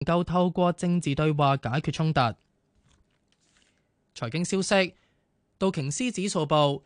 夠透過政治對話解決衝突。財經消息，道瓊斯指數報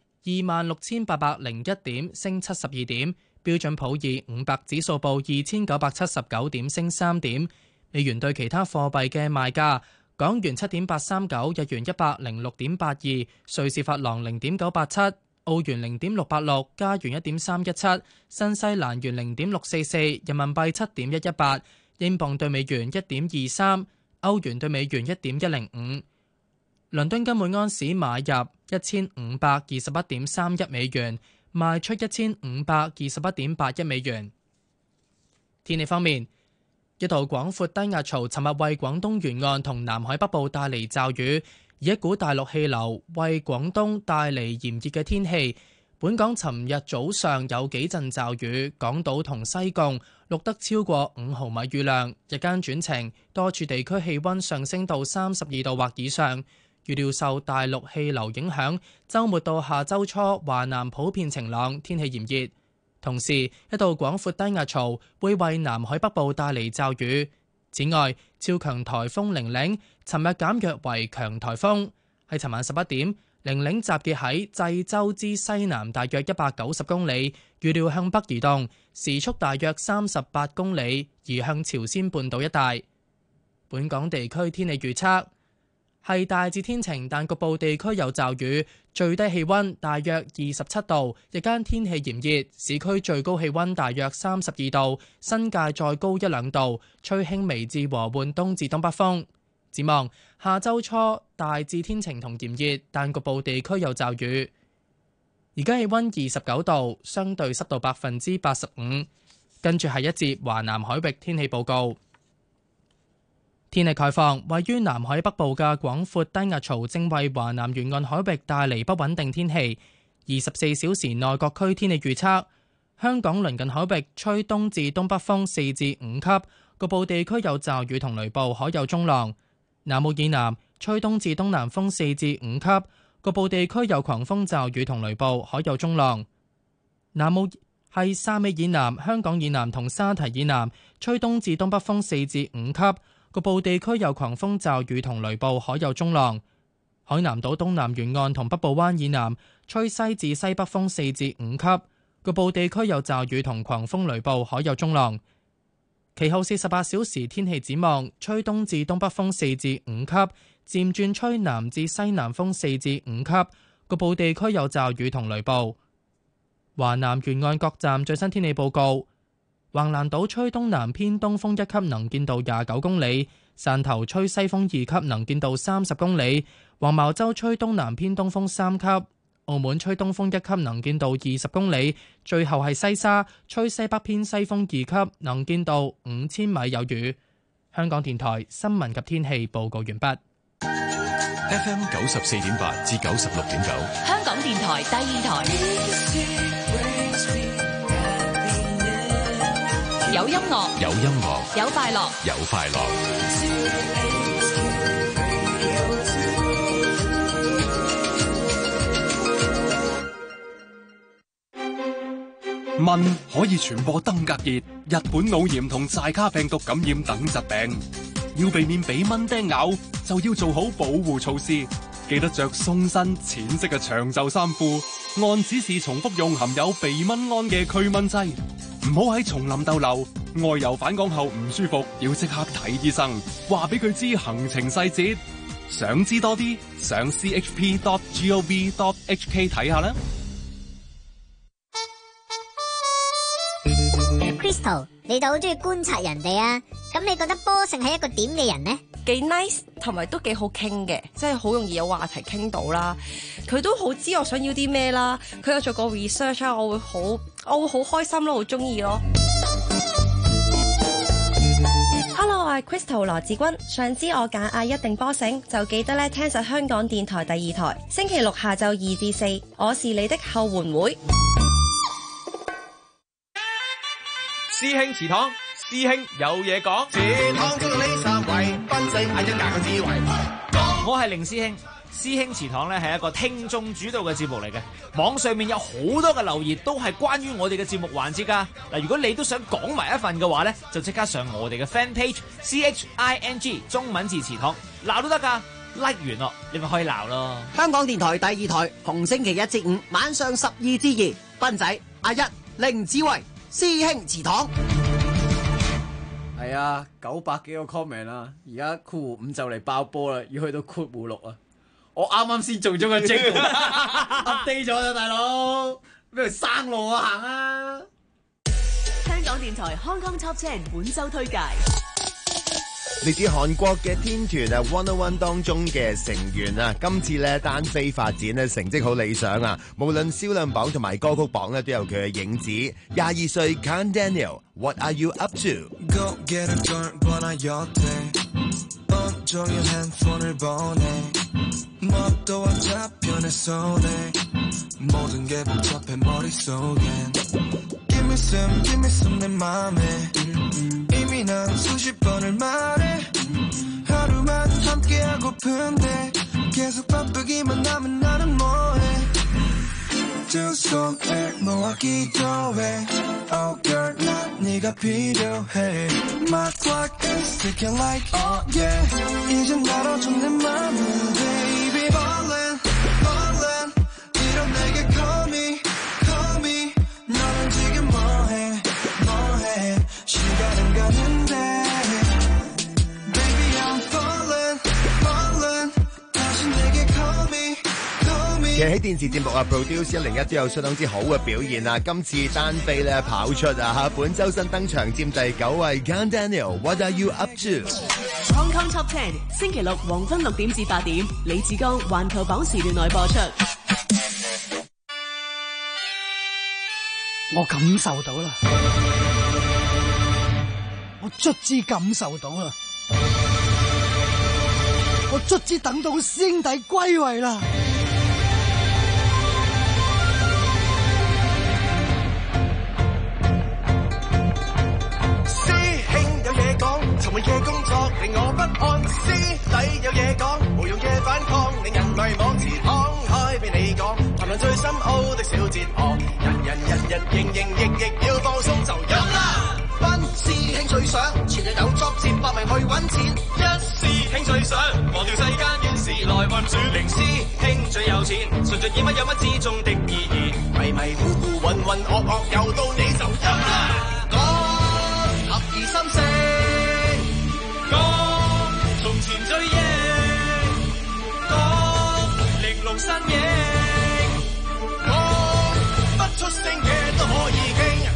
26,801點，升72點；標準普爾500指數報2,979點，升3點。美元對其他貨幣嘅賣價：港元7.839，日元106.82，瑞士法郎0.987，澳元0.686，加元1.317，新西蘭元0.644，人民幣7.118，英鎊對美元1.23，歐元對美元1.105。倫敦金每安士買入1521.31美元，賣出1521.81美元。天氣方面，一道廣闊低壓槽尋日為廣東沿岸同南海北部帶嚟驟雨，而一股大陸氣流為廣東帶嚟炎熱嘅天氣。本港尋日早上有幾陣驟雨，港島同西貢錄得超過5毫米雨量，日間轉晴，多處地區氣溫上升到32度或以上。預料受大陸氣流影響，週末到下週初華南普遍晴朗，天氣炎熱。同時，一道廣闊低壓槽會為南海北部帶嚟驟雨。此外，超強颱風玲玲尋日減弱為強颱風，喺尋晚11點，玲玲集結喺濟州之西南大約190公里，預料向北移動，時速大約38公里，移向朝鮮半島一帶。本港地區天氣預測係大致天晴，但局部地區有驟雨，最低氣溫大約27度，日間天氣炎熱，市區最高氣溫大約32度，新界再高1-2度，吹輕微至和緩東至東北風。展望下週初大致天晴同炎熱，但局部地區有驟雨。而家氣溫29度，相對濕度85%。跟住係一節華南海域天氣報告。天氣概況，位於南海北部嘅廣闊低壓槽正為華南沿岸海域帶嚟不穩定天氣。24小時內各區天氣預測：香港鄰近海域吹東至東北風4至5級，局部地區有驟雨同雷暴，海有中浪。南澳以南吹東至東南風4至5級，局部地區有狂風驟雨同雷暴，海有中浪。南澳係汕尾以南、香港以南同沙堤以南吹東至東北風4至5級。局部地區有狂風驟雨同雷暴，海有中浪。海南島東南沿岸同北部灣以南吹西至西北風4至5級，局部地區有驟雨同狂風雷暴，海有中浪。其後48小時天氣展望：吹東至東北風4至5級，漸轉吹南至西南風4至5級，局部地區有驟雨同雷暴。華南沿岸各站最新天氣報告。橫瀾島吹東南偏東風1級，能見度29公里；汕頭吹西風2級，能見度30公里；黃茅洲吹東南偏東風3級；澳門吹東風1級，能見度20公里；最後係西沙吹西北偏西風2級，能見度5000米有餘。香港電台新聞及天氣報告完畢。 FM 94.8至96.9， 香港電台第二台。有音樂， 有音樂， 有快樂， 有快樂。 蚊可以傳播登革熱、日本腦炎同寨卡病毒感染等疾病。要避免俾蚊叮咬，就要做好保護措施。記得着鬆身淺色嘅長袖衫褲，按指示重複用含有避蚊胺嘅驅蚊劑。唔好喺叢林逗留，外遊返港後唔舒服，要即刻睇醫生，話俾佢知行程細節。想知多啲，上 chp.gov.hk 睇下啦。 Crystal， 你就好中意觀察人哋啊？咁你覺得波成係一個點嘅人呢？ 幾 nice， 同埋都幾好傾嘅，即係好容易有話題傾到啦。佢都好知我想要啲咩啦。佢有做過 research 啦，我會好開心咯，好中意咯。Hello， 我係 Crystal 羅志君。想知我揀嗌一定波成，就記得咧聽實香港電台第二台，星期六下晝2至4，我是你的後援會。 師兄祠堂，師兄有嘢講。祠堂經過呢3位，賓仔嗌咗夾個智慧。 我係凌師兄。師兄祠堂咧係一個聽眾主導嘅節目嚟嘅，網上面有好多嘅留言都係關於我哋嘅節目環節噶。嗱，如果你都想講埋一份嘅話咧，就即刻上我哋嘅 fan page CHING 中文字祠堂鬧都得噶，like 完咯，你咪可以鬧咯。 香港電台第2台，逢星期1至5晚上12至2，斌仔、阿一、凌子維、師兄祠堂。 係啊，900幾個 comment 啦，而家括弧5就嚟爆波啦，要去到括弧6啊！我啱啱先做咗個精 update 咗啦，大佬，咩生路啊行啊！ 香港電台 Hong Kong Top 10本周推介。 嚟自韓國嘅天團啊 101 當中嘅成員啊，今次咧單飛發展咧成績好理想啊，無論銷量榜同埋歌曲榜咧都有佢嘅影子。22歲 Kang Daniel，What are you up to？ Go get a turn 권하 온종일 핸폰을 보내 뭣도 안 잡혀 내 손에 모든 게 복잡해 머릿속엔 Give me some 내 맘에 이미 난 수십 번을 말해 하루만 함께 하고픈데 계속 바쁘기만 하면 나는 뭐해 두 손을 모아 기도해 Oh girl 난 네가 필요해 My clock is ticking like oh yeah 이젠 날아줘 내 맘은 baby Ballin' ballin' 이런 내게 call me 너는 지금 뭐해 시간은 가는데 Baby I'm falling 다시 내게 call me 其實喺電視節目啊 Produce 101都有相當之好嘅表現啊！今次單飛咧跑出啊，本周新登場佔第9位 Kang Daniel，What are you up to？ Hong Kong Top 10星期6黃昏6點至8點，李志剛環球榜時段內播出。 我感受到啦，我卒之感受到啦，我卒之等到師兄弟歸位啦！ 尋日嘅工作令我不安，師弟有嘢講，無用嘅反抗令人迷惘，自敞開俾你講，談論最深奧的小哲學，人營役要放鬆就飲啦。班師兄最想前日有作戰搏命去揾錢，一師兄最想忘掉世間怨事來運轉，零師兄最有錢，順著耳乜有乜之中的意義，迷糊渾噩又到你就飲啦。講合二心四。講從前追憶，講玲瓏身影，講不出聲嘅都可以傾。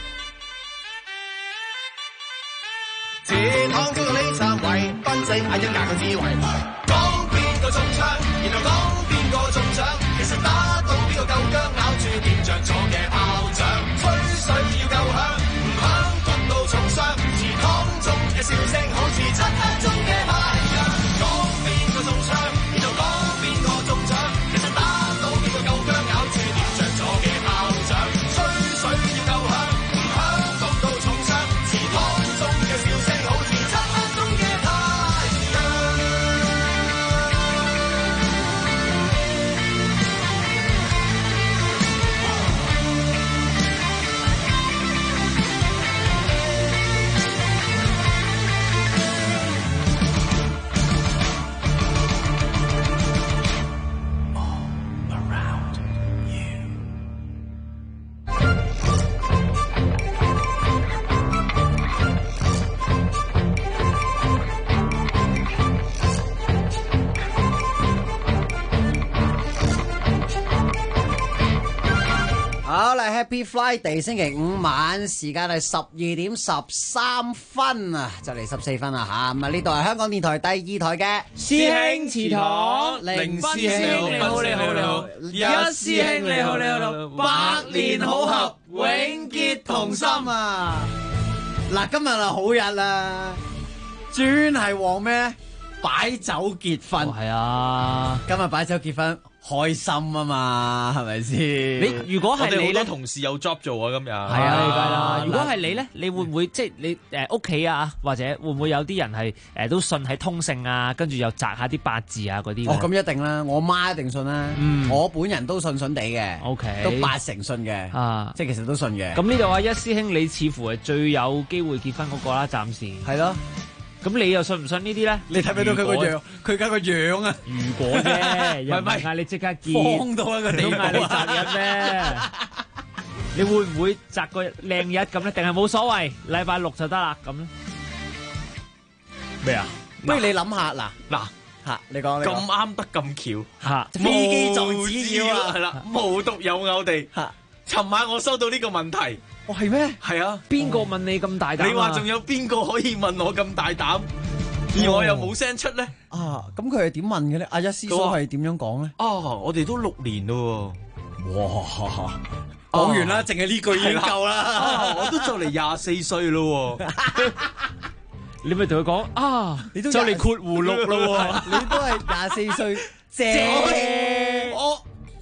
祠堂中嘅呢三位，賓仔阿一揀個智慧，講邊個中槍，然後講邊個中獎，其實打到邊個夠薑，咬住掂着咗嘅炮仗，吹水要夠響，唔響焗到重傷。祠堂中嘅笑聲好似漆黑中嘅太陽，講邊個中槍，然後講邊個中獎，其實打到邊個夠薑，咬住掂着咗嘅炮仗，吹水要夠響，唔響焗到重傷。祠堂中嘅笑聲好似漆黑中嘅太陽。 好啦 ，Happy Friday， 星期5晚，時間係12點13分啊，就嚟14分啦吓。咁啊，呢度係香港電台第2台嘅師兄祠堂，凌師兄你好，一師兄你好，百年好合，永結同心啊！ 嗱，今日啊好日啦，專係旺咩？擺酒結婚。 係啊， 今日擺酒結婚。 開心啊嘛，係咪先？ 你如果係你咧， 同事有 job 做啊，今日係啊，梗係啦。如果係你咧，你會唔會即係你屋企啊，或者會唔會有啲人係都信喺通勝啊，跟住又摘下啲八字啊嗰啲？ 哦，咁一定啦，我媽一定信啦，我本人都信地嘅 ，OK， 都8成信嘅，即係其實都信嘅。 咁呢度啊，一師兄你似乎係最有機會結婚嗰個啦，暫時係咯。 咁你又信唔信呢啲咧？ 你睇唔睇到佢個樣？佢而家個樣啊！ 如果啫，又唔係嗌你即刻見， 慌到一個地步， 嗌你擇日咩？你會唔會擇個靚日咁咧？定係冇所謂，禮拜六就得啦咁咧？ 咩啊？ 不如你諗下嗱嚇， 你講咁啱得咁巧嚇， 飛機撞紙鷂啊！ 係啦，無獨有偶地嚇，尋晚我收到呢個問題。 哦，係咩？ 係啊， 邊個問你咁大膽？ 你話仲有邊個可以問我咁大膽？而我又冇聲出咧？ 啊，咁佢係點問嘅咧？阿一師叔係點樣講咧？ 我哋都6年咯喎！ 哇，講完啦，淨係呢句已經夠啦。 我都就嚟24歲咯喎！ 你咪同佢講啊， 你都就嚟括弧6咯喎！ 你都係24歲啫。 我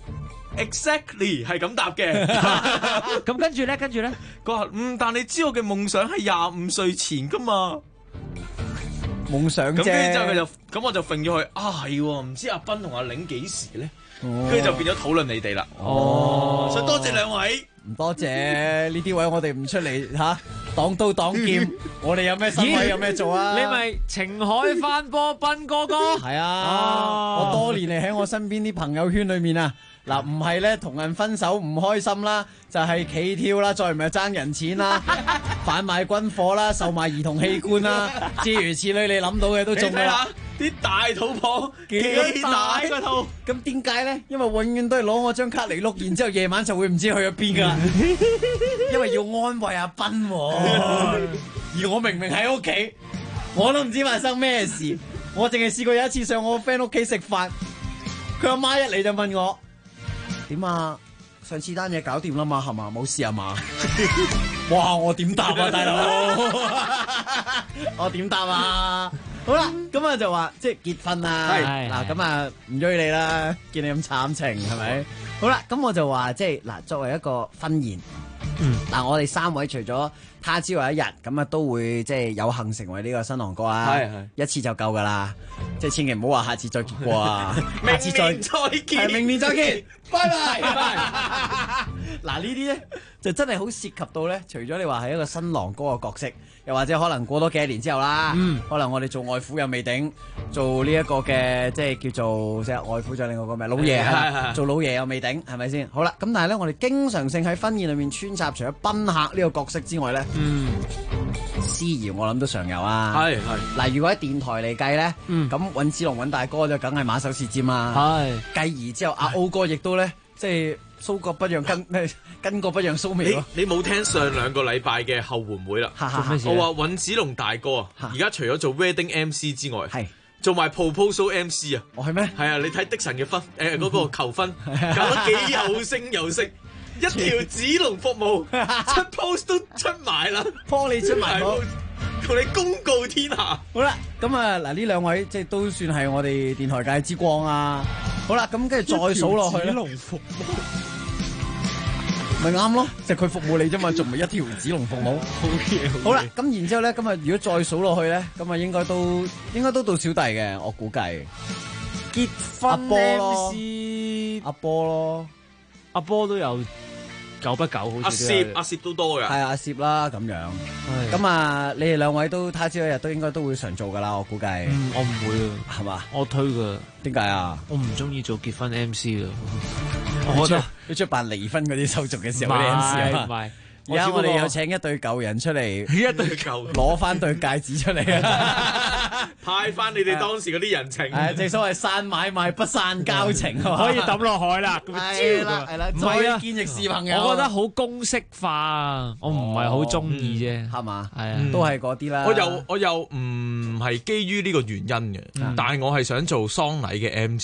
exactly 係咁答嘅。 咁跟住咧， 佢話但你知我嘅夢想係25歲前噶嘛？ 夢想啫。 咁跟住之後佢就咁我就揈咗佢係喎，唔知阿斌同阿玲幾時咧？跟住就變咗討論你哋啦。所以多謝兩位。 唔多謝呢啲位，我哋唔出嚟嚇擋刀擋劍，我哋有咩身位有咩做啊？ 你咪情海翻波斌哥哥。 係啊，我多年嚟喺我身邊啲朋友圈裏面啊。嗱，唔係咧同人分手唔開心啦，就係企跳啦，再唔係爭人錢啦，販賣軍火啦，售賣兒童器官啦，諸如此類，你諗到嘅都中㗎啦。 啲大肚婆幾大個肚？ 咁點解咧？因為永遠都係攞我張卡嚟碌，然之後夜晚就會唔知去咗邊㗎。因為要安慰阿斌喎，而我明明喺屋企，我都唔知發生咩事。我淨係試過有一次上我個 friend 屋企食飯，佢阿媽一嚟就問我。點啊？上次單嘢搞掂啦嘛，係嘛？冇事啊嘛？哇！我點答啊，大佬？我點答啊？好啦，咁啊就話即係結婚啦。係嗱，咁啊唔追你啦，見你咁慘情係咪？好啦，咁我就話即係嗱，作為一個婚宴，嗱我哋3位除咗他朝有一日咁啊，都會即係有幸成為呢個新郎哥啊。係一次就夠噶啦，即係千祈唔好話下次再結過啊。下次再見，明年再見。拜拜。嗱呢啲咧就真係好涉及到咧，除咗你話係一個新郎哥嘅角色，又或者可能過多幾年之後啦，可能我哋做外父又未定，做呢一個嘅即係叫做即係外父，再另外個咩老爺係做老爺又未定，係咪先？好啦，咁但係咧我哋經常性喺婚宴裏面穿插，除咗賓客呢個角色之外咧，司儀我諗都常有啊。係嗱，如果喺電台嚟計咧，咁尹子龍尹大哥就梗係馬首是瞻啦。係繼而之後阿 O 哥亦都咧即係蘇國不讓巾幗不讓鬚眉咯。 你冇聽上2個禮拜嘅後援會啦？我話尹子龍大哥啊，而家除咗做 wedding MC 之外，係做埋 proposal MC 啊。 哦係咩？係啊，你睇的神嘅婚嗰個求婚搞得幾有聲有色，一條子龍服務出 post 都出埋啦， 幫你出埋我， 同你公告天下。 好啦，咁啊嗱呢2位即係都算係我哋電台界之光啊。好啦，咁跟住再數落去咧，子龍服務咪啱咯，就佢服務你啫嘛，仲唔係一條子龍服務？好啦，咁然之後咧，今日如果再數落去咧，咁啊應該都到小弟嘅，我估計結婚阿波咯， 阿波都有久不久，好似阿攝都多嘅， 係阿攝啦咁樣。咁啊，你哋2位都他朝一日都應該都會常做噶啦，我估計。 我唔會啊， 係嘛？ 我推噶。 點解啊？ 我唔中意做結婚 MC 噶。 我覺得你出辦離婚嗰啲手續嘅時候啲 MC 啊。唔係。而家我哋有請一對舊人出嚟， 一對舊人攞翻對戒指出嚟啊！ 派翻你哋當時嗰啲人情。 正所謂散買賣不散交情， 可以抌落海啦。 係啦，唔係啊，見亦是朋友。 我覺得好公式化啊，我唔係好中意啫， 係嘛？ 係啊， 都係嗰啲啦。 我又唔係基於呢個原因嘅，但係我係想做喪禮嘅 MC。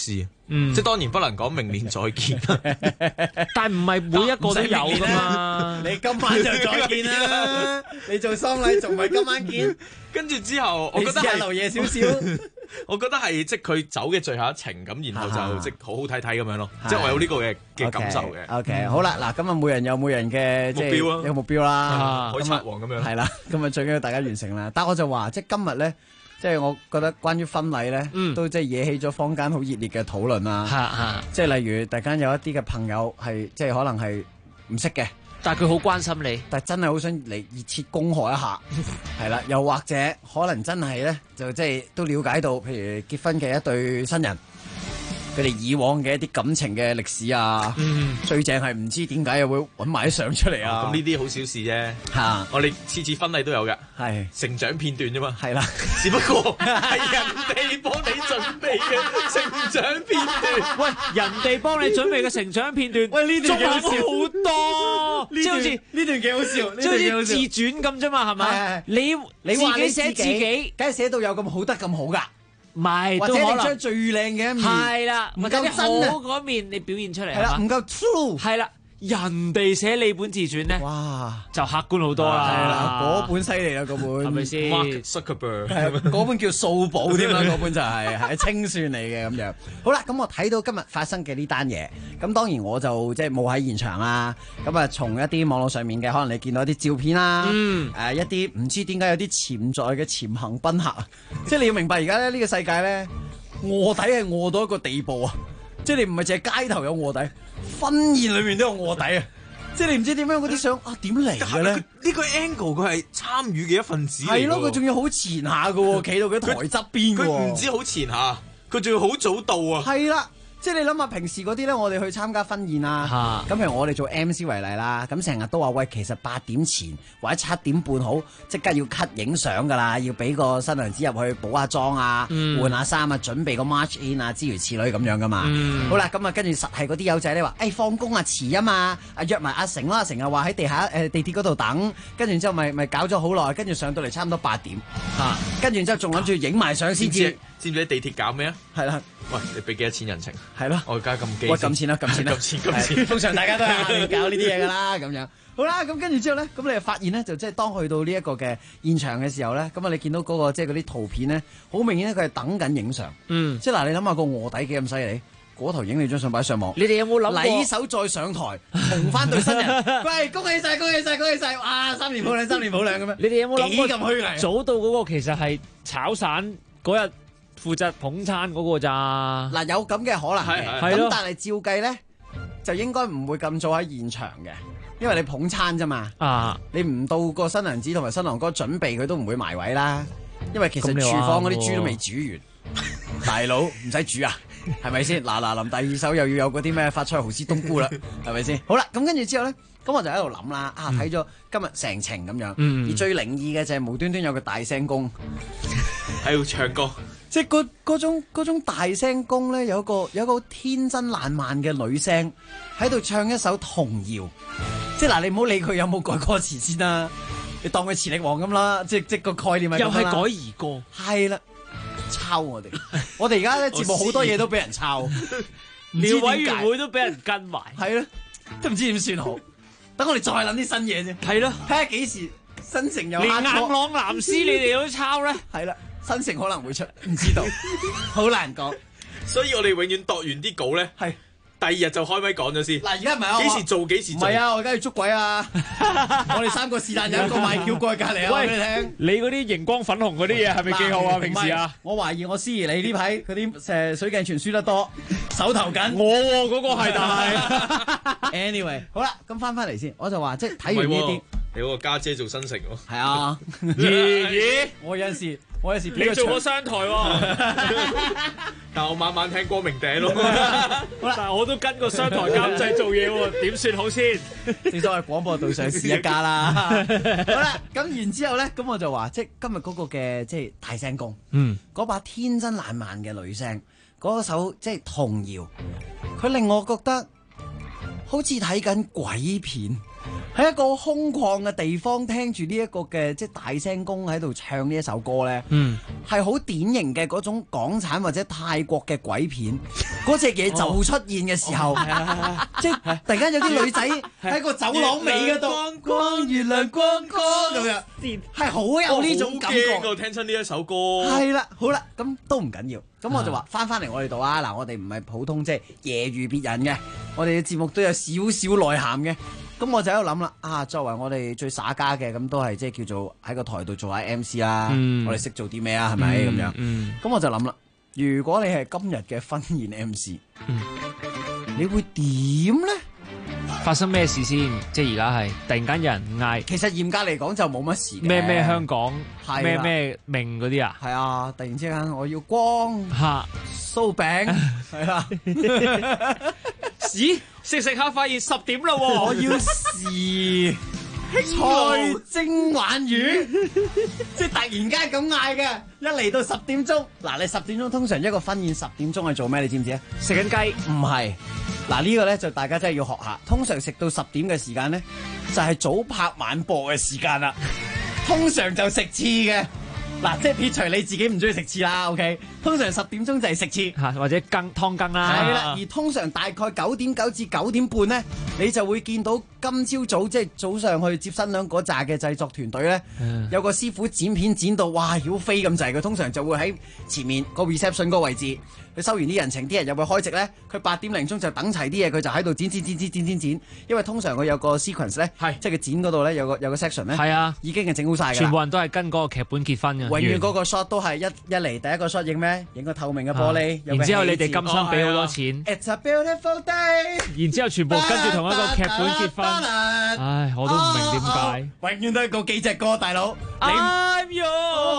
即係當然不能講明年再見， 但係唔係每一個都有噶嘛。 你今晚就再見啦，你做喪禮仲唔係今晚見？ 跟住之後，我覺得係留夜少少。 我覺得係即係佢走嘅最後一程咁，然後就即係好好睇睇咁樣咯。即係我有呢個嘅感受嘅。 OK，好啦，嗱，咁啊，每人有每人嘅目標啊， 有目標啦， 海賊王咁樣。 係啦，咁啊最緊要大家完成啦。但我就話，即係今日咧，即係我覺得關於婚禮咧，都即係惹起咗坊間好熱烈嘅討論啦。即係例如，大家有一啲嘅朋友係即係可能係唔識嘅。 但係佢好關心你， 但係真係好想嚟熱切恭賀一下，係啦，又或者可能真係咧，就即係都了解到，譬如結婚嘅一對新人，佢哋以往嘅一啲感情嘅歷史啊，最正係唔知點解又會揾埋啲相出嚟啊！ 咁呢啲好小事啫， 嚇！ 我哋次婚禮都有嘅， 係成長片段啫嘛， 係啦， 只不過係人哋幫你準備嘅成長片段。 喂，人哋幫你準備嘅成長片段， 喂呢段幾好笑好多，即係好似呢段幾好笑， 即係好似自傳咁啫嘛，係咪？你話自己寫自己， 梗係寫到有咁好得咁好㗎。 唔係， 或者你將最靚嘅一面， 係啦， 唔夠真好嗰面你表現出嚟， 係啦，唔夠 true， 係啦。人哋寫你本自傳咧， 哇， 就客觀好多啦。 係啦，嗰本犀利啦，嗰本係咪先 Mark Zuckerberg 嗰本叫數寶添啦，嗰本就係清算嚟嘅咁樣。好啦，咁我睇到今日發生嘅呢單嘢，咁當然我就即係冇喺現場啦。咁啊，從一啲網絡上面嘅，可能你見到一啲照片啦，一啲唔知點解有啲潛在嘅潛行賓客啊，即係你要明白而家咧呢個世界咧臥底係臥到一個地步啊！即係你唔係淨係街頭有臥底，婚宴裏面都有臥底啊！即係你唔知點樣嗰啲相啊點嚟嘅咧？ 呢個 angle 佢係參與嘅一份子嚟㗎。 係咯，佢仲要好前下㗎喎，企到佢台側邊㗎喎。 佢唔止好前下，佢仲要好早到啊！ 係啦。即係你諗下，平時嗰啲咧，我哋去參加婚宴啊，咁譬如我哋做 MC 為例啦，咁成日都話喂，其實8點前或者7點半好，即刻要 cut 影相噶啦，要俾個新娘子入去補下妝啊，換下衫啊，準備個 march in 啊，諸如此類咁樣噶嘛。好啦，咁啊跟住實係嗰啲友仔咧話，放工啊遲啊嘛，約埋阿成啦，成日話喺地鐵嗰度等，跟住之後咪搞咗好耐，跟住上到嚟差唔多8點，跟住之後仲諗住影埋相先至。 知唔知地鐵搞咩啊？ 係啦， 喂，你俾幾多錢人情？ 係咯， 我而家咁機。 喂，撳錢啦，撳錢啦， 撳錢。 通常大家都係下面搞呢啲嘢噶啦，咁樣。好啦，咁跟住之後咧，咁你就發現咧，就即係當去到呢一個嘅現場嘅時候咧，咁啊你見到嗰個即係嗰啲圖片咧，好明顯咧佢係等緊影相。即係嗱，你諗下個臥底幾咁犀利，嗰頭影你張相擺上網。 你哋有冇諗過？ 禮手再上台，同翻對新人，喂，恭喜晒，恭喜晒，恭喜晒！哇，3年抱兩，3年抱兩咁樣。 你哋有冇諗過？ 幾咁虛偽？ 早到嗰個其實係炒散嗰日。負責捧餐嗰個咋？ 嗱，有咁嘅可能嘅，咁但係照計咧，就應該唔會咁早喺現場嘅，因為你捧餐啫嘛。你唔到個新娘子同埋新郎哥準備，佢都唔會埋位啦。因為其實廚房嗰啲豬都未煮完，大佬唔使煮啊，係咪先？嗱，臨第二手又要有嗰啲咩發菜蠔絲冬菇啦，係咪先？好啦，咁跟住之後咧，咁我就喺度諗啦，睇咗今日成程咁樣，而最靈異嘅就係無端端有個大聲公喺度唱歌。 即係嗰種大聲公咧，有個天真爛漫嘅女聲喺度唱一首童謠。即係嗱，你唔好理佢有冇改歌詞先啦，你當佢磁力王咁啦。即個概念係咁啦。 又係改兒歌， 係啦，抄我哋。我哋而家咧節目好多嘢都俾人抄， 廖委員會都俾人跟埋， 係咯，都唔知點算好。等我哋再諗啲新嘢啫。 係咯， 睇下幾時新城有連硬朗藍絲你哋都抄咧， 係啦。新城可能會出，唔知道，好難講。 所以我哋永遠度完啲稿咧，係第2日就開咪講咗先。 嗱，而家唔係啊， 幾時做幾時做？ 唔係啊，我而家要捉鬼啊！我哋3個是但有一個買橋過去隔離啊！ 喂， 俾你聽， 你嗰啲熒光粉紅嗰啲嘢係咪幾好啊？平時啊， 我懷疑我思怡你呢排嗰啲水鏡泉輸得多，手頭緊。 我嗰個係，但係 anyway， 好啦，咁翻嚟先，我就話即係睇完呢啲， 你嗰個家姐做新城喎。 係啊， 咦？ 我有陣時。 你做過商台喎， 但我晚晚聽光明頂咯。 但係我都跟個商台監製做嘢喎，點算好先？ 正所謂廣播道上市一家啦。好啦，咁然之後咧，咁我就話，即係今日嗰個嘅即係大聲公，嗰把天真爛漫嘅女聲，嗰首即係童謠，佢令我覺得好似睇緊鬼片。 喺一個空曠嘅地方聽住呢一個嘅即係大聲公喺度唱呢一首歌咧，係好典型嘅嗰種港產或者泰國嘅鬼片，嗰隻嘢就出現嘅時候，即係突然間有啲女仔喺個走廊尾嗰度，光月亮光光咁樣，係好有呢種感覺。 我聽親呢一首歌。 係啦，好啦，咁都唔緊要。咁我就話翻嚟我哋度啊！嗱，我哋唔係普通即係揶揄別人嘅，我哋嘅節目都有少少內涵嘅。咁我就喺度諗啦，作為我哋最耍家嘅，咁都係即係叫做喺個台度做下 MC 啦。我哋識做啲咩啊？係咪咁樣？咁我就諗啦，如果你係今日嘅婚宴 MC，你會點咧？ 發生咩事先？即係而家係突然間有人嗌， 其實嚴格嚟講就冇乜事嘅。 咩香港咩命嗰啲啊？ 係啊！突然之間我要光酥餅，係啦。 屎食下發現10點啦喎！ 我要試菜蒸鯇魚，即係突然間咁嗌嘅。一嚟到10點鐘，嗱你10點鐘通常一個婚宴10點鐘係做咩？你知唔知啊？ 食緊雞？ 唔係。嗱呢個咧就大家真係要學下。通常食到10點嘅時間咧，就係早拍晚播嘅時間啦。通常就食翅嘅。嗱，即係撇除你自己唔中意食翅啦 ，OK？通常10點鐘就係食翅， 或者湯羹啦。 係啦，而通常大概9點9至9點半咧，你就會見到今朝早即係早上去接新娘嗰紮嘅製作團隊咧，有個師傅剪片剪到哇妖飛咁滯，佢通常就會喺前面個 reception 嗰個位置，佢收完啲人情，啲人入去開席咧，佢8點零鐘就等齊啲嘢，佢就喺度剪，因為通常佢有個 sequence 咧，即係佢剪嗰度咧有個 section 咧， 係啊， 已經係整好晒㗎。 全部人都係跟嗰個劇本結婚嘅。 永遠嗰個 shot 都係一嚟第一個 shot 影咩？影個透明嘅玻璃， 然之後你哋金商俾好多錢。 It's a beautiful day。 然之後全部跟住同一個劇本結婚。唉，我都唔明點解。 永遠都係嗰幾隻歌，大佬。 I'm your，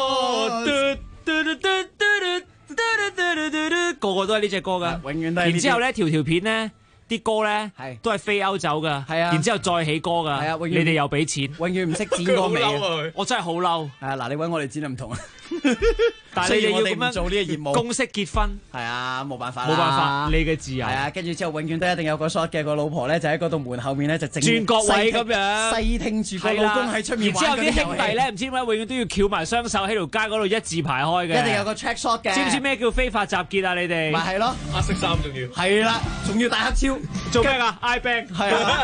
個個都係呢隻歌㗎。 永遠都係。 然之後咧，條片咧。啲歌咧都係飛歐走㗎，然之後再起歌㗎，你哋又俾錢， 永遠唔識剪歌尾， 我真係好嬲。 係啊，嗱，你揾我哋剪就唔同啊。 但係你哋要咁樣做呢個業務， 公式結婚係啊，冇辦法， 冇辦法，你嘅自由係啊。跟住之後，永遠都一定有個 shot 嘅個老婆咧，就喺嗰度門後面咧就轉角位咁樣， 細聽住個老公喺出面玩嗰啲遊戲。 然之後啲兄弟咧，唔知點解永遠都要翹埋雙手喺條街嗰度一字排開嘅， 一定有個 track shot 嘅。 知唔知咩叫非法集結啊？你哋咪係咯， 黑色衫仲要係啦，仲要戴黑超做咩㗎？iBank 係啊。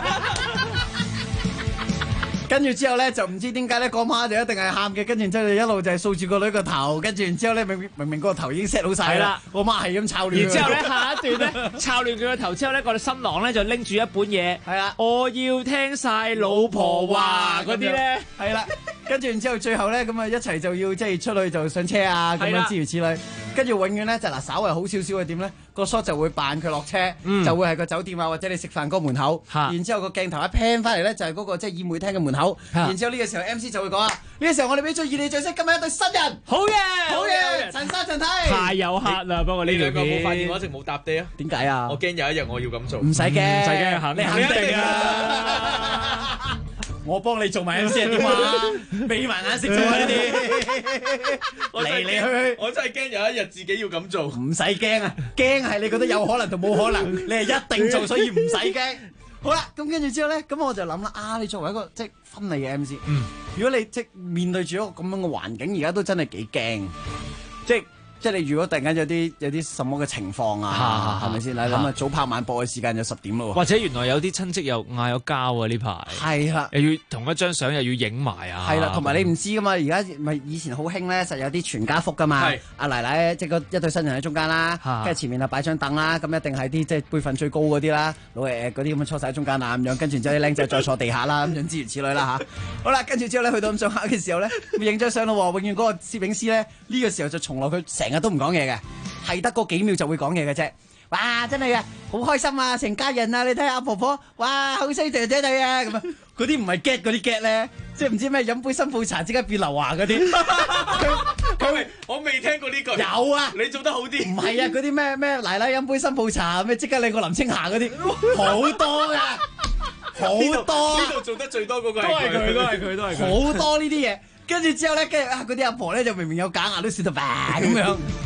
跟住之後咧，就唔知點解咧，個媽就一定係喊嘅。跟住之後一路就係掃住個女個頭，跟住然之後咧，明明個頭已經 set 好晒啦，個媽係咁抄亂。 然之後咧，下一段咧，抄亂佢個頭之後咧，個新郎咧就拎住一本嘢， 係啦， 我要聽晒老婆話嗰啲咧， 係啦。跟住然之後最後咧，咁啊一齊就要即係出去就上車啊，咁樣諸如此類。跟住永遠咧就嗱，稍微好少少嘅點咧，個 shot 就會扮佢落車，就會係個酒店啊或者你食飯嗰門口。然之後個鏡頭一 pan 翻嚟咧，就係嗰個即係宴會廳嘅門口。然之後呢個時候 MC 就會講啊，呢個時候我哋俾最熱烈掌聲，今日一對新人， 好嘢， 好嘢，陳生陳太， 太有客啦！不過呢兩個冇發現我一直冇搭地啊？ 點解啊？ 我驚有一日我要咁做。 唔使驚， 唔使驚， 你肯定啊！我幫你做埋 MC 係點啊？眯埋眼識做啊呢啲，嚟嚟去去， 我真係驚有一日自己要咁做。 唔使驚啊，驚係你覺得有可能同冇可能，你係一定做，所以唔使驚。好啦，咁跟住之後咧，咁我就諗啦，你作為一個即係婚禮嘅 MC，如果你即係面對住一個咁樣嘅環境，而家都真係幾驚，即係你如果突然間有啲什麼嘅情況啊，係咪先？咁啊早拍晚播嘅時間就10點咯喎。 或者原來有啲親戚又嗌咗交啊呢排。 係啦， 又要同一張相又要影埋啊。 係啦，同埋你唔知噶嘛，而家咪以前好興咧，實有啲全家福噶嘛。阿奶奶即係一對新人喺中間啦，跟住前面啊擺張凳啦，咁一定係啲即係輩份最高嗰啲啦，老爺嗰啲咁樣坐晒喺中間啊咁樣，跟住之後啲僆仔再坐地下啦，咁樣諸如此類啦嚇。好啦，跟住之後咧去到咁上下嘅時候咧，咪影張相咯喎，永遠嗰個攝影師咧呢個時候就從來佢成日都唔講嘢嘅。係得嗰幾秒就會講嘢嘅啫，哇！真係啊，好開心啊，成家人啊，你睇下阿婆婆，哇，好衰姐姐哋啊，咁啊，嗰啲唔係 get 嗰啲 get 咧，即係唔知咩飲杯新抱茶即刻變劉華嗰啲， 我未聽過呢句。 有啊， 你做得好啲。 唔係啊，嗰啲咩奶奶飲杯新抱茶，咩即刻靚過林青霞嗰啲，好多噶，好多。 呢度做得最多嗰個都係佢，都係佢，都係佢。 好多呢啲嘢。跟住之後咧，跟住嗰啲阿婆咧就明明有假牙都笑到咁樣，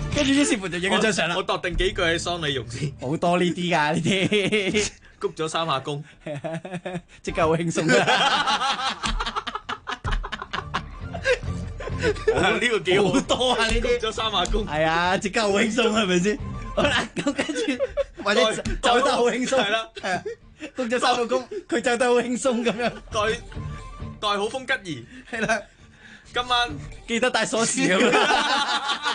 跟住於是乎就影咗張相啦。 我度定幾句喺喪禮用先， 好多呢啲㗎呢啲， 鞠咗3下躬， 即刻好輕鬆啦。 呢個幾好多啊！呢啲鞠咗3下躬， 係啊，即刻好輕鬆係咪先？好啦，咁跟住或者走得好輕鬆， 係啦， 係啊，鞠咗3個躬，佢走得好輕鬆咁樣， 代好風吉兒， 係啦， 今晚記得帶鎖匙咁樣。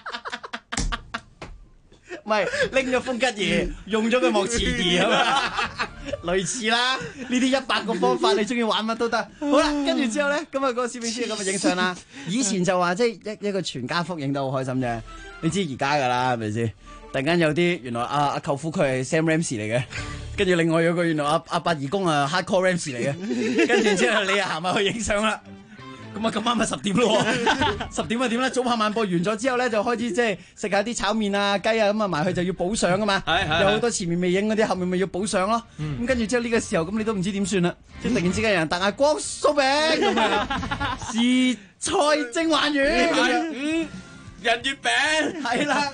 唔係拎咗風吉兒，用咗個莫慈兒咁啊，類似啦。呢啲100個方法，你中意玩乜都得。好啦，跟住之後咧，咁啊嗰個攝影師咁啊影相啦。以前就話即係一個全家福影得好開心啫。你知而家㗎啦，係咪先？突然間有啲原來阿舅父佢係 Sam Ramsey 嚟嘅，跟住另外有個原來阿八義公啊 Hardcore Ramsey 嚟嘅，跟住之後你啊行埋去影相啦。咁啊咁啱咪10點咯，10點啊點啦？早拍晚播完咗之後咧，就開始即係食下啲炒麵啊雞啊咁啊埋去就要補相噶嘛，有好多前面未影嗰啲，後面咪要補相咯。咁跟住之後呢個時候咁你都唔知點算啦，即係突然之間有人突下光酥餅咁樣，時菜蒸鯇魚咁樣， 人月餅係啦。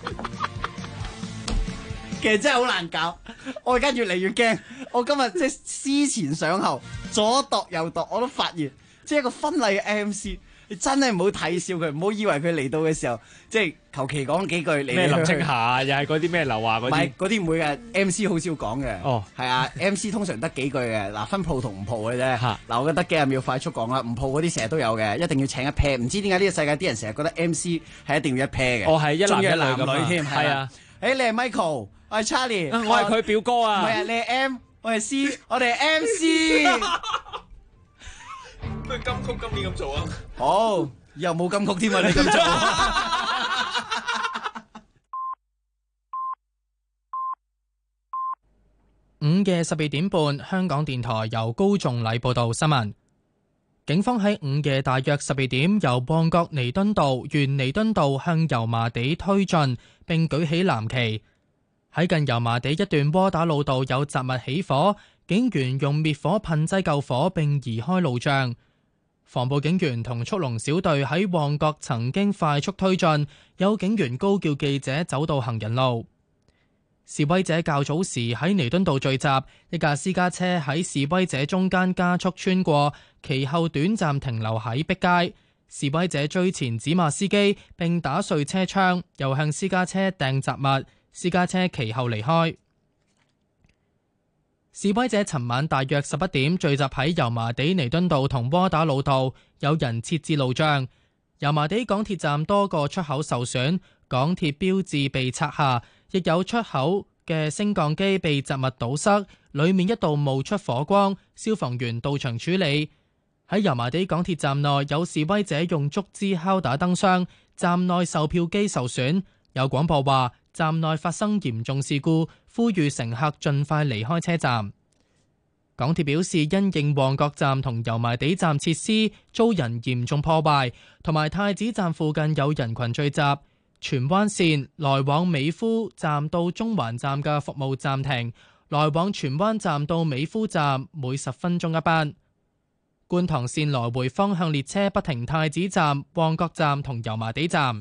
其實真係好難搞，我而家越嚟越驚。我今日即係思前想後，左度右度，我都發現。即係一個婚禮嘅 MC，你真係唔好睇笑佢，唔好以為佢嚟到嘅時候，即係求其講幾句嚟咩林青霞，又係嗰啲咩劉華嗰啲。唔係嗰啲唔會嘅 MC 好少講嘅。 哦， 係啊，MC 通常得幾句嘅，嗱分鋪同唔鋪嘅啫。嗱，我覺得幾十秒快速講啦，唔鋪嗰啲成日都有嘅，一定要請一 pair。唔知點解呢個世界啲人成日覺得 MC 係一定要一 pair 嘅。 哦，係一男一女添，係啊。誒，你係 Michael，我係 Charlie， 我係佢表哥啊。 唔係啊，你係 M，我係 C，我哋係 MC。 不如金曲今年咁做啊！ 好，又冇金曲添啊！你咁做。 午夜12點半，香港電台由高仲禮報道新聞。警方喺午夜大約12點，由旺角彌敦道沿彌敦道向油麻地推進，並舉起藍旗。喺近油麻地一段窩打老道有雜物起火，警員用滅火噴劑救火並移開路障。防暴警員同速龍小隊喺旺角曾經快速推進，有警員高叫記者走到行人路。示威者較早時喺彌敦道聚集，一架私家車喺示威者中間加速穿過，其後短暫停留喺碧街。示威者追前指罵司機並打碎車窗，又向私家車掟雜物，私家車其後離開。示威者尋晚大約11點聚集喺油麻地彌敦道同窩打老道，有人設置路障。油麻地港鐵站多個出口受損，港鐵標誌被拆下，亦有出口嘅升降機被雜物堵塞，裡面一度冒出火光，消防員到場處理。喺油麻地港鐵站內有示威者用竹枝敲打燈箱，站內售票機受損，有廣播話站內發生嚴重事故，呼籲乘客盡快離開車站。港鐵表示，因應旺角站同油麻地站設施遭人嚴重破壞，同埋太子站附近有人群聚集，荃灣線來往美孚站到中環站嘅服務暫停，來往荃灣站到美孚站每10分鐘一班。觀塘線來回方向列車不停太子站、旺角站同油麻地站。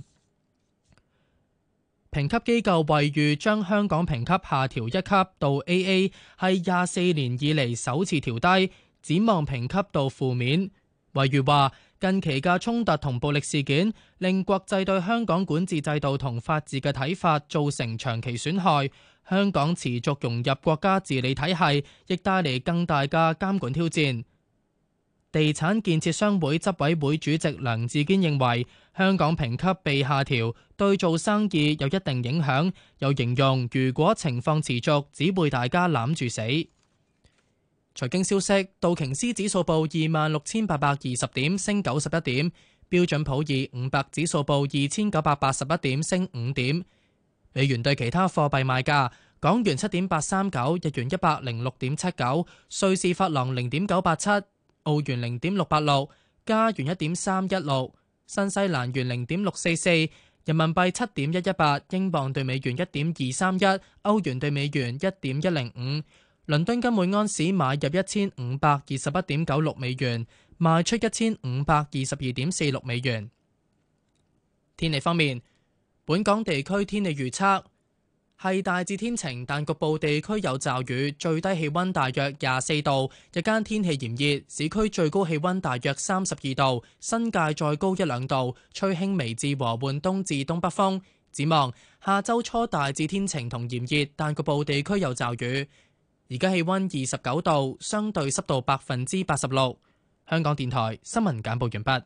評級機構惠譽將香港評級下調1級到 AA， 係24年以嚟首次調低，展望評級到負面。惠譽話，近期嘅衝突同暴力事件令國際對香港管治制度同法治嘅睇法造成長期損害，香港持續融入國家治理體系，亦帶嚟更大嘅監管挑戰。地產建設商會執委會主席梁志堅認為，香港評級被下調對做生意有一定影響，又形容如果情況持續，只會大家攬住死。財經消息，道瓊斯指數報26,820點，升91點；標準普爾500指數報2,981點，升5點。美元對其他貨幣賣價：港元7.839，日元106.79，瑞士法郎0.987。澳元0.686，加元1.316，新西蘭元0.644，人民幣7.118，英鎊對美元1.231，歐元對美元1.105。倫敦金每安士買入1521.96美元，賣出1522.46美元。天氣方面， 本港地區天氣預測係大致天晴，但局部地區有驟雨，最低氣溫大約24度，日間天氣炎熱，市區最高氣溫大約32度，新界再高1-2度，吹輕微至和緩東至東北風。展望下週初大致天晴同炎熱，但局部地區有驟雨。而家氣溫29度，相對濕度86%。香港電台新聞簡報完畢。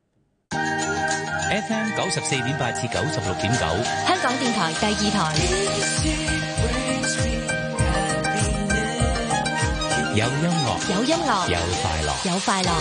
FM 94.8至96.9， 香港電台第2台。 有音樂， 有音樂， 有快樂， 有快樂。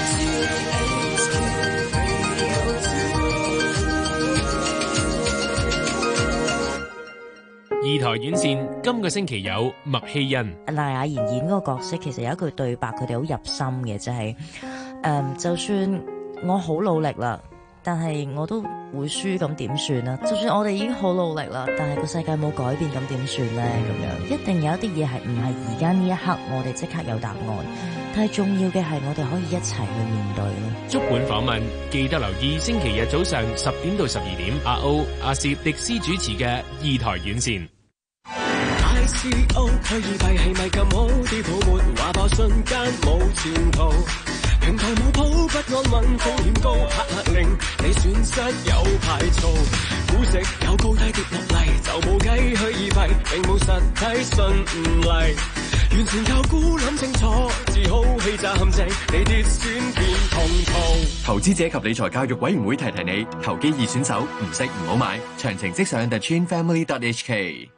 二台院線今個星期有麥希恩。 賴雅妍演嗰個角色，其實有一句對白，佢哋好入心嘅，就係就算我好努力啦，但係我都會輸，咁點算啊？就算我哋已經好努力啦，但係個世界冇改變，咁點算呢？咁樣一定有一啲嘢係唔係而家呢一刻我哋即刻有答案，但係重要嘅係我哋可以一齊去面對咯。 足本訪問，記得留意星期日早上10點到12點，阿歐、阿攝、迪斯主持嘅二台院線。 ICO 虛擬幣係咪咁好？啲泡沫話爆瞬間冇前途，平台冇鋪不安穩風險高，黑令你損失有排嘈，估值有高低跌落嚟就冇計，虛擬幣並冇實體信唔嚟，完全靠估諗清楚，自好欺詐陷阱，你跌損變痛途。 投資者及理財教育委員會提你，投機易選手唔識唔好買，詳情即上 thechinfamily.hk。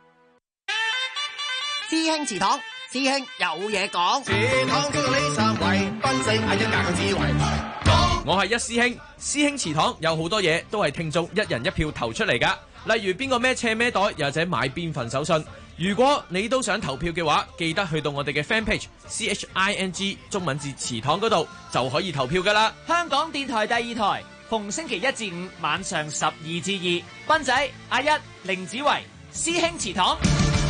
師兄祠堂，師兄有嘢講。祠堂經過呢3位，賓死嗌一格嘅智慧。 我係一師兄，師兄祠堂有好多嘢都係聽眾一人一票投出嚟噶，例如邊個孭斜孭袋，又或者買邊份手信。如果你都想投票嘅話，記得去到我哋嘅 fan page CHING 中文字祠堂嗰度就可以投票噶啦。 香港電台第2台，逢星期1至5晚上12至2，賓仔、阿一、凌子維，師兄祠堂。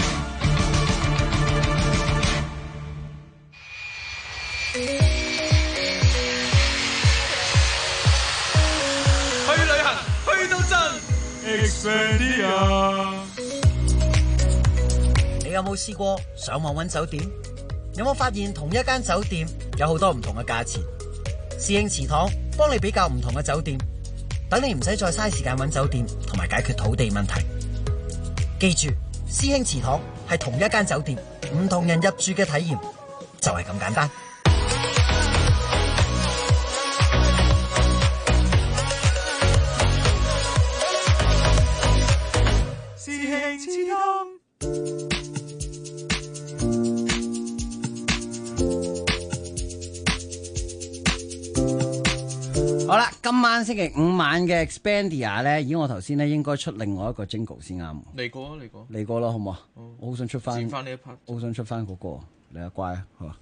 去旅行去到盡 Expedia。 你有冇試過上網揾酒店？有冇發現同一間酒店有好多唔同嘅價錢？師兄祠堂幫你比較唔同嘅酒店，等你唔使再嘥時間揾酒店同埋解決土地問題。記住，師兄祠堂係同一間酒店，唔同人入住嘅體驗就係咁簡單。 師兄祠堂。 好啦，今晚星期5晚嘅 Expedia 咧，咦，我頭先咧應該出另外一個 jingle 先啱。 嚟過啊， 嚟過啦，好唔好啊？我好想出翻， 剪翻呢一 part， 我好想出翻嗰個，你啊乖啊，好啊。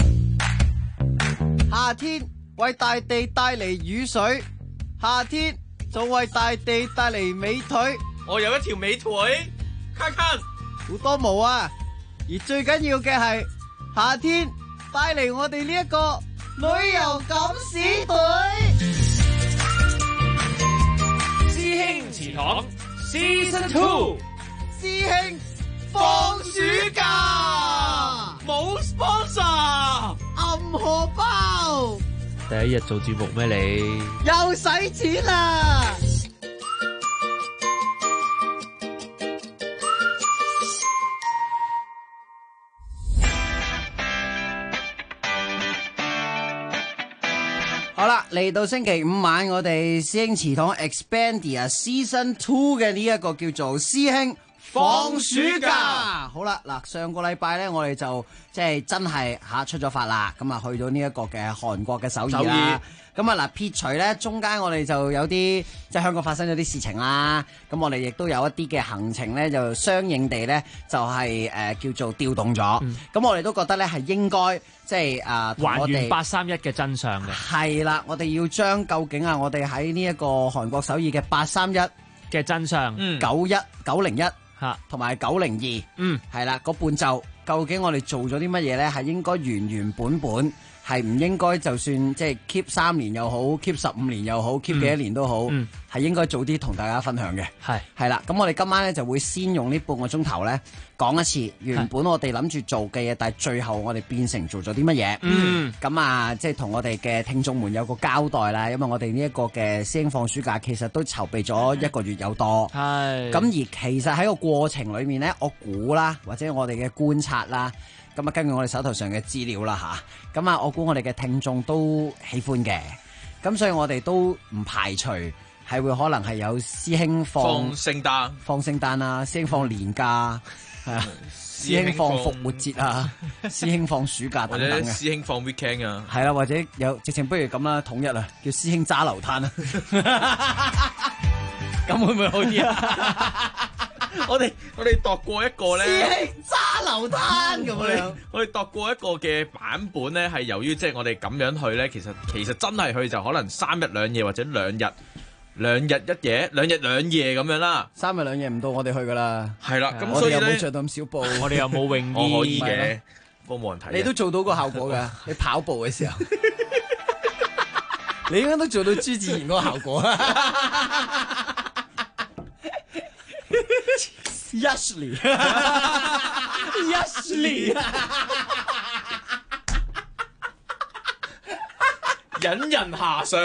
夏天為大地帶嚟雨水，夏天仲為大地帶嚟美腿。 我有一條美腿，卡卡好多毛啊！而最緊要嘅係夏天帶嚟我哋呢一個旅遊敢死隊。 師兄祠堂 Season 2， 師兄放暑假冇 sponsor， 暗荷包。 第一日做節目咩你？ 又使錢啦！ 好啦，嚟到星期5晚，我哋師兄祠堂 Expedia Season 2嘅呢一個叫做師兄放暑假。好啦，嗱，上個禮拜咧，我哋就即係真係出咗發啦，咁啊去到呢一個嘅韓國嘅首爾啦。咁啊嗱，撇除咧中間我哋就有啲即係香港發生咗啲事情啦，咁我哋亦都有一啲嘅行程咧，就相應地咧就係叫做調動咗。咁我哋都覺得咧係應該即係還原831嘅真相嘅。 係啦，我哋要將究竟我哋喺呢一個韓國首爾嘅831 嘅真相 91、901 嚇， 同埋902，係啦，嗰半晝究竟我哋做咗啲乜嘢咧？係應該原原本本係唔應該就算即係 keep 3年又好 ，keep 15年又好，keep 幾多年都好，係應該早啲同大家分享嘅。係啦，咁我哋今晚咧就會先用呢半個鐘頭咧講一次原本我哋諗住做嘅嘢，但係最後我哋變成做咗啲乜嘢。咁啊，即係同我哋嘅聽眾們有個交代啦。因為我哋呢一個嘅師兄放暑假，其實都籌備咗1個月有多。咁而其實喺個過程裏面咧，我估啦，或者我哋嘅觀察啦。咁啊，根據我哋手頭上嘅資料啦吓，咁啊，我估我哋嘅聽眾都喜歡嘅，咁所以我哋都唔排除係會可能係有師兄放聖誕啊，師兄放年假，係啊，師兄放復活節啊，師兄放暑假等等嘅， 或者師兄放 weekend 啊， 係啦，或者有直情不如咁啦，統一啊，叫師兄揸流灘啊，咁會唔會好啲啊？ 我哋度過一個咧， 師兄揸流灘咁樣。 我哋度過一個嘅版本咧，係由於即係我哋咁樣去咧，其實真係去就可能3日2夜或者2日1夜2日2夜咁樣啦。 3日2夜唔到我哋去噶啦。 係啦，咁所以咧， 我哋又冇着到咁少布， 我哋又冇泳衣， 我可以嘅，不過冇人睇。 你都做到個效果㗎，你跑步嘅時候，你應該都做到朱自然嗰個效果啊。Yashly， 引人遐想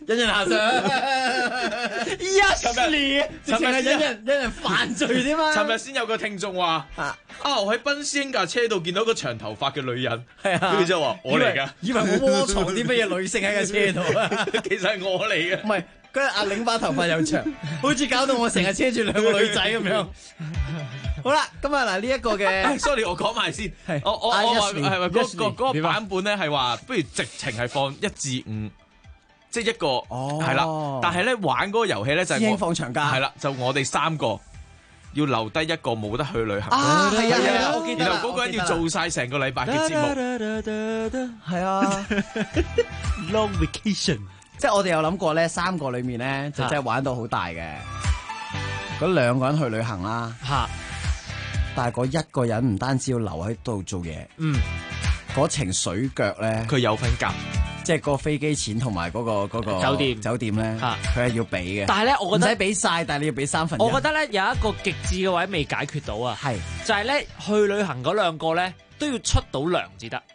，Yashly， 直情係引人犯罪添嘛。 尋日先有個聽眾話，我喺賓師兄架車度見到個長頭髮嘅女人，跟住就話我嚟㗎， 以為我窩藏啲乜嘢女性喺架車度啊， 其實係我嚟嘅， 唔係。嗰日阿領把頭髮又長，好似搞到我成日車住2個女仔咁樣。好啦，今日嗱呢一個嘅 ，sorry， 我講埋先。我話係咪嗰個版本咧係話，不如直情係放1至5，即係一個係啦。但係咧玩嗰個遊戲咧就係放長假， 係啦，就我哋3個要留低一個冇得去旅行。 係啊，我記得。 然後嗰個人要做晒成個禮拜嘅節目。 係啊 ，long vacation。 即係我哋有諗過咧，3個裏面咧就真係玩到好大嘅。嗰2個人去旅行啦，但係嗰1個人唔單止要留喺度做嘢，嗰程水腳咧， 佢有份夾， 即係個飛機錢同埋嗰個酒店咧，佢係要俾嘅。 但係咧，我覺得唔使俾晒，但係你要俾1/3。 我覺得咧有一個極致嘅位未解決到啊，就係咧去旅行嗰2個咧都要出到糧至得。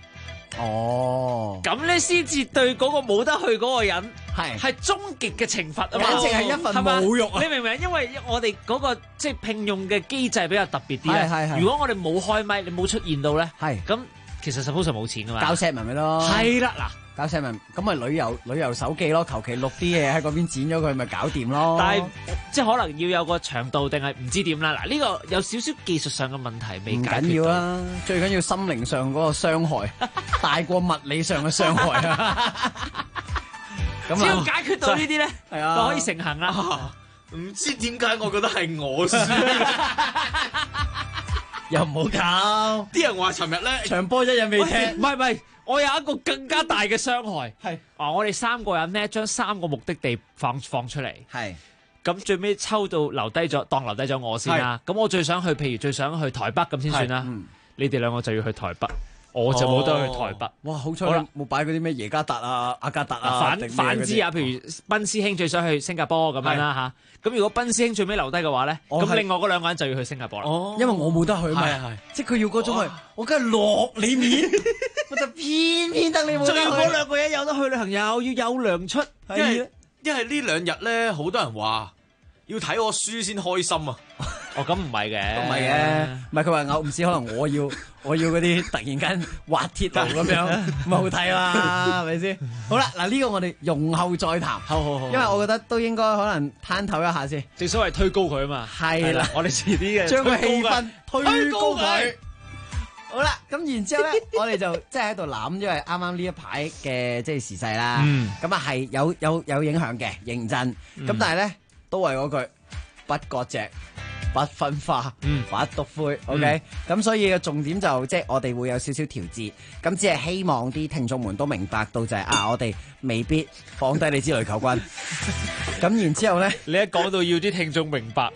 咁咧先至對嗰個冇得去嗰個人係終極嘅懲罰啊嘛， 簡直係一份侮辱啊！ 你明唔明？因為我哋嗰個即係聘用嘅機制比較特別啲咧。如果我哋冇開咪，你冇出現到咧，咁其實 suppose 冇錢噶嘛。 搞石文咪咯， 係啦嗱。 搞石文咁咪旅遊手記咯，求其錄啲嘢喺嗰邊剪咗佢咪搞掂咯。 但係即係可能要有個長度定係唔知點啦。嗱，呢個有少少技術上嘅問題未解決到。唔緊要啦， 最緊要心靈上嗰個傷害大過物理上嘅傷害啊！ 咁只要解決到呢啲咧，就可以成行啦。 唔知點解我覺得係我輸， 又唔好搞。 啲人話尋日咧場波1日未踢， 唔係。我有一個更加大嘅傷害，我哋3個人咧將3個目的地放出嚟，咁最尾抽到留低咗，當留低咗我先啦。咁我最想去，譬如最想去台北咁先算啦。你哋2個就要去台北，我就冇得去台北。 哇，好彩冇擺嗰啲咩耶加達啊、阿加達啊。 反之啊，譬如賓師兄最想去新加坡咁樣啦嚇。咁如果賓師兄最尾留低嘅話咧，咁另外嗰2個人就要去新加坡啦。 因為我冇得去嘛，即係佢要嗰種去，我梗係落你面，我就偏偏得你冇得去。 仲要嗰2個人有得去旅行，又要有糧出， 因為呢2日咧，好多人話要睇我輸先開心啊！ 咁唔係嘅， 唔係嘅，唔係佢話唔知可能我要嗰啲突然間滑鐵盧咁樣，咪好睇啦，係咪先？好啦，嗱呢個我哋容後再談。 好， 因為我覺得都應該可能攤透一下先。 正所謂推高佢啊嘛。 係啦， 我哋遲啲嘅將個氣氛推高佢。好啦，咁然之後咧，我哋就即係喺度諗，因為啱啱呢一排嘅即係時勢啦，咁啊係有影響嘅，認真。咁但係咧都係嗰句，不割席。不分化，不篤灰 ，OK，咁所以嘅重點就即係我哋會有少少調節，咁只係希望啲聽眾們都明白到就係我哋未必放低你支壘球軍，咁然之後咧， 你一講到要啲聽眾明白，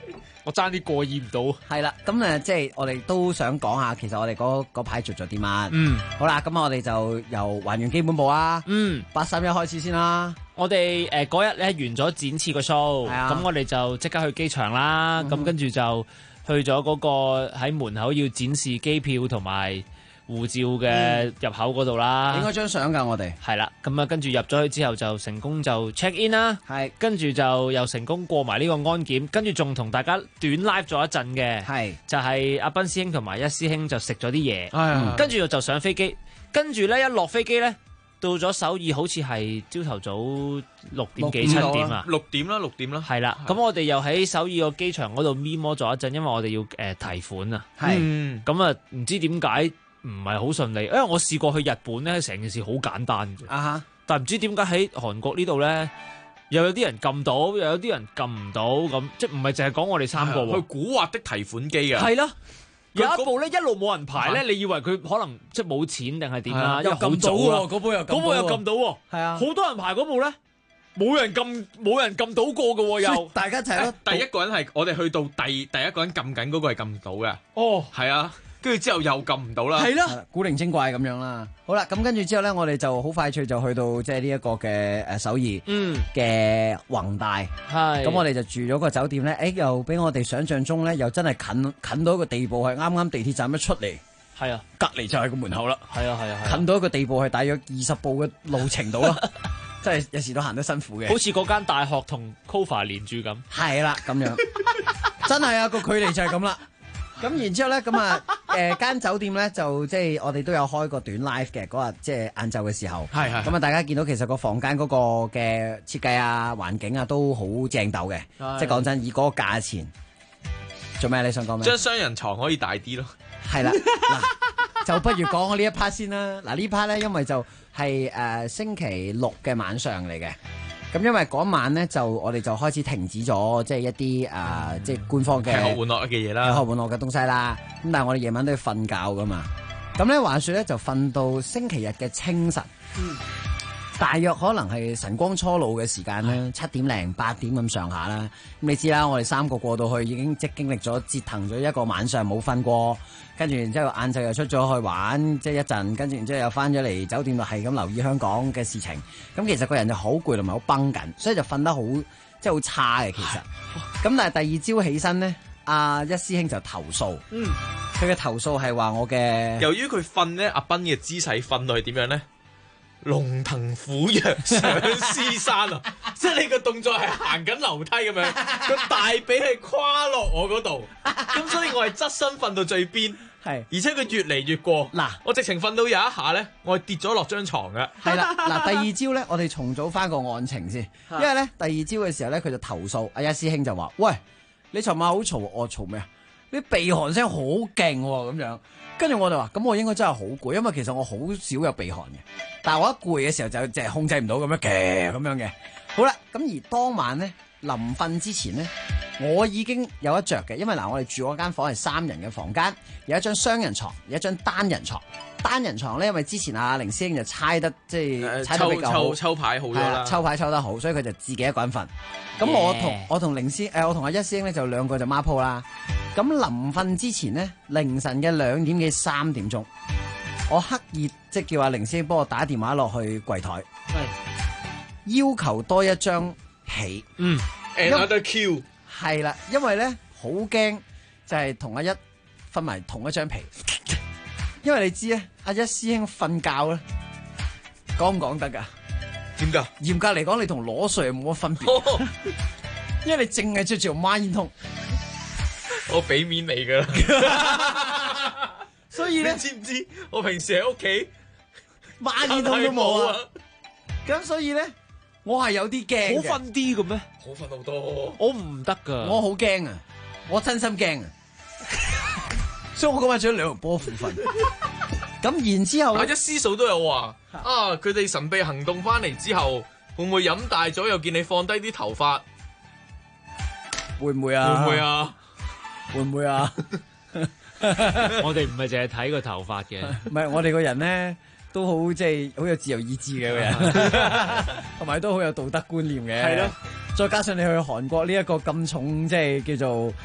我爭啲過意唔到。 係啦，咁即係我哋都想講下，其實我哋嗰排做咗啲乜。好啦，咁我哋就由還原基本步啦。831開始先啦。 我哋嗰日咧完咗展翅個 show，咁我哋就即刻去機場啦。咁跟住就去咗嗰個喺門口要展示機票同埋護照嘅入口嗰度啦。 影咗張相㗎，我哋係啦。咁啊，跟住入咗去之後就成功就 check in 啦。 係，跟住就又成功過埋呢個安檢，跟住仲同大家短 live 咗一陣嘅。係，就係阿斌師兄同埋一師兄就食咗啲嘢，跟住就上飛機，跟住咧一落飛機咧。到咗首爾好似係朝頭早6點幾7點啊 ，6點啦， 係啦。咁我哋又喺首爾個機場嗰度咪摸咗一陣，因為我哋要提款啊。係，咁啊唔知點解唔係好順利，因為我試過去日本咧，成件事好簡單嘅。但係唔知點解喺韓國呢度咧，又有啲人撳到，又有啲人撳唔到，咁即係唔係淨係講我哋3個喎。 佢古惑的提款機啊！ 係咯。有一部咧一路冇人排咧，你以為佢可能即係冇錢定係點啦？因為好早喎，嗰部又撳到喎，係啊，好多人排嗰部咧，冇人撳到過嘅喎，又大家睇咯。 第一個人係我哋去到第一個人撳緊嗰個係撳唔到嘅。 哦，係啊，跟住之後又撳唔到啦。 係咯，古靈精怪咁樣啦。好啦，咁跟住之後咧，我哋就好快脆就去到即係呢一個嘅首爾嘅弘大。係，咁我哋就住咗個酒店咧，又俾我哋想象中咧，又真係近到一個地步，係啱啱地鐵站一出嚟， 係啊， 隔離就係個門口啦。 係啊， 近到一個地步係大約20步嘅路程度啦，真係有時都行得辛苦嘅。 好似嗰間大學同 Kova 連住咁。 係啦，咁樣真係啊，個距離就係咁啦。咁然之後咧，咁啊間酒店咧就即係我哋都有開個短 live 嘅嗰日，即係晏晝嘅時候。係。咁啊，大家見到其實個房間嗰個嘅設計啊、環境啊都好正鬥嘅。即係講真，以嗰個價錢做咩？你想講咩？ 張雙人床可以大啲咯。 係啦，嗱，就不如講我呢一 part 先啦。嗱，呢 part 咧，因為就係星期6嘅晚上嚟嘅。咁因為嗰晚咧就我哋就開始停止咗即係一啲即係官方嘅吃喝玩樂嘅嘢啦， 吃喝玩樂嘅東西啦。咁但係我哋夜晚都要瞓覺噶嘛。咁咧話說咧就瞓到星期日嘅清晨，大約可能係晨光初露嘅時間咧，7點零8點咁上下啦。咁你知啦，我哋3個過到去已經即係經歷咗折騰咗一個晚上冇瞓過。跟住然之後晏晝又出咗去玩，即係一陣，跟住然之後又翻咗嚟酒店度，係咁留意香港嘅事情。咁其實個人就好攰同埋好繃緊，所以就瞓得好即係好差嘅其實。咁但係第二朝起身咧，阿一師兄就投訴，佢嘅投訴係話我嘅由於佢瞓咧，阿斌嘅姿勢瞓到係點樣咧？龍騰虎躍上獅山啊！即係你個動作係行緊樓梯咁樣，個大髀係跨落我嗰度，咁所以我係側身瞓到最邊， 係， 而且佢越嚟越過。嗱，我直情瞓到有一下咧，我係跌咗落張床嘅。 係啦，嗱，第二朝咧，我哋重組翻個案情先，因為咧第二朝嘅時候咧，佢就投訴，阿一師兄就話：喂，你尋晚好嘈，我嘈咩啊？你鼻鼾聲好勁喎，咁樣。跟住我就話：咁我應該真係好攰，因為其實我好少有鼻鼾嘅。但係我一攰嘅時候就淨係控制唔到咁樣嘅咁樣嘅。好啦，咁而當晚咧臨瞓之前咧，我已經有得着嘅，因為嗱我哋住嗰間房係3人嘅房間，有一張雙人床，有一張單人床。單人床咧，因為之前阿凌師兄就猜得即係猜得比較好， 抽牌好咗啦， 抽牌抽得好，所以佢就自己一個人瞓。咁我同凌師我同阿一師兄咧就兩個就孖鋪啦。咁臨瞓之前咧，凌晨嘅2點幾3點鐘，我刻意即係叫阿凌師兄幫我打電話落去櫃台，要求多一張被。 Another Q 係啦，因為咧好驚就係同阿一瞓埋同一張被，因為你知咧，阿一師兄瞓覺咧講唔講得噶？ 點㗎？ 嚴格嚟講，你同裸睡冇乜分別，因為你淨係着住條孖煙通。 我俾面你噶啦， 所以咧， 你知唔知我平時喺屋企孖煙通都冇啊？咁所以咧，我係有啲驚。 好瞓啲嘅咩？ 好瞓好多， 我唔得噶， 我好驚啊！我真心驚啊！所以我嗰晚着咗2條波褲瞓。咁然之後， 一師嫂都有話啊，佢哋神秘行動翻嚟之後，會唔會飲大咗又見你放低啲頭髮？ 會唔會啊？ 會唔會啊？ 會唔會啊？ 我哋唔係淨係睇個頭髮嘅， 唔係我哋個人咧都好即係好有自由意志嘅個人，同埋都好有道德觀念嘅。係咯，再加上你去韓國呢一個咁重即係叫做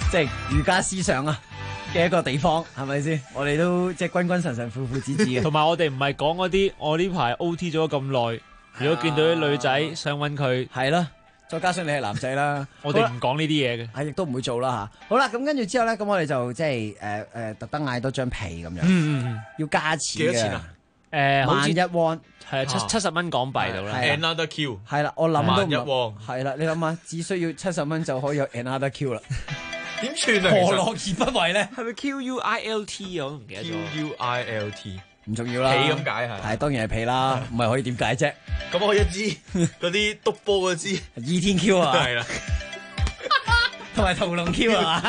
即係儒家思想啊嘅一個地方，係咪先？我哋都即係君君臣臣、父父子子嘅。 同埋我哋唔係講嗰啲，我呢排 OT 咗咁耐，如果見到啲女仔想揾佢， 係啦。再加上你係男仔啦， 我哋唔講呢啲嘢嘅， 係亦都唔會做啦嚇。好啦，咁跟住之後咧，咁我哋就即係特登嗌多張被咁樣，要加錢嘅。 幾多錢啊？ 萬一汪係70蚊港幣到啦。 Another Q 係啦，我諗都萬一汪係啦，你諗下，只需要70蚊就可以有 Another Q 啦。 點算啊？ 何樂而不為咧？ 係咪 QUILT 啊？我都唔記得咗。 QUILT 唔重要啦， 被咁解係當然係被啦，唔係可以點解啫？ 咁我一支嗰啲篤波嗰支倚天 Q 啊， 係啦， 同埋屠龍 Q 啊，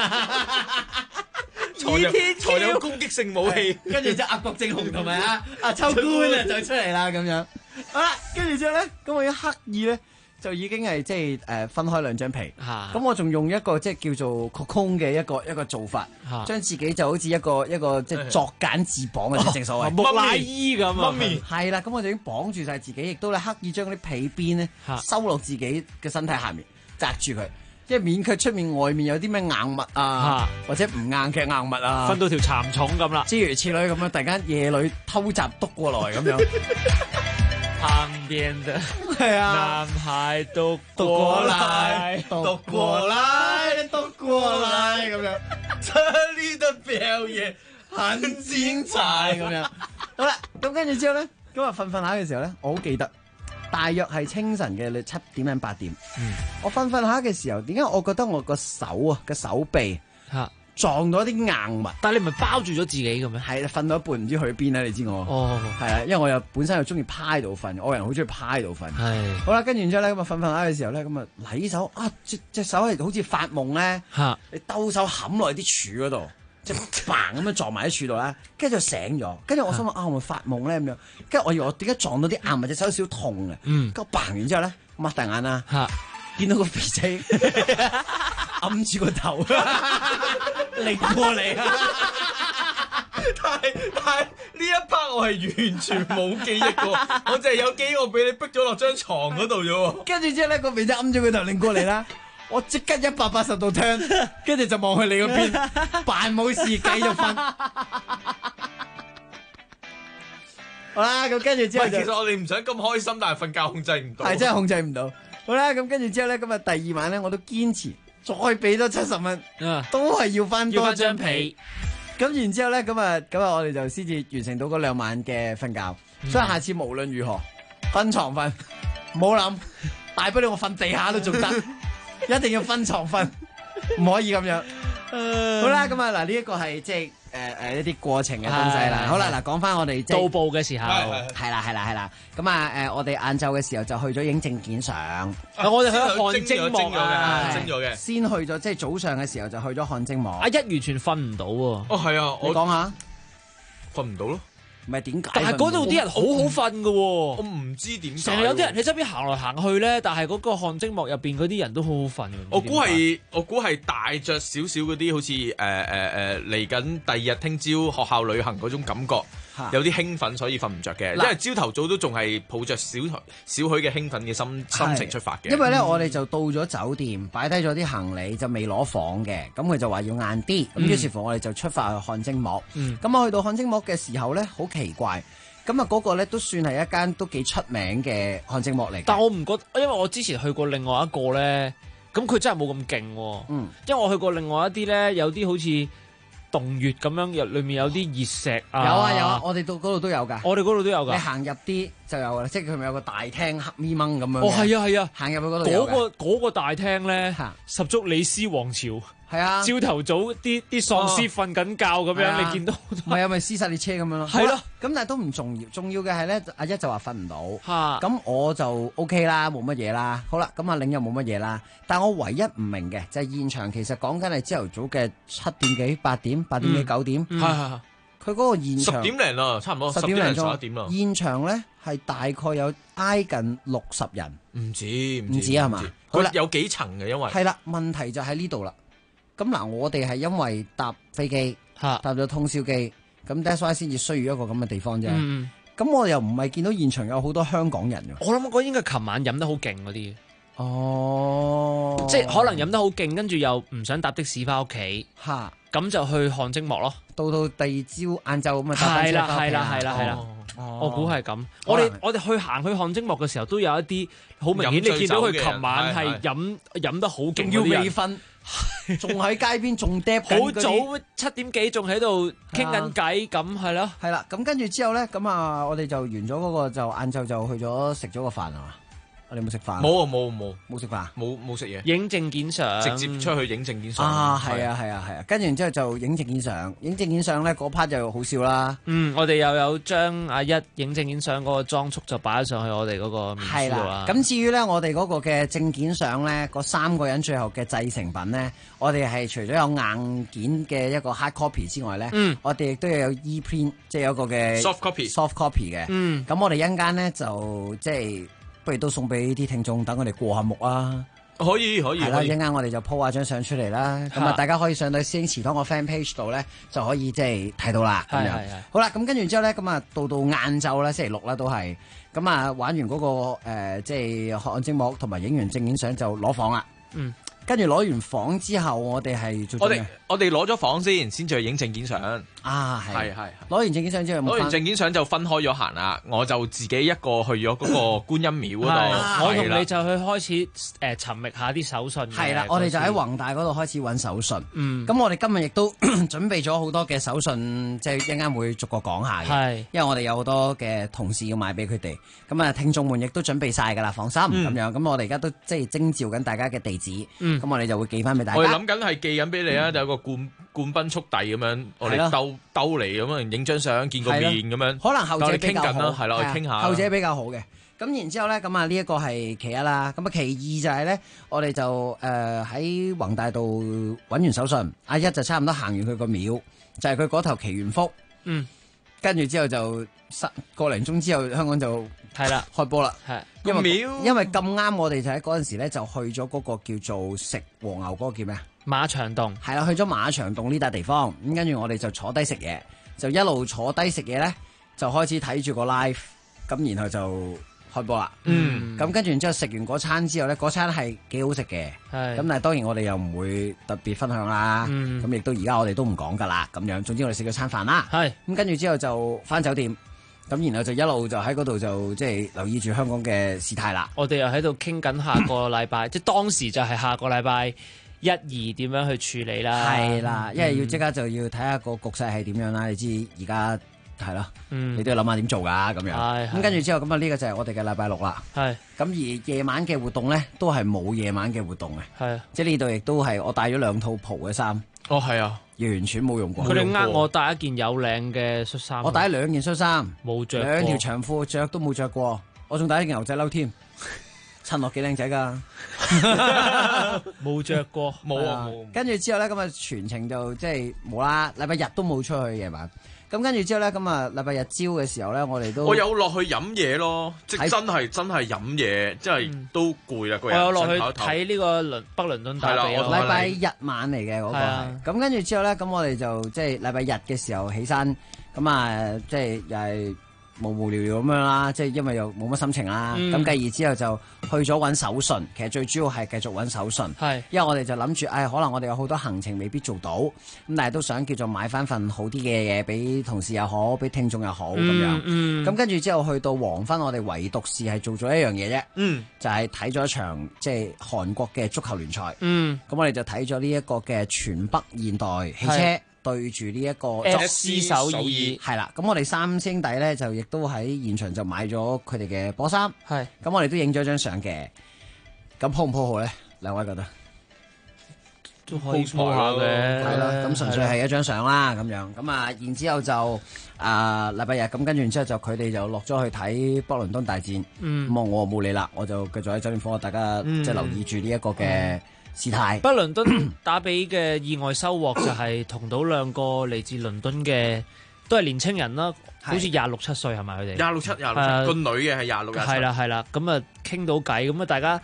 藏有攻擊性武器， 跟住就阿郭正雄同埋阿秋官啊就出嚟啦咁樣。好啦，跟住之後咧，咁我一刻意咧。就已經係即係分開兩張被，咁我仲用一個即係叫做 cocoon 嘅一個做法，將自己就好似一個即係作繭自綁嘅，正所謂木乃伊咁啊， 係啦，咁我就已經綁住晒自己，亦都咧刻意將嗰啲被邊咧收落自己嘅身體下面，紮住佢，即係免卻出面外面有啲咩硬物啊，或者唔硬嘅硬物啊， 分到條蠶蟲咁啦， 諸如此類咁樣，突然間夜裏偷襲篤過來咁樣。 旁邊的係啊， 男孩讀過來咁樣， 這裡的表演很精彩咁樣。好啦，咁跟住之後咧，今日瞓下嘅時候咧，我好記得，大約係清晨嘅7點零8點。我瞓下嘅時候，點解我覺得我個手臂撞到啲硬物， 但係你唔係包住咗自己嘅咩？ 係瞓到一半唔知去邊啦，你知我。 哦， 係啊，因為我又本身又中意趴喺度瞓，我人好中意趴喺度瞓。係。好啦，跟住之後咧，咁啊瞓下嘅時候咧，咁啊嗱手啊隻手係好似發夢咧，你兜手冚落啲柱嗰度，即係嘭咁樣撞埋喺柱度啦，跟住就醒咗。跟住我心諗我咪發夢咧咁樣，跟住我以為我點解撞到啲硬物，隻手有少少痛嘅。跟住嘭完之後咧，擘大眼啦，見到個肥仔揞住個頭。擰過嚟啊！ 但係呢一 part 我係完全冇記憶喎，我淨係有記憶我俾你逼咗落張床嗰度啫喎。 跟住之後咧，個肥仔揞住佢頭擰過嚟啦，我即刻180度 turn， 跟住就望去你嗰邊，扮冇事繼續瞓。好啦，咁跟住之後其實我哋唔想咁開心，但係瞓覺控制唔到。 係真係控制唔到。好啦，咁跟住之後咧，今日第2晚咧，我都堅持。再俾多70蚊，都係要翻多張被。咁然之後咧，咁啊，我哋就先至完成到嗰2晚嘅瞓覺。所以下次無論如何，分床瞓，唔好諗，大不了我瞓地下都仲得，一定要分床瞓，唔可以咁樣。好啦，咁啊嗱，呢一個係即係一啲過程嘅東西啦。好啦，嗱，講翻我哋到埗嘅時候， 係啦。咁啊我哋晏晝嘅時候就去咗影證件相。 我哋去咗汗蒸幕蒸咗嘅。 先去咗，即係早上嘅時候就去咗汗蒸幕。 一完全瞓唔到喎。 哦，係啊， 你講下。 瞓唔到咯。 唔係點解？ 但係嗰度啲人好好瞓㗎喎。我唔知點解。 成日有啲人喺側邊行來行去咧，但係嗰個汗蒸幕入邊嗰啲人都好好瞓。 我估係大着少少嗰啲，好似嚟緊第二日聽朝學校旅行嗰種感覺，有啲興奮，所以瞓唔着嘅。因為朝頭早都仲係抱着少許嘅興奮嘅心情出發嘅。 因為咧，我哋就到咗酒店，擺低咗啲行李，就未攞房嘅。咁佢就話要晏啲，咁於是乎我哋就出發去汗蒸幕。咁我去到汗蒸幕嘅時候咧，好奇怪。咁啊，嗰個咧都算係一間都幾出名嘅汗蒸幕嚟。 但我唔覺得，因為我之前去過另外一個咧，咁佢真係冇咁勁喎。因為我去過另外一啲咧，有啲好似洞穴咁樣，裏面有啲熱石啊。 有啊，我哋到嗰度都有㗎。 我哋嗰度都有㗎。 你行入啲就有㗎啦，即係佢咪有個大廳黑咪掹咁樣。 哦，係啊， 行入去嗰度有㗎。 嗰個大廳咧，十足李斯王朝。 係啊， 朝頭早啲喪屍瞓緊覺咁樣，你見到唔係咪屍殺列車咁樣咯？ 係咯， 咁但係都唔重要，重要嘅係咧，阿一就話瞓唔到，咁我就 OK 啦，冇乜嘢啦。好啦，咁阿玲又冇乜嘢啦。但我唯一唔明嘅就係現場其實講緊係朝頭早嘅7點幾、8點幾、9點，係佢嗰個現場 10點零啦，差唔多10點零11點啦。 現場咧係大概有挨近60人， 唔止係嘛？好啦， 有幾層嘅，因為係啦，問題就喺呢度啦。咁嗱，我哋係因為搭飛機，搭咗通宵機，咁 that's why 先至需要一個咁嘅地方啫。咁我又唔係見到現場有好多香港人嘅。 我諗嗰應該琴晚飲得好勁嗰啲。 哦， 即係可能飲得好勁，跟住又唔想搭的士翻屋企， 嚇， 咁就去看積木咯。 到第二朝晏晝咁啊，搭翻車翻屋企啦。 係啦。我估係咁。 可能我哋去看積木嘅時候，都有一啲好明顯，你見到佢琴晚係飲得好勁， 仲要未瞓，仲喺街邊仲嗒緊好早7點幾仲喺度傾緊偈，咁係咯。 係啦，咁跟住之後咧，咁啊，我哋就完咗嗰個就晏晝就去咗食咗個飯係嘛？我哋有冇食飯？冇食飯， 冇食嘢， 影證件相， 直接出去影證件相。 係啊，跟住然之後就影證件相，影證件相咧嗰 part 就好笑啦。 我哋又有將阿一影證件相嗰個裝束就擺咗上去我哋嗰個面書度啦。 咁至於咧，我哋嗰個嘅證件相咧，嗰3個人最後嘅製成品咧，我哋係除咗有硬件嘅一個 hard copy 之外咧，我哋亦都有 e-print， 即係有一個嘅 soft copy 嘅。咁我哋一陣間咧就即係。不如都送俾啲聽眾，等我哋過下目啊！ 可以。 係啦，一陣間我哋就 po 下張相出嚟啦。咁啊，大家可以上到師兄祠堂個 fan page 度咧，就可以即係睇到啦。咁樣好啦，咁跟住之後咧，咁啊到晏晝啦，星期6啦都係。咁啊玩完嗰個即係看積木同埋影完證件相就攞房啦。跟住攞完房之後，我哋係做咩？ 我哋攞咗房先至去影證件相。 係。攞完證件相之後， 攞完證件相就分開咗行啦。我就自己一個去咗嗰個觀音廟嗰度。 我同你就去開始尋覓下啲手信。 係啦，我哋就喺宏大嗰度開始揾手信。咁我哋今日亦都準備咗好多嘅手信，即係一陣間會逐個講下嘅。因為我哋有好多嘅同事要賣俾佢哋。咁啊，聽眾們亦都準備晒㗎啦，放心咁樣。咁我哋而家都即係徵召緊大家嘅地址。咁我哋就會寄翻俾大家。 我哋諗緊係寄緊俾你啊，就有個冠賓速遞咁樣，我哋兜嚟咁樣影張相，見個面咁樣。 可能後者比較好， 係啦，我哋傾下。 後者比較好嘅。咁然之後咧，咁啊呢一個係其一啦。咁啊其二就係咧，我哋就喺宏大道揾完手信，阿一就差唔多行完佢個廟，就係佢嗰頭祈願福。跟住之後就個零鐘之後，香港就係啦開波啦。因為咁啱，我哋就喺嗰陣時咧就去咗嗰個叫做食和牛嗰個叫咩啊？ 馬場洞係啦，去咗馬場洞呢笪地方。咁跟住我哋就坐低食嘢，就一路坐低食嘢咧，就開始睇住個 live。咁然後就開波啦。咁跟住然之後食完嗰餐之後咧，嗰餐係幾好食嘅。咁但係當然我哋又唔會特別分享啦。咁亦都而家我哋都唔講㗎啦。咁樣總之我哋食咗餐飯啦。咁跟住之後就翻酒店。咁然後就一路就喺嗰度就即係留意住香港嘅事態啦。 我哋又喺度傾緊下個禮拜，即係當時就係下個禮拜1、2點樣去處理啦。 係啦，因為要即刻就要睇下個局勢係點樣啦。你知而家係咯，你都要諗下點做㗎咁樣。咁跟住之後咁啊，呢個就係我哋嘅禮拜6啦。咁而夜晚嘅活動咧，都係冇夜晚嘅活動嘅。即係呢度亦都係我帶咗2套蒲嘅衫。 係啊。 完全冇用過。 佢哋我帶一件有領嘅恤衫。 我帶2件恤衫， 冇着 2條長褲，着都冇着過。我仲帶一件牛仔褸添，襯落幾靚仔㗎。 冇着過， 冇啊。 跟住之後咧，咁啊全程就即係冇啦。禮拜日都冇出去夜晚。咁跟住之後咧，咁啊禮拜日朝嘅時候咧，我有落去飲嘢咯，即係真係飲嘢，即係都攰啊個人。 我有落去睇呢個北倫敦大比。 禮拜日晚嚟嘅嗰個係。咁跟住之後咧，咁我哋就即係禮拜日嘅時候起身，咁啊即係又係無聊咁樣啦，即係因為又冇乜心情啦。咁繼而之後就去咗揾手信，其實最主要係繼續揾手信。因為我哋就諗住，可能我哋有好多行程未必做到，咁但係都想叫做買翻份好啲嘅嘢俾同事又好，俾聽眾又好咁樣。咁跟住之後去到黃昏，我哋唯獨是係做咗一樣嘢啫，就係睇咗一場即係韓國嘅足球聯賽。咁我哋就睇咗呢一個嘅全北現代汽車。對住呢一個 FC 首爾係啦，咁我哋3兄弟咧就亦都喺現場就買咗佢哋嘅波衫，咁我哋都影咗張相嘅，咁鋪唔鋪好咧？兩位覺得都可以鋪下嘅， 係啦，咁純粹係一張相啦，咁樣，咁啊，然之後就禮拜日，咁跟住之後就佢哋就落咗去睇北倫敦大戰，咁我冇理啦，我就繼續喺酒店房，大家即係留意住呢一個嘅事態。 北倫敦打比嘅意外收穫就係同到2個嚟自倫敦嘅，都係年青人啦，好似26、7歲係咪佢哋？26、7，個女嘅係26、27。 係啦，咁啊傾到偈，咁啊大家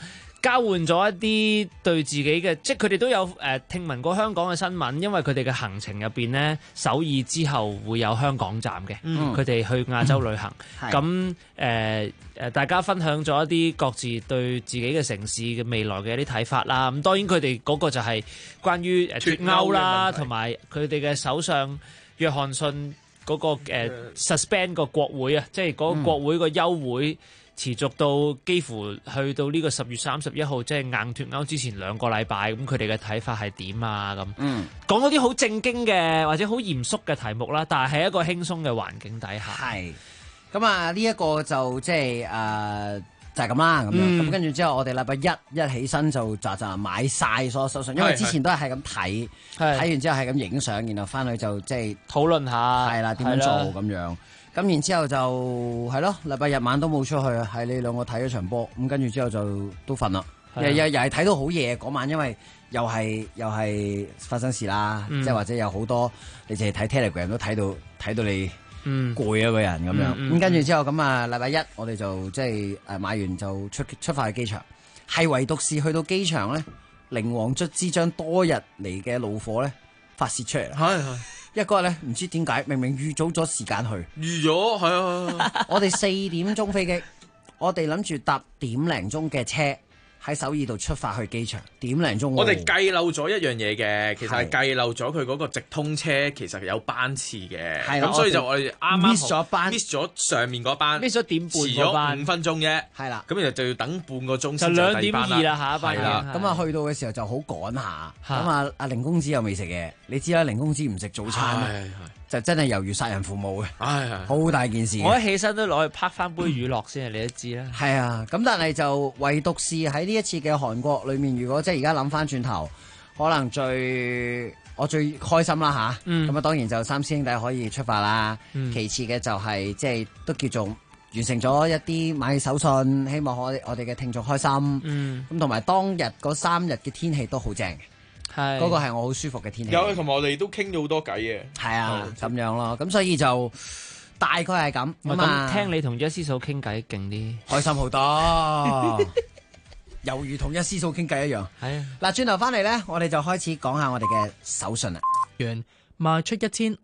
交換咗一啲對自己嘅，即係佢哋都有聽聞過香港嘅新聞，因為佢哋嘅行程入邊呢，首爾之後會有香港站嘅，佢哋去亞洲旅行，咁大家分享咗一啲各自對自己嘅城市嘅未來嘅一啲睇法啦。咁當然佢哋嗰個就係關於脫歐啦，同埋佢哋嘅首相約翰遜嗰個suspend 個國會啊，即係嗰個國會個休會持續到幾乎去到呢個10月31號，即係硬脫歐之前2個禮拜。咁佢哋嘅睇法係點啊？咁講到啲好正經嘅或者好嚴肅嘅題目啦，但係喺一個輕鬆嘅環境底下。 係咁啊！呢一個就即係就係咁啦，咁樣咁跟住之後，我哋禮拜一起身就就買晒所有手信，因為之前都係咁睇完之後係咁影相，然後翻去就即係討論下， 係啦點樣做咁樣。咁然之後就係咯，禮拜日晚都冇出去，係你兩個睇咗場波，咁跟住之後就都瞓啦。又係睇到好夜嗰晚，因為又係發生事啦，即係或者有好多你淨係睇 Telegram 都睇到你攰啊個人咁樣。咁跟住之後咁啊，禮拜一我哋就即係買完就出發去機場，係唯獨是去到機場咧，靈王卒之將多日嚟嘅怒火咧發泄出嚟啦。係。一個咧唔知點解，明明預早咗時間去， 預咗係啊！ 我哋4點鐘飛機，我哋諗住搭1點零鐘嘅車喺首爾度出發去機場，1點零鐘。 我哋計漏咗一樣嘢嘅，其實係計漏咗佢嗰個直通車其實有班次嘅，咁所以就我哋啱啱 miss 咗上面嗰班 ，miss 咗1點半遲咗5分鐘啫， 係啦， 咁就要等半個鐘先就2點2啦，下一班啦。咁啊去到嘅時候就好趕下，咁啊阿凌公子又未食嘢，你知啦，凌公子唔食早餐就真係猶如殺人父母嘅，好大件事。 我一起身都攞去拍翻杯乳酪先，你都知啦。 係啊，咁但係就唯獨是喺呢一次嘅韓國裏面，如果即係而家諗翻轉頭，可能我最開心啦吓，咁啊當然就3師兄弟可以出發啦。其次嘅就係即係都叫做完成咗一啲買手信，希望我哋嘅聽眾開心。咁同埋當日嗰3日嘅天氣都好正嘅。嗰個係我好舒服嘅天氣。 有，同埋我哋都傾咗好多偈嘅。 係啊，咁樣咯。咁所以就大概係咁。 咁聽你同一師嫂傾偈勁啲， 開心好多，猶如同一師嫂傾偈一樣。係啊。嗱，轉頭翻嚟咧，我哋就開始講下我哋嘅手信啦。 賣出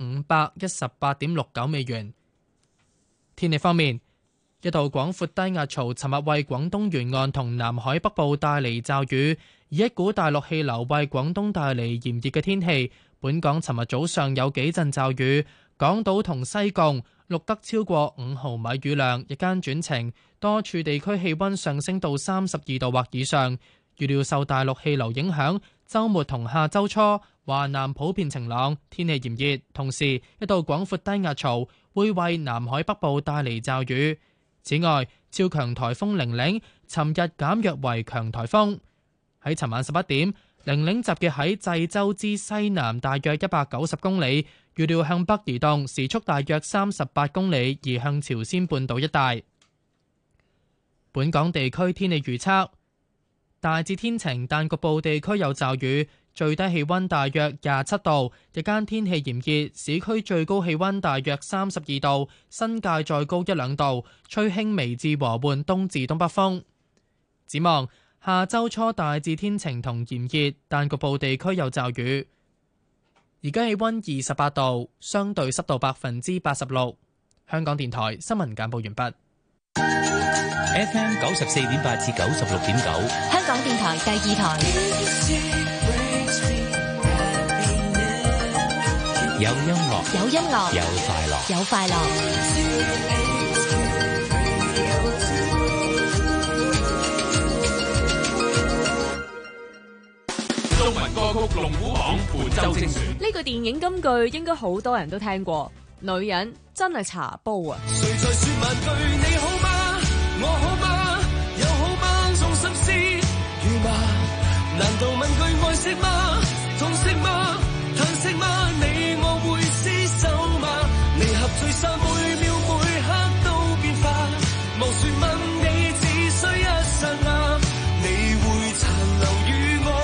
1518.69美元。天氣方面，一道廣闊低壓槽尋日為廣東沿岸同南海北部帶嚟驟雨。而一股大陸氣流為廣東帶嚟炎熱嘅天氣，本港尋日早上有幾陣驟雨，港島同西貢錄得超過5毫米雨量，日間轉晴，多處地區氣溫上升到32度或以上。預料受大陸氣流影響，週末同下週初華南普遍晴朗，天氣炎熱，同時一道廣闊低壓槽會為南海北部帶嚟驟雨。此外，超強颱風玲玲尋日減弱為強颱風。喺尋晚11點，玲玲集結喺濟州之西南大約190公里，預料向北移動，時速大約38公里，移向朝鮮半島一帶。本港地區天氣預測，大致天晴，但局部地區有驟雨，最低氣溫大約27度，日間天氣炎熱，市區最高氣溫大約32度，新界再高1-2度，吹輕微至和緩東至東北風。展望下周初大致天晴同炎熱，但局部地區有驟雨。而家氣溫28度，相對濕度86%。香港電台新聞簡報完畢。 FM 94.8至96.9， 香港電台第2台。 有音樂， 有音樂， 有快樂， 有快樂。 中文歌曲龍虎榜本周精選。 呢句電影金句應該好多人都聽過，女人真係茶煲啊！ 誰在說萬句你好嗎？我好嗎？又好嗎？縱心思如麻，難道問句愛惜嗎？痛惜嗎？嘆息嗎？你我會廝守嗎？離合聚散每秒每刻都變化，無說問你只需一剎那，你會殘留於我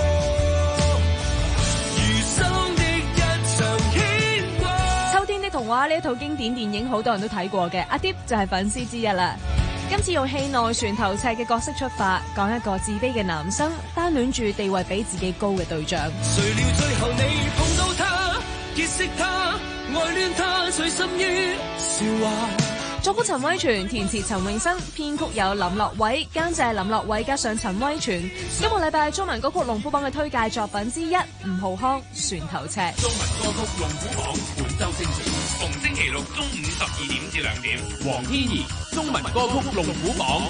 餘生的一場牽掛。 秋天的童話呢一套經典電影好多人都睇過嘅，阿 Deep 就係粉絲之一啦。 今次用戲內船頭尺嘅角色出發，講一個自卑嘅男生單戀住地位比自己高嘅對象。 誰料最後你碰到他，結識他，愛戀他，醉心於笑話。 作曲陳威全，填詞陳詠燊，編曲有林樂偉，監製林樂偉加上陳威全。今個禮拜中文歌曲龍虎榜嘅推介作品之一，吳浩康《船頭尺》。 中文歌曲龍虎榜本周星馳，逢星期六中午12點至2點。黃天怡，中文歌曲龍虎榜。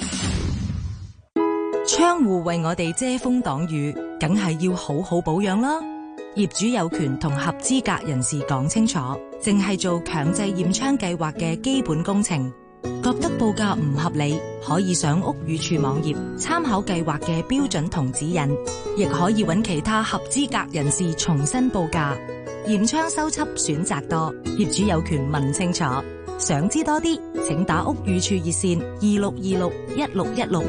窗戶為我哋遮風擋雨，梗係要好好保養啦。業主有權同合資格人士講清楚，淨係做強制驗窗計劃嘅基本工程。覺得報價唔合理，可以上屋宇署網頁參考計劃嘅標準同指引，亦可以揾其他合資格人士重新報價。驗窗修葺選擇多，業主有權問清楚。想知多啲，請打屋宇署熱線26261616。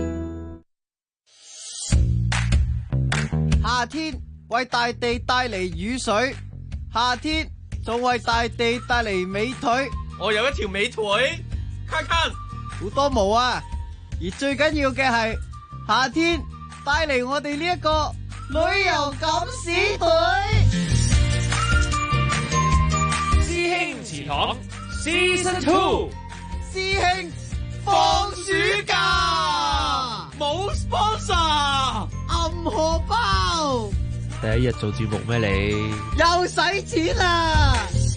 夏天為大地帶嚟雨水，夏天仲為大地帶嚟美腿。 我有一條美腿，卡卡好多毛啊！而最緊要嘅係夏天帶嚟我哋呢一個旅遊敢死隊。 師兄祠堂 Season 2， 師兄放暑假冇 sponsor， 暗荷包。 第一日做節目咩你？ 又使錢啦！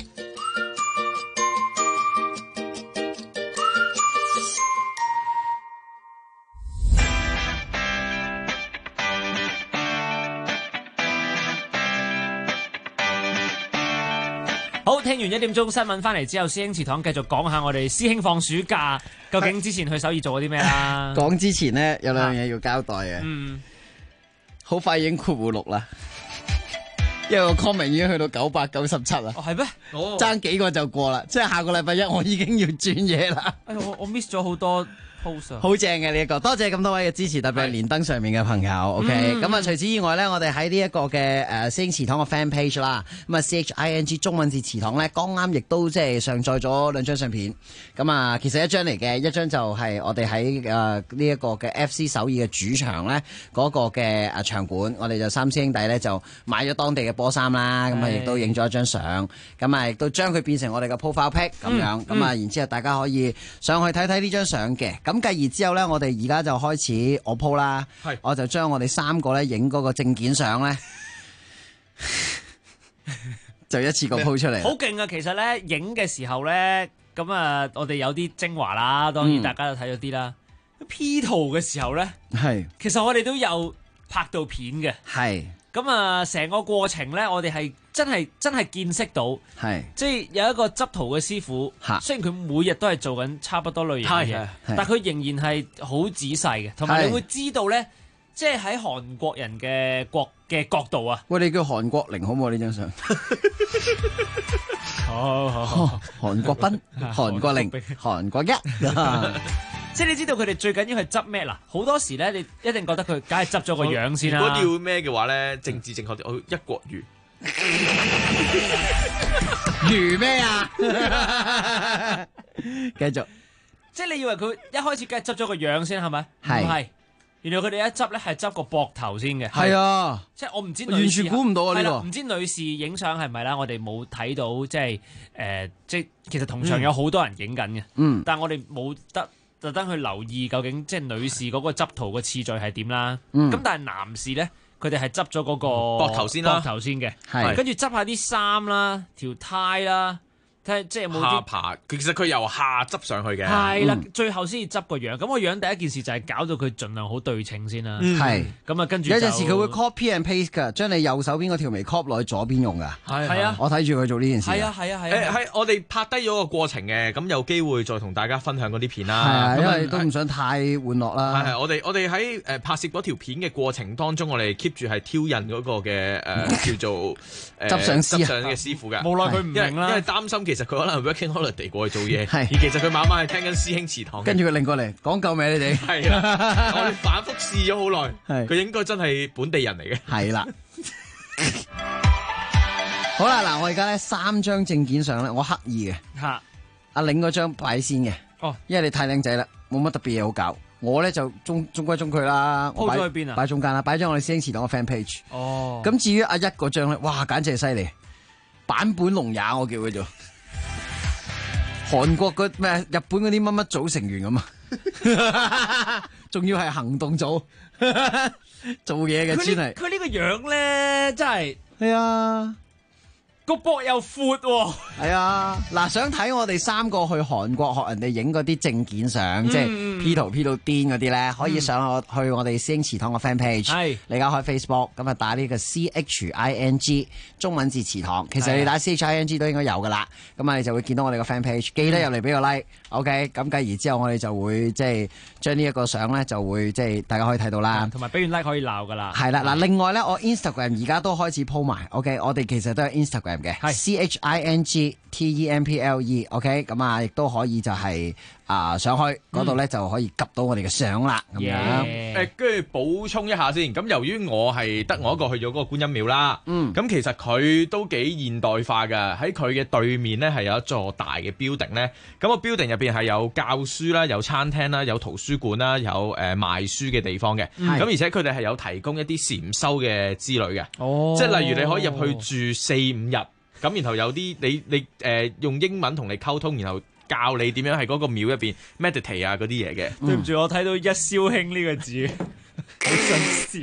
好，聽完1點鐘新聞翻嚟之後，師兄祠堂繼續講下我哋師兄放暑假，究竟之前去首爾做咗啲咩啦？ 講之前呢，有兩樣嘢要交代嘅。好快已經括弧6啦。因為個 comment 已經去到997啦。 哦，係咩？ 爭幾個就過啦，即係下個禮拜一我已經要轉嘢啦。 哎，我 miss 咗好多 post 啊。 好正嘅呢一個，多謝咁多位嘅支持，特別係連登上面嘅朋友。OK，咁啊，除此以外咧，我哋喺呢一個嘅師兄祠堂嘅 fan page 啦，咁啊 CHING 中文字祠堂咧，剛啱亦都即係上載咗2張相片。咁啊，其實一張嚟嘅，一張就係我哋喺呢一個嘅 FC 首爾嘅主場咧嗰個嘅場館，我哋就三師兄弟咧就買咗當地嘅波衫啦，咁啊亦都影咗一張相，咁啊亦都將佢變成我哋嘅 profile pic 咁樣，咁啊然之後大家可以上去睇睇呢張相嘅。咁繼而之後咧，我哋而家就開始我 po 啦，我就將我哋3個咧影嗰個證件相咧，就一次過 po 出嚟。 好勁啊！其實咧影嘅時候咧，咁啊我哋有啲精華啦，當然大家都睇咗啲啦。P 圖嘅時候咧，其實我哋都有拍到片嘅。咁啊，成個過程咧，我哋係真係見識到，即係有一個執圖嘅師傅，雖然佢每日都係做緊差不多類型嘅嘢，但佢仍然係好仔細嘅，同埋你會知道咧，即係喺韓國人嘅角度啊。 喂，你叫韓國玲好唔好呢張相？ 好， 韓國斌、韓國玲、韓國一。 即係你知道佢哋最緊要係執咩嗱？好多時咧，你一定覺得佢梗係執咗個樣先啦。 如果要咩嘅話咧，政治正確啲，我一國魚。 魚咩啊？繼續。 即係你以為佢一開始梗係執咗個樣先係咪？唔係，原來佢哋一執咧係執個膊頭先嘅。 係啊， 即係我唔知完全估唔到啊呢個。 唔知女士影相係咪啦？我哋冇睇到，即係即係其實同場有好多人影緊嘅。但係我哋冇得特登去留意究竟即係女士嗰個執圖嘅次序係點啦。咁但係男士咧，佢哋係執咗嗰個膊頭先啦， 膊頭先嘅，跟住執下啲衫啦、條呔啦。睇即係有冇下巴，其實佢由下執上去嘅， 係啦，最後先至執個樣。咁個樣第一件事就係搞到佢盡量好對稱先啦。 係咁啊，跟住有陣時佢會 copy and paste 㗎，將你右手邊嗰條眉 copy 落去左邊用㗎。 係啊， 我睇住佢做呢件事。 係啊。係我哋拍低咗個過程嘅，咁有機會再同大家分享嗰啲片啦。 係啊，因為都唔想太玩樂啦。 係我哋喺拍攝嗰條片嘅過程當中，我哋 keep 住係挑釁嗰個嘅叫做執相嘅師傅㗎。 無奈佢唔明啦， 因為擔心其實佢可能 working holiday 過去做嘢，而其實佢晚晚係聽緊師兄祠堂。 跟住佢擰過嚟講救命你哋。 係啦，我哋反覆試咗好耐，佢應該真係本地人嚟嘅。 係啦。好啦，嗱，我而家咧3張證件相咧，我刻意嘅。阿領嗰張擺先嘅。因為你太靚仔啦， 冇乜特別嘢好搞。我咧就中規中矩啦，我鋪咗去邊啊？ 擺中間啦，擺咗我哋師兄祠堂嘅 fan page。 哦， 咁至於阿一嗰張咧，哇，簡直係犀利，版本龍也我叫佢做。韓國咩日本嗰啲乜乜組成員咁啊，仲要係行動組做嘢嘅，真係。 佢呢個樣咧，真係係啊。 個膊又闊喎， 係啊！嗱，想睇我哋3個去韓國學人哋影嗰啲證件相，即係 P 圖 P 到癲嗰啲咧，可以上去我哋師兄祠堂個 fan page，係你而家開 Facebook， 咁啊打呢個 CHING 中文字祠堂，其實你打 CHING 都應該有噶啦，咁啊你就會見到我哋個 fan page， 記得入嚟俾個 like，OK， 咁繼而之後我哋就會即係將呢一個相咧就會即係大家可以睇到啦， 同埋俾完 like 可以鬧噶啦， 係啦，嗱，另外咧我 Instagram 而家都開始鋪埋 ，OK， 我哋其實都有 Instagram。嘅 CHINGTEMPLE，OK， 咁啊，亦都可以就係上去嗰度咧就可以及到我哋嘅相啦，咁樣。 跟住補充一下先，咁由於我係得我一個去咗嗰個觀音廟啦，咁其實佢都幾現代化㗎，喺佢嘅對面咧係有一座大嘅 building 咧，咁個 building 入邊係有教書啦，有餐廳啦，有圖書館啦，有賣書嘅地方嘅，咁而且佢哋係有提供一啲禪修嘅之類嘅，即係例如你可以入去住4-5日。咁然後有啲你用英文同你溝通，然後教你點樣喺嗰個廟入邊 meditate 啊嗰啲嘢嘅。 對唔住，我睇到一燒興呢個字，好想笑，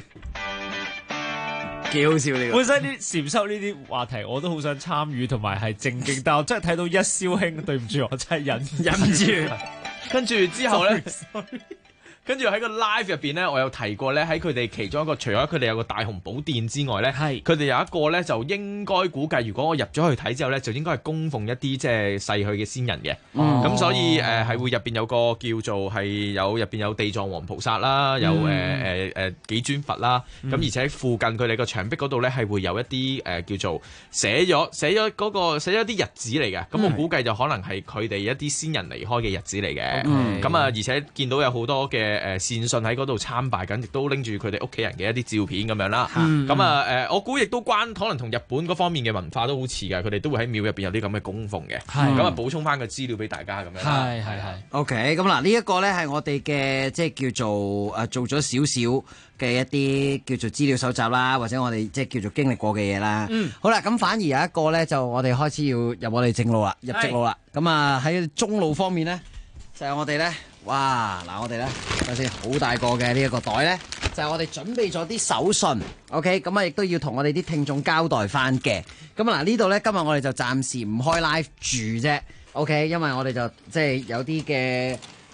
幾好笑呢個。 本身啲禪修呢啲話題我都好想參與同埋係正經，但我真係睇到一燒興，對唔住，我真係忍唔住。 跟住之後咧。跟住喺個 live 入邊咧，我有提過咧，喺佢哋其中一個，除咗佢哋有個大雄寶殿之外咧，佢哋有一個咧，就應該估計，如果我入咗去睇之後咧，就應該係供奉一啲即係逝去嘅先人嘅。咁所以係會入邊有個叫做係入邊有地藏王菩薩啦，有幾尊佛啦。咁而且附近佢哋個牆壁嗰度咧係會有一啲叫做寫咗啲日子嚟嘅。咁我估計就可能係佢哋一啲先人離開嘅日子嚟嘅。咁啊，而且見到有好多嘅善信喺嗰度參拜緊，亦都拎住佢哋屋企人嘅一啲照片咁樣啦。咁啊我估亦都可能同日本嗰方面嘅文化都好似㗎，佢哋都會喺廟入邊有啲咁嘅供奉嘅。咁啊補充翻個資料俾大家咁樣。 係。OK， 咁嗱呢一個咧係我哋嘅即係叫做做咗少少嘅一啲叫做資料搜集啦，或者我哋即係叫做經歷過嘅嘢啦。好啦，咁反而有一個咧就我哋開始要入我哋正路啦，入直路啦。咁啊喺中路方面咧就係我哋咧。哇！嗱，我哋咧睇先，好大個嘅呢一個袋咧，就係我哋準備咗啲手信 ，OK， 咁啊，亦都要同我哋啲聽眾交代翻嘅。咁啊，嗱呢度咧，今日我哋就暫時唔開 live 住啫 ，OK， 因為我哋就即係有啲嘅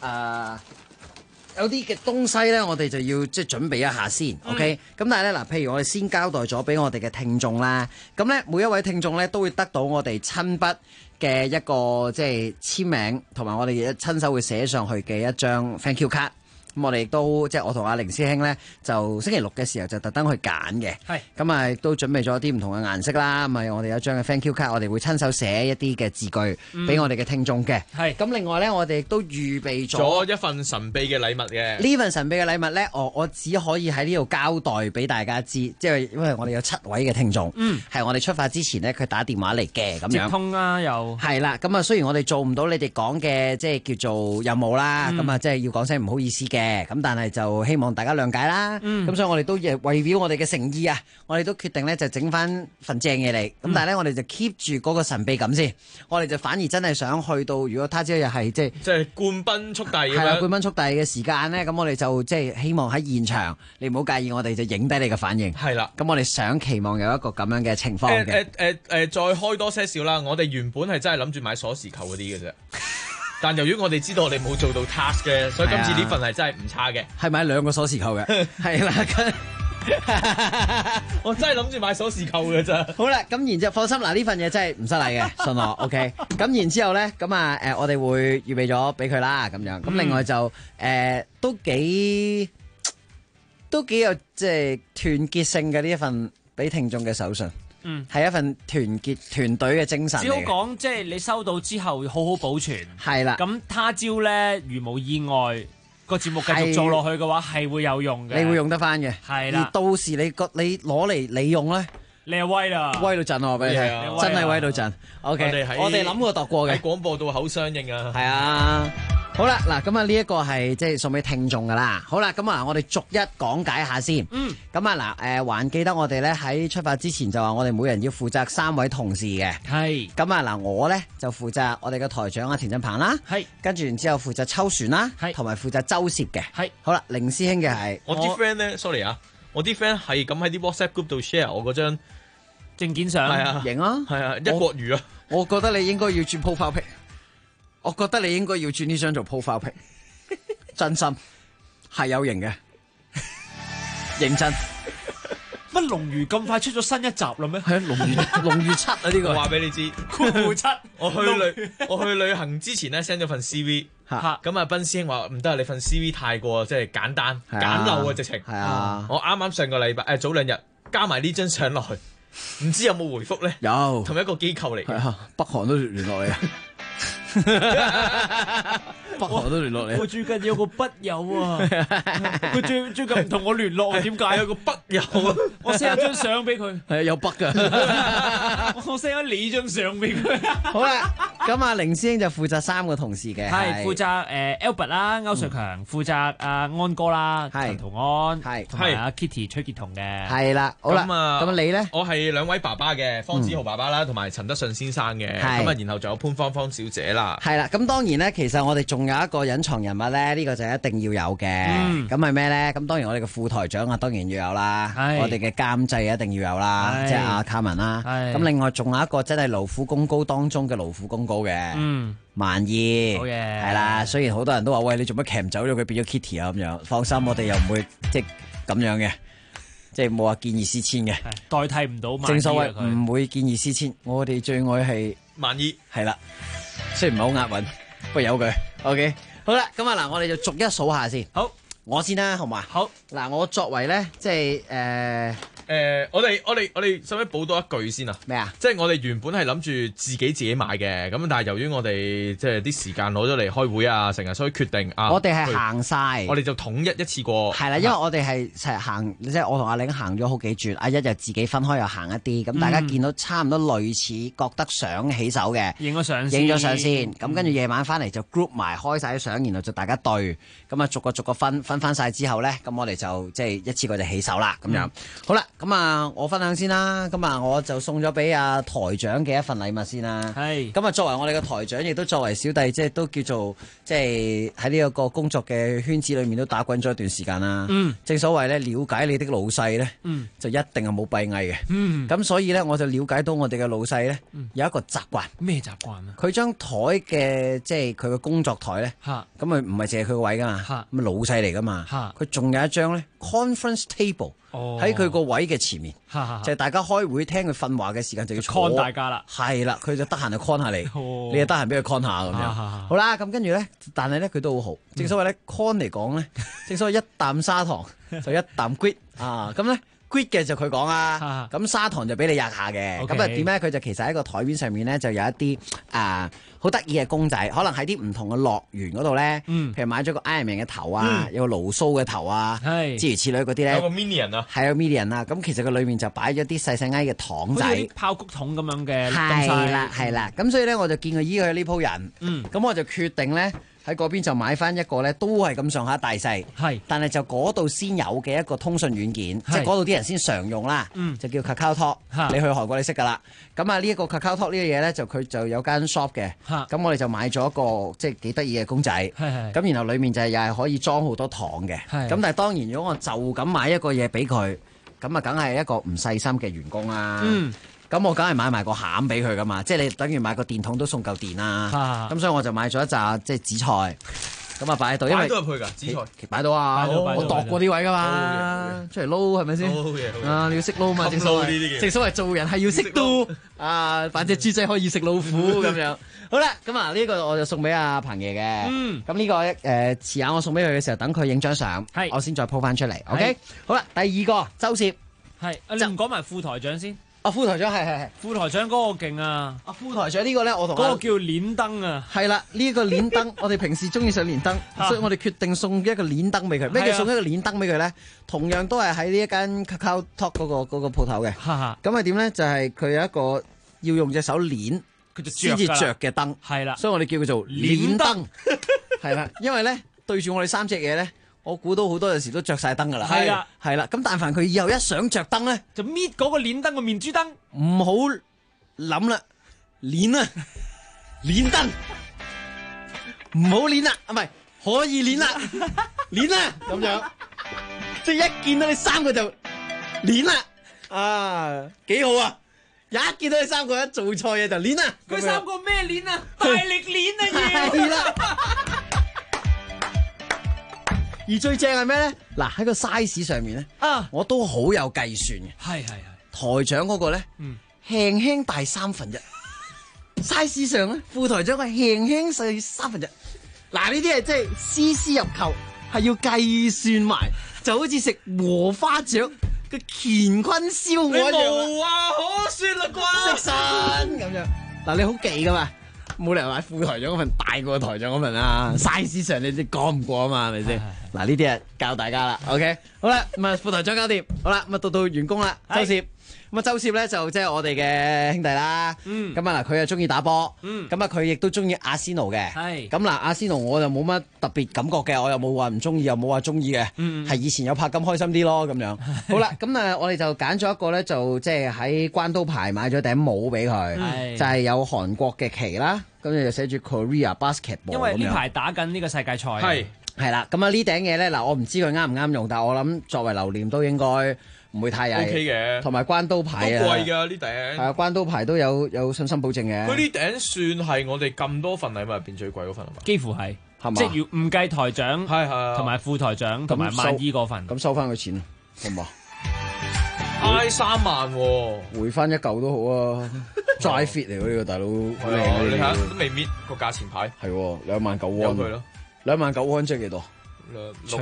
東西咧，我哋就要即係準備一下先 ，OK。咁但係咧嗱，譬如我哋先交代咗俾我哋嘅聽眾啦，咁咧每一位聽眾咧都會得到我哋親筆嘅一個即係簽名，同埋我哋親手會寫上去嘅一張 thank you card。咁我哋亦都即係我同阿凌師兄咧，就星期六嘅時候就特登去揀嘅。係咁啊，亦都準備咗啲唔同嘅顏色啦。咁啊，我哋有一張嘅 thank you card，我哋會親手寫一啲嘅字句俾我哋嘅聽眾嘅。係咁，另外咧，我哋亦都預備咗一份神秘嘅禮物嘅。 呢份神秘嘅禮物咧，我只可以喺呢度交代俾大家知，即係因為我哋有7位嘅聽眾，係我哋出發之前咧，佢打電話嚟嘅咁樣。 直通啦，又係啦。咁啊，雖然我哋做唔到你哋講嘅即係叫做任務啦，咁啊，即係要講聲唔好意思嘅。咁但係就希望大家諒解啦。咁所以我哋都為表我哋嘅誠意啊，我哋都決定咧就整翻份正嘢嚟。咁但係咧，我哋就 keep 住嗰個神秘感先。我哋就反而真係想去到，如果他朝日係即係冠賓速遞係啦，冠賓速遞嘅時間咧，咁我哋就即係希望喺現場，你唔好介意，我哋就影低你嘅反應。 係啦。 咁我哋想期望有一個咁樣嘅情況嘅。 再開多些少啦。我哋原本係真係諗住買鎖匙扣嗰啲嘅啫。但由於我哋知道我哋冇做到 task 嘅，所以今次呢份係真係唔差嘅。 係買2個鎖匙扣嘅，係啦。 我真係諗住買鎖匙扣嘅咋。 好啦，咁然之後放心，嗱呢份嘢真係唔失禮嘅，信我 OK。咁然之後咧，咁啊我哋會預備咗俾佢啦，咁樣。咁另外就都幾有即係團結性嘅呢一份俾聽眾嘅手信。係一份團結團隊嘅精神嚟嘅。 只好講，即係你收到之後好好保存。 係啦。 咁他朝咧，如無意外，個節目繼續做落去嘅話，係會有用嘅。 你會用得翻嘅。係啦。而到時你攞嚟你用咧， 你係威啦， 威到震我俾你睇，真係威到震。OK，我哋諗過度過嘅。 喺廣播道口相應啊。 係啊。 好啦，嗱，咁啊呢一個係即係送俾聽眾噶啦。好啦，咁啊我哋逐一講解下先。咁啊嗱，還記得我哋咧喺出發之前就話我哋每人要負責3位同事嘅。 係。 咁啊嗱，我咧就負責我哋嘅台長田振鵬啦。 係。 跟住然之後負責秋船啦。係。同埋負責周攝嘅。 係。 好啦，凌師兄嘅係。 我啲 friend 咧 ，sorry 啊，我啲 friend 係咁喺啲 WhatsApp group 度 share 我嗰張證件相。 係啊。 型啊。 係啊，一國魚啊。 我覺得你應該要轉 profile pic。我覺得你應該要轉呢張做 profile pic，真心係有型嘅，認真。 乜龍魚咁快出咗新一集啦咩？ 係啊，龍魚7啊呢個。 我話俾你知， 酷7。 我去旅行之前咧 send 咗份 CV， 咁啊斌師兄話唔得啊，你份 CV 太過即係簡單簡陋啊直情。係啊，我啱啱上個禮拜早2日加埋呢張相落去，唔知有冇回覆咧？ 有，同一個機構嚟嘅， 北韓都聯絡你啊。北韓都聯絡你。 我最近有個筆友啊，佢最近唔同我聯絡，點解有個筆友啊？我 send 張相俾佢。 係啊，有筆噶。 我 send 咗你張相俾佢。 好啦，咁啊，凌師兄就負責3個同事嘅， 係負責Albert 啦，歐瑞強，負責安哥啦，陳同安，係同埋阿 Kitty 崔潔彤嘅。 係啦，好啦，咁你咧？ 我係2位爸爸嘅，方子豪爸爸啦，同埋陳德順先生嘅。咁啊，然後仲有潘芳芳小姐啦。 係啦，咁當然咧，其實我哋仲有一個隱藏人物咧，呢個就一定要有嘅。咁係咩咧？咁當然我哋嘅副台長啊，當然要有啦。我哋嘅監製一定要有啦，即係阿卡文啦。咁另外仲有一個真係勞苦功高當中嘅勞苦功高嘅，萬意。好嘅，係啦。雖然好多人都話喂，你做乜鉗走咗佢變咗 Kitty 啊咁樣，放心，我哋又唔會即係咁樣嘅。即係冇話見異思遷嘅， 代替唔到。 正所謂唔會見異思遷，我哋最愛係萬意。 係啦，雖然唔係好押韻，不過有佢。OK， 好啦，咁啊嗱，我哋就逐一數下先。 好， 我先啦，好嘛？好。嗱，我作為咧，即係我哋使唔使補多一句先啊？ 咩啊？ 即係我哋原本係諗住自己買嘅，咁但係由於我哋即係啲時間攞咗嚟開會啊，成日所以決定啊， 我哋係行晒， 我哋就統一次過。 係啦，因為我哋係成日行，即係我同阿玲行咗好幾轉，阿一就自己分開又行一啲，咁大家見到差唔多類似，覺得想起手嘅， 影咗相先，咁跟住夜晚翻嚟就 group 埋開晒啲相，然後就大家對，咁啊逐個分翻晒之後咧，咁我哋就即係一次過就起手啦，咁樣。好啦。咁啊，我分享先啦。咁啊，我就送咗俾阿台長嘅一份禮物先啦。係。咁啊，作為我哋嘅台長，亦都作為小弟，即係都叫做即係喺呢一個工作嘅圈子裏面都打滾咗一段時間啦。正所謂咧，了解你的老細咧，就一定係冇閉翳嘅。咁所以咧，我就了解到我哋嘅老細咧，有一個習慣。 咩習慣啊？佢張台嘅即係佢嘅工作台咧，咁啊唔係淨係佢個位噶嘛，咁老細嚟噶嘛，佢仲有一張咧 conference table。喺佢個位嘅前面，就係大家開會聽佢訓話嘅時間就要 con 大家啦。 係啦，佢就得閒就 con 下你，你就得閒俾佢 con 下咁樣。好啦，咁跟住咧，但係咧佢都好好。正所謂咧 con 嚟講咧，正所謂一啖砂糖就一啖 grit 啊，咁咧 grit 嘅就佢講啊，咁砂糖就俾你吔下嘅。咁啊點咧？佢就其實喺個台面上面咧就有一啲好得意嘅公仔，可能喺啲唔同嘅樂園嗰度咧，譬如買咗個 Iron Man 嘅頭啊，有個盧蘇嘅頭啊，諸如此類嗰啲咧， 有個 Minion 啊， 係有 Minion 啊，咁其實佢裏面就擺咗啲細細埃嘅糖仔， 好似啲炮谷桶咁樣嘅， 係啦，咁所以咧我就見佢依佢呢鋪人，咁我就決定咧。喺嗰邊就買翻一個咧，都係咁上下大細，但係就嗰度先有嘅一個通訊軟件，即係嗰度啲人先常用啦，就叫 KakaoTalk。你去韓國你識㗎啦。咁啊呢一個 KakaoTalk 呢個嘢咧，就佢就有間 shop 嘅，咁我哋就買咗一個即係幾得意嘅公仔，咁然後裡面就係又係可以裝好多糖嘅，咁但係當然如果我就咁買一個嘢俾佢，咁啊梗係一個唔細心嘅員工啦。咁我梗係買埋個餡俾佢噶嘛，即係你等於買個電筒都送嚿電啦。咁所以我就買咗一紮即係紫菜，咁啊擺喺度，因為擺到入去㗎紫菜， 擺到啊，我度過啲位噶嘛，出嚟撈係咪先？啊，你要識撈嘛，正所謂做人係要識撈啊，扮隻豬仔可以食老虎咁樣。好啦，咁啊呢個我就送俾阿彭爺嘅，咁呢個遲下我送俾佢嘅時候，等佢影張相，我先再 po 翻出嚟。OK， 好啦，第二個周攝， 係你唔講埋副台長先。 副台長係副台長嗰個勁啊！ 副台長呢個咧，我同嗰個叫鏈燈啊，係啦，呢個鏈燈，我哋平時中意上鏈燈，所以我哋決定送一個鏈燈俾佢。咩叫送一個鏈燈俾佢咧？同樣都係喺呢一間 KakaoTalk 嗰個鋪頭嘅。咁係點咧？就係佢有一個要用隻手鏈，佢就先至着嘅燈。係啦，所以我哋叫佢做鏈燈。 係啦，因為咧對住我哋3隻嘢咧，我估到好多有時都着晒燈噶啦。 係啦， 係啦。咁但凡佢以後一想着燈咧， 就搣嗰個鏈燈個面珠燈， 唔好諗啦，鏈啊，鏈燈，唔好鏈啦，唔係可以鏈啦，鏈啦咁樣，即係一見到你3個就鏈啦，啊，幾好啊！一見到你3個一做錯嘢就鏈啦， 佢3個咩鏈啊？大力鏈啊係啦。而最正係咩咧？嗱，喺個 size 上面咧，我都好有計算嘅。 係。 台長嗰個咧，輕輕大1/3。size 上咧，副台長係輕輕細1/3。嗱，呢啲係即係絲絲入扣，係要計算埋，就好似食禾花雀嘅乾坤燒鵝一樣。 你無話可說啦啩？ 食神咁樣。嗱，你好記噶嘛？冇理由買副台長嗰份大過台長嗰份啊！size 上你哋講唔過啊嘛，係咪先？嗱，呢啲啊教大家啦。OK， 好啦，咁啊副台長搞掂，好啦，咁啊到員工啦，周攝。咁啊，周攝咧就即係我哋嘅兄弟啦。咁啊嗱，佢又中意打波。咁啊，佢亦都中意阿仙奴嘅。咁嗱，阿仙奴我就冇乜特別感覺嘅，我又冇話唔中意，又冇話中意嘅。係以前有柏金開心啲咯，咁樣。好啦，咁啊，我哋就揀咗一個咧，就即係喺關刀牌買咗頂帽俾佢，就係有韓國嘅旗啦，咁就寫住 Korea Basketball。 因為呢排打緊呢個世界賽。 係啦，咁啊呢頂嘢咧嗱，我唔知佢啱唔啱用，但係我諗作為留念都應該唔會太曳 OK 嘅， 同埋關刀牌啊， 都貴㗎呢頂。 係啊，關刀牌都有信心保證嘅。 佢呢頂算係我哋咁多份禮物入邊最貴嗰份係嘛？ 幾乎係， 係嘛？ 即係要唔計台長， 係同埋副台長同埋萬姨嗰份， 咁收翻佢錢好唔好？ 挨3萬喎， 回翻一嚿都好啊！Dry fit 嚟喎呢個大佬， 你睇下都未搣個價錢牌， 係29000喎。 有佢咯 ，29000即係幾多？ 除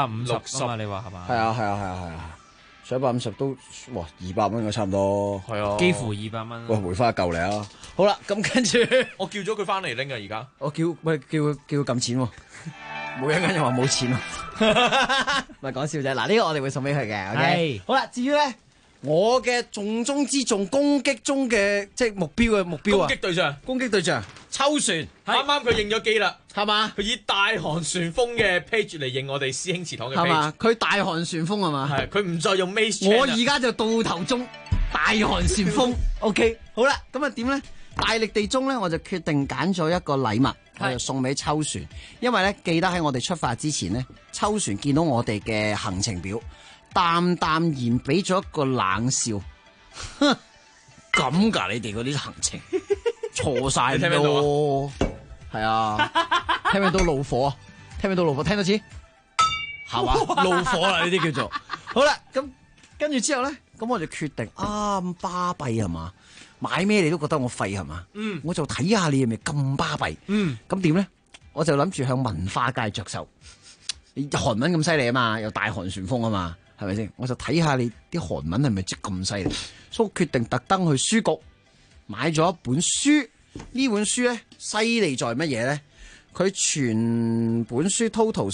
150啊嘛，你話係嘛？ 係啊，除150都哇200蚊嘅差唔多， 係啊， 幾乎200蚊。 喂，回翻一嚿嚟啊！好啦，咁跟住我叫咗佢翻嚟拎啊，而家我叫佢撳錢喎，冇一間又話冇錢喎，唔係講笑啫。嗱，呢個我哋會送俾佢嘅。OK，好啦，至於咧。我嘅重中之重攻擊中嘅即係目標啊！攻擊對象秋船， 啱啱佢認咗機啦， 係嘛？ 佢以大韓旋風嘅 page 嚟認我哋師兄祠堂嘅 page， 係嘛？佢大韓旋風係嘛？ 係，佢唔再用 Mace。 我而家就到頭中大韓旋風。OK， 好啦，咁啊點咧？大力地中咧，我就決定揀咗一個禮物，我就送俾秋船，因為咧記得喺我哋出發之前咧，秋船見到我哋嘅行程表。淡淡然俾咗一個冷笑，哼，咁㗎你哋嗰啲行程錯晒咯，係啊，聽唔聽到怒火啊？聽唔聽到怒火？聽到次，係嘛？怒火啦呢啲叫做。好啦，咁跟住之後咧，咁我就決定咁巴閉係嘛？買咩你都覺得我廢係嘛？我就睇下你係咪咁巴閉。咁點咧？我就諗住向文化界着手。你韓文咁犀利啊嘛，有大韓旋風啊嘛。係咪先？我就睇下你啲韓文係咪即咁犀利，所以我決定特登去書局買咗一本書。呢本書咧犀利在乜嘢咧？佢全本書 total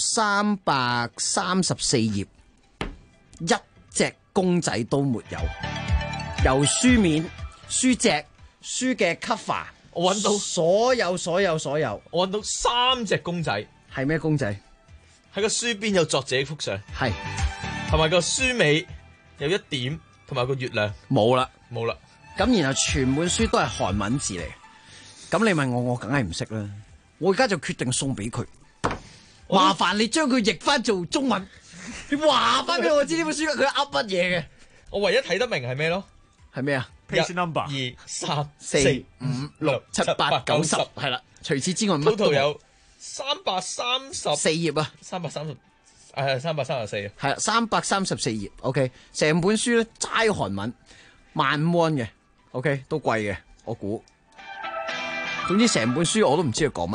334頁，一隻公仔都沒有。由書面、書脊、書嘅 cover， 我揾到所有， 我揾到3隻公仔。 係咩公仔？ 喺個書邊有作者幅相。 係。 同埋個書尾有一點，同埋個月亮冇啦。 咁然後全本書都係韓文字嚟，咁你問我梗係唔識啦。我而家就決定送俾佢，麻煩你將佢譯翻做中文，你話翻俾我知呢本書佢噏乜嘢嘅。 我唯一睇得明係咩咯？ 係咩啊 ？Page number 2、3、 4、5、6、7、8、9、10係啦。除此之外乜都冇。 total有334 頁啊 ，334。334啊， 係啊，334頁 ，OK， 成本書咧齋韓文，15,000嘅 ，OK， 都貴嘅，我估。總之成本書我都唔知佢講乜，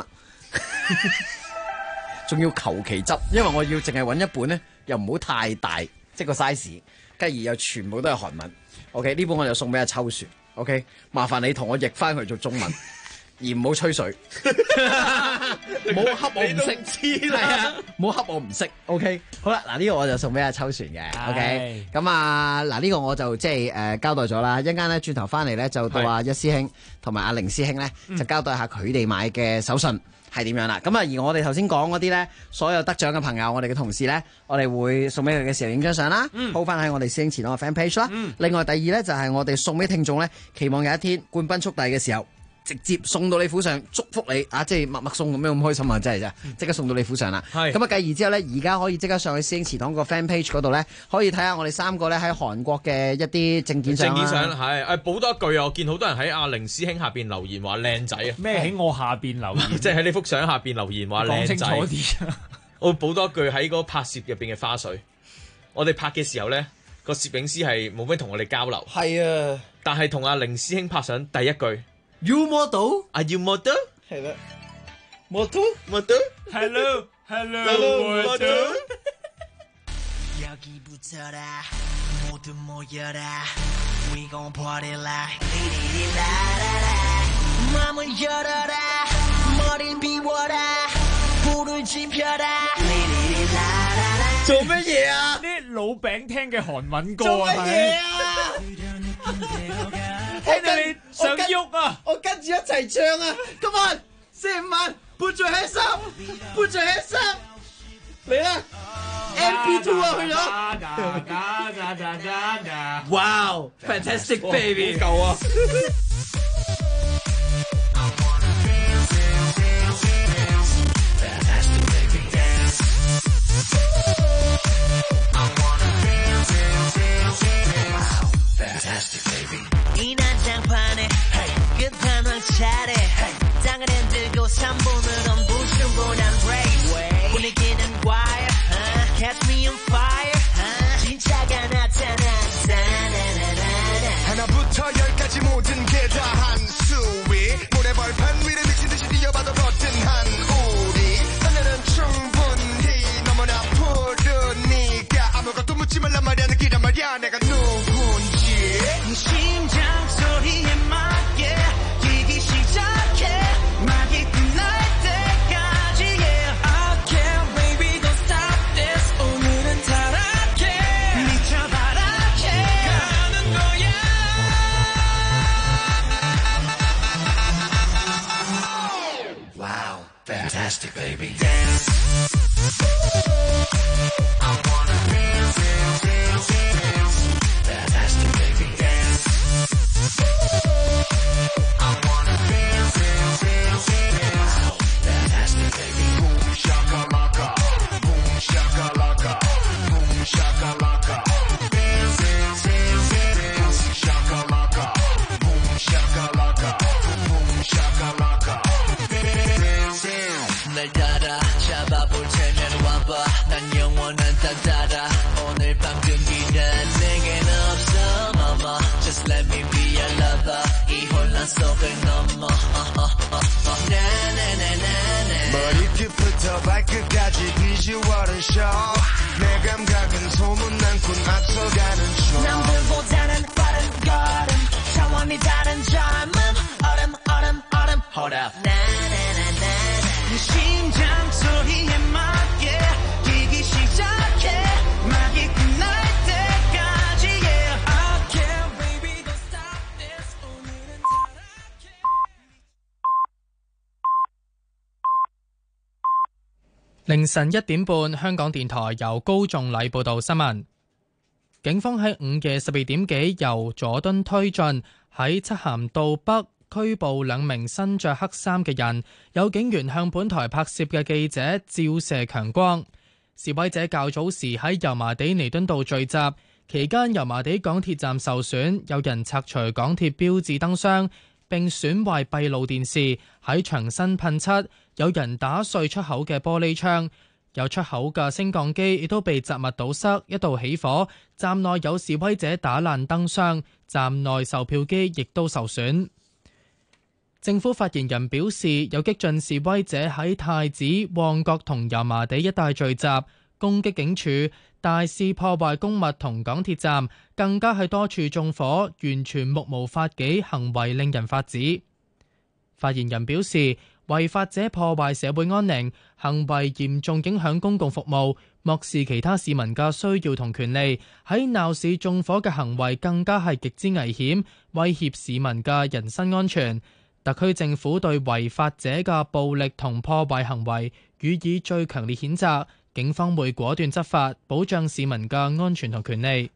仲要求其執，因為我要淨係揾一本咧，又唔好太大，即係個 size，繼而又全部都係韓文。OK， 呢本我就送俾阿秋船。OK， 麻煩你同我譯翻佢做中文。 而唔好吹水，冇恰我唔識，係啊，冇恰我唔識。OK， 好啦，嗱呢個我就送俾阿秋璇嘅。OK， 咁啊嗱呢個我就即係交代咗啦。一陣間咧轉頭翻嚟咧就到阿一師兄同埋阿凌師兄咧就交代下佢哋買嘅手信係點樣啦。咁啊而我哋頭先講嗰啲咧，所有得獎嘅朋友，我哋嘅同事咧，我哋會送俾佢嘅時候影張相啦，po 翻喺我哋師兄前嗰個 fan page 啦。另外第二咧就係我哋送俾聽眾咧，期望有一天冠軍速遞嘅時候，直接送到你府上，祝福你啊！即係默默送咁樣咁開心啊！真係即刻送到你府上啦。咁啊，繼而之後咧，而家可以即刻上去師兄祠堂個 fan page 嗰度咧，可以睇下我哋三個咧喺韓國嘅一啲證件相。證件相係補多一句啊！我見好多人喺阿凌師兄下邊留言話靚仔啊！ 咩喺我下邊留言？ 即係喺呢幅相下邊留言話靚仔。講清楚啲。我補多一句喺嗰個拍攝入邊嘅花絮。我哋拍嘅時候咧，個攝影師係冇咩同我哋交流。 係啊。 但係同阿凌師兄拍相第一句。 You model? Are you model? 係啦。model? Hello model. 여기부터라 모두 모여라 We gon' party like 리리리라라라 맘을 열어라 머리를 비워라 불을 지펴라 리리리라라라 做乜嘢啊？ 啲老餅聽嘅韓文歌做乜嘢啊？ 聽到你想喐啊！ 我跟住一齊唱啊 ！Come on， 4、5萬，put your hands up，put your hands up， 嚟啦 ！MP2 啊，去咗。Wow， fantastic baby， 好夠啊！ 이 난장판에 끝판왕 차례 땅을 흔들고 3분은 부순분한 race 분위기는 wire catch me on fire 진짜가 나타나 하나부터 10까지 모든 게 다 한수위 모래벌판 위를 미친듯이 뛰어봐도 거뜬한 우리 하늘은 충분히 너무나 푸르니까 아무것도 묻지 말란 말이야 느끼란 말이야 내가 누군지 심장 소리에 맞게 뛰기 시작해 막이 끝날 때까지 yeah I can't baby don't stop this 오늘은 타락해 미쳐바라게 가는 거야 Wow fantastic baby dance I wanna dance dance dance dance fantastic baby dance I wanna dance dance dance dance wow fantastic baby boom shakalaka boom shakalaka boom shakalaka dance dance dance dance shakalaka boom shakalaka boom shakalaka dance dance 날 따라 잡아볼 테면 와봐 난 영원한 따따라 오늘 밤 끈기는 내겐 없어 mama Just let me be your lover 이 혼란 속을 넘어 나나나나나 머리끝부터 발끝까지 비주얼은 show 내 감각은 소문난군 앞서가는 중 남들보다는 빠른 걸음 차원이 다른 젊음 얼음 Hold up 나나나나나 네 심장 소리에 맞게 뛰기 시작해 막이 끝날 때까지 yeah I can't baby don't stop this 오늘은 凌晨1點半，香港電台由高仲禮報道新聞。警方喺午夜12點幾由佐敦推進，喺漆咸道北拘捕2名身着黑衫嘅人，有警員向本台拍攝嘅記者照射強光。示威者較早時喺油麻地彌敦道聚集，期間油麻地港鐵站受損，有人拆除港鐵標誌燈箱，並損壞閉路電視，喺牆身噴漆，有人打碎出口嘅玻璃窗，有出口嘅升降機亦都被雜物堵塞，一度起火，站內有示威者打爛燈箱，站內售票機亦都受損。政府發言人表示，有激進示威者喺太子、旺角同油麻地一帶聚集，攻擊警署，大肆破壞公物同港鐵站，更加喺多處縱火，完全目無法紀，行為令人髮指。 發言人表示，違法者破壞社會安寧，行為嚴重影響公共服務，漠視其他市民嘅需要同權利，喺鬧市縱火嘅行為更加係極之危險，威脅市民嘅人身安全。特區政府對違法者嘅暴力同破壞行為予以最強烈譴責，警方會果斷執法，保障市民嘅安全同權利。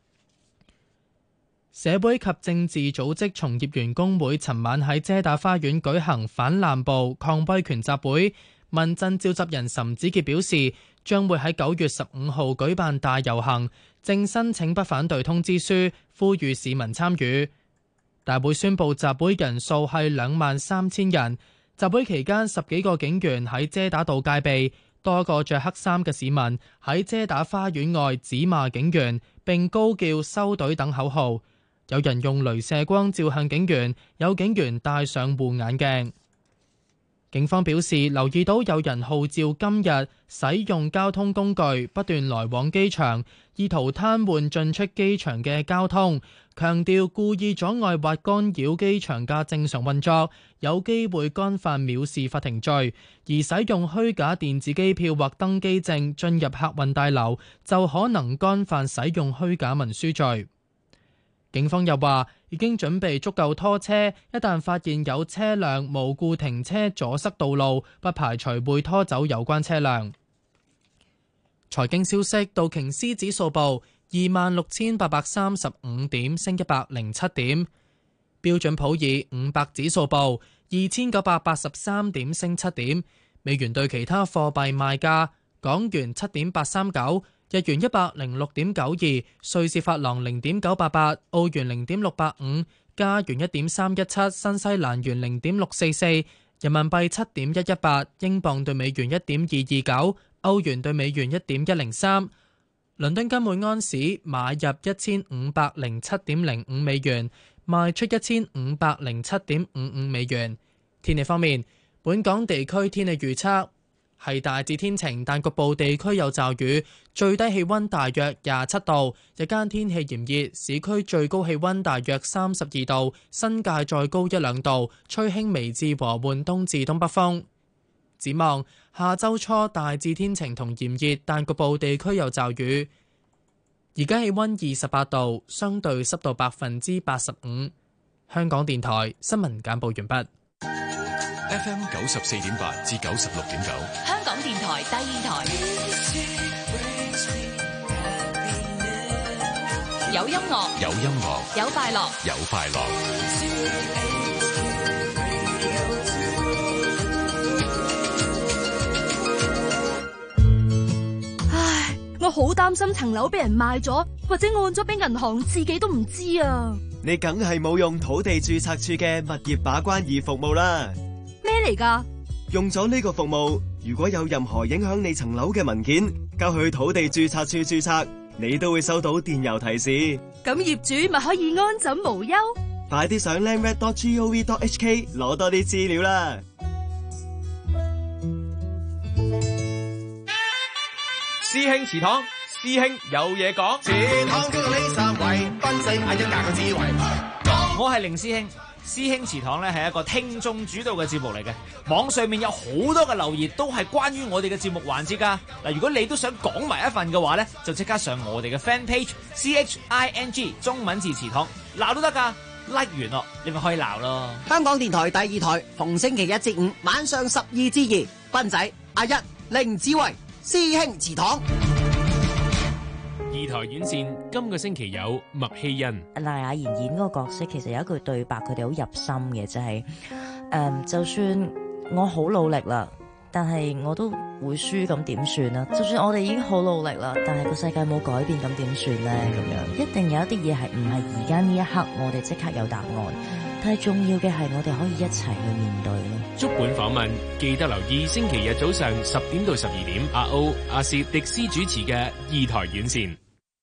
社會及政治組織從業員工會尋晚喺遮打花園舉行反濫暴抗威權集會，民陣召集人岑子傑表示，將會喺9月15號舉辦大遊行，正申請不反對通知書，呼籲市民參與。大會宣布集會人數係23000人。集會期間10幾個警員喺遮打道戒備，多個着黑衫嘅市民喺遮打花園外指罵警員，並高叫收隊等口號。有人用鐳射光照向警員，有警員戴上護眼鏡。警方表示，留意到有人號召今日使用交通工具不斷來往機場，意圖癱瘓進出機場嘅交通，強調故意阻礙或干擾機場嘅正常運作，有機會干犯藐視法庭罪；而使用虛假電子機票或登機證進入客運大樓，就可能干犯使用虛假文書罪。警方又話，已經準備足夠拖車，一旦發現有車輛無故停車阻塞道路，不排除會拖走有關車輛。財經消息，道瓊斯指數報26,835點，升107點；標準普爾500指數報2,983點，升7點。美元對其他貨幣賣價：港元7.839。日元106.92，瑞士法郎0.988，澳元0.685，加元1.317，新西蘭元0.644，人民幣7.118，英鎊對美元1.229，歐元對美元1.103。倫敦金每安士買入1507.05美元，賣出1507.55美元。天氣方面，本港地區天氣預測係大致天晴，但局部地區有驟雨，最低氣溫大約27度，日間天氣炎熱，市區最高氣溫大約32度，新界再高1-2度，吹輕微至和緩東至東北風。展望下周初大致天晴同炎熱，但局部地區有驟雨。而家氣溫28度，相對濕度85%。香港電台新聞簡報完畢。 FM 94.8至96.9， 香港電台第二台，有音樂， 有音樂， 有快樂， 有快樂。 唉，我好擔心層樓俾人賣咗，或者按咗俾銀行，自己都唔知啊！ 你梗係冇用土地註冊處嘅物業把關易服務啦。 咩嚟㗎？ 用咗呢個服務，如果有任何影響你層樓嘅文件，交去土地註冊處註冊，你都會收到電郵提示。 咁業主咪可以安枕無憂？ 快啲上 landred.gov.hk 攞多啲資料啦！ 師兄祠堂，師兄有嘢講。 祠堂叫到呢三位，賓姓嗌咗夾個智慧。 我係凌師兄。師兄祠堂咧係一個聽眾主導嘅節目嚟嘅，網上面有好多嘅留言都係關於我哋嘅節目環節噶。嗱，如果你都想講埋一份嘅話咧，就即刻上我哋嘅 fan page CHING 中文字祠堂鬧都得噶，like 完咯，你咪可以鬧咯。 香港電台第二台，逢星期1至5晚上12至2，斌仔、阿一、凌子維，師兄祠堂。 二台院線今個星期有麥希欣。 賴雅妍演嗰個角色，其實有一句對白，佢哋好入心嘅，就係就算我好努力啦，但係我都會輸，咁點算啊？就算我哋已經好努力啦，但係個世界冇改變，咁點算呢？咁樣一定有一啲嘢係唔係而家呢一刻我哋即刻有答案，但係重要嘅係我哋可以一齊去面對咯。 足本訪問記得留意星期日早上10點到12點，阿歐、阿薛、迪斯主持嘅二台院線。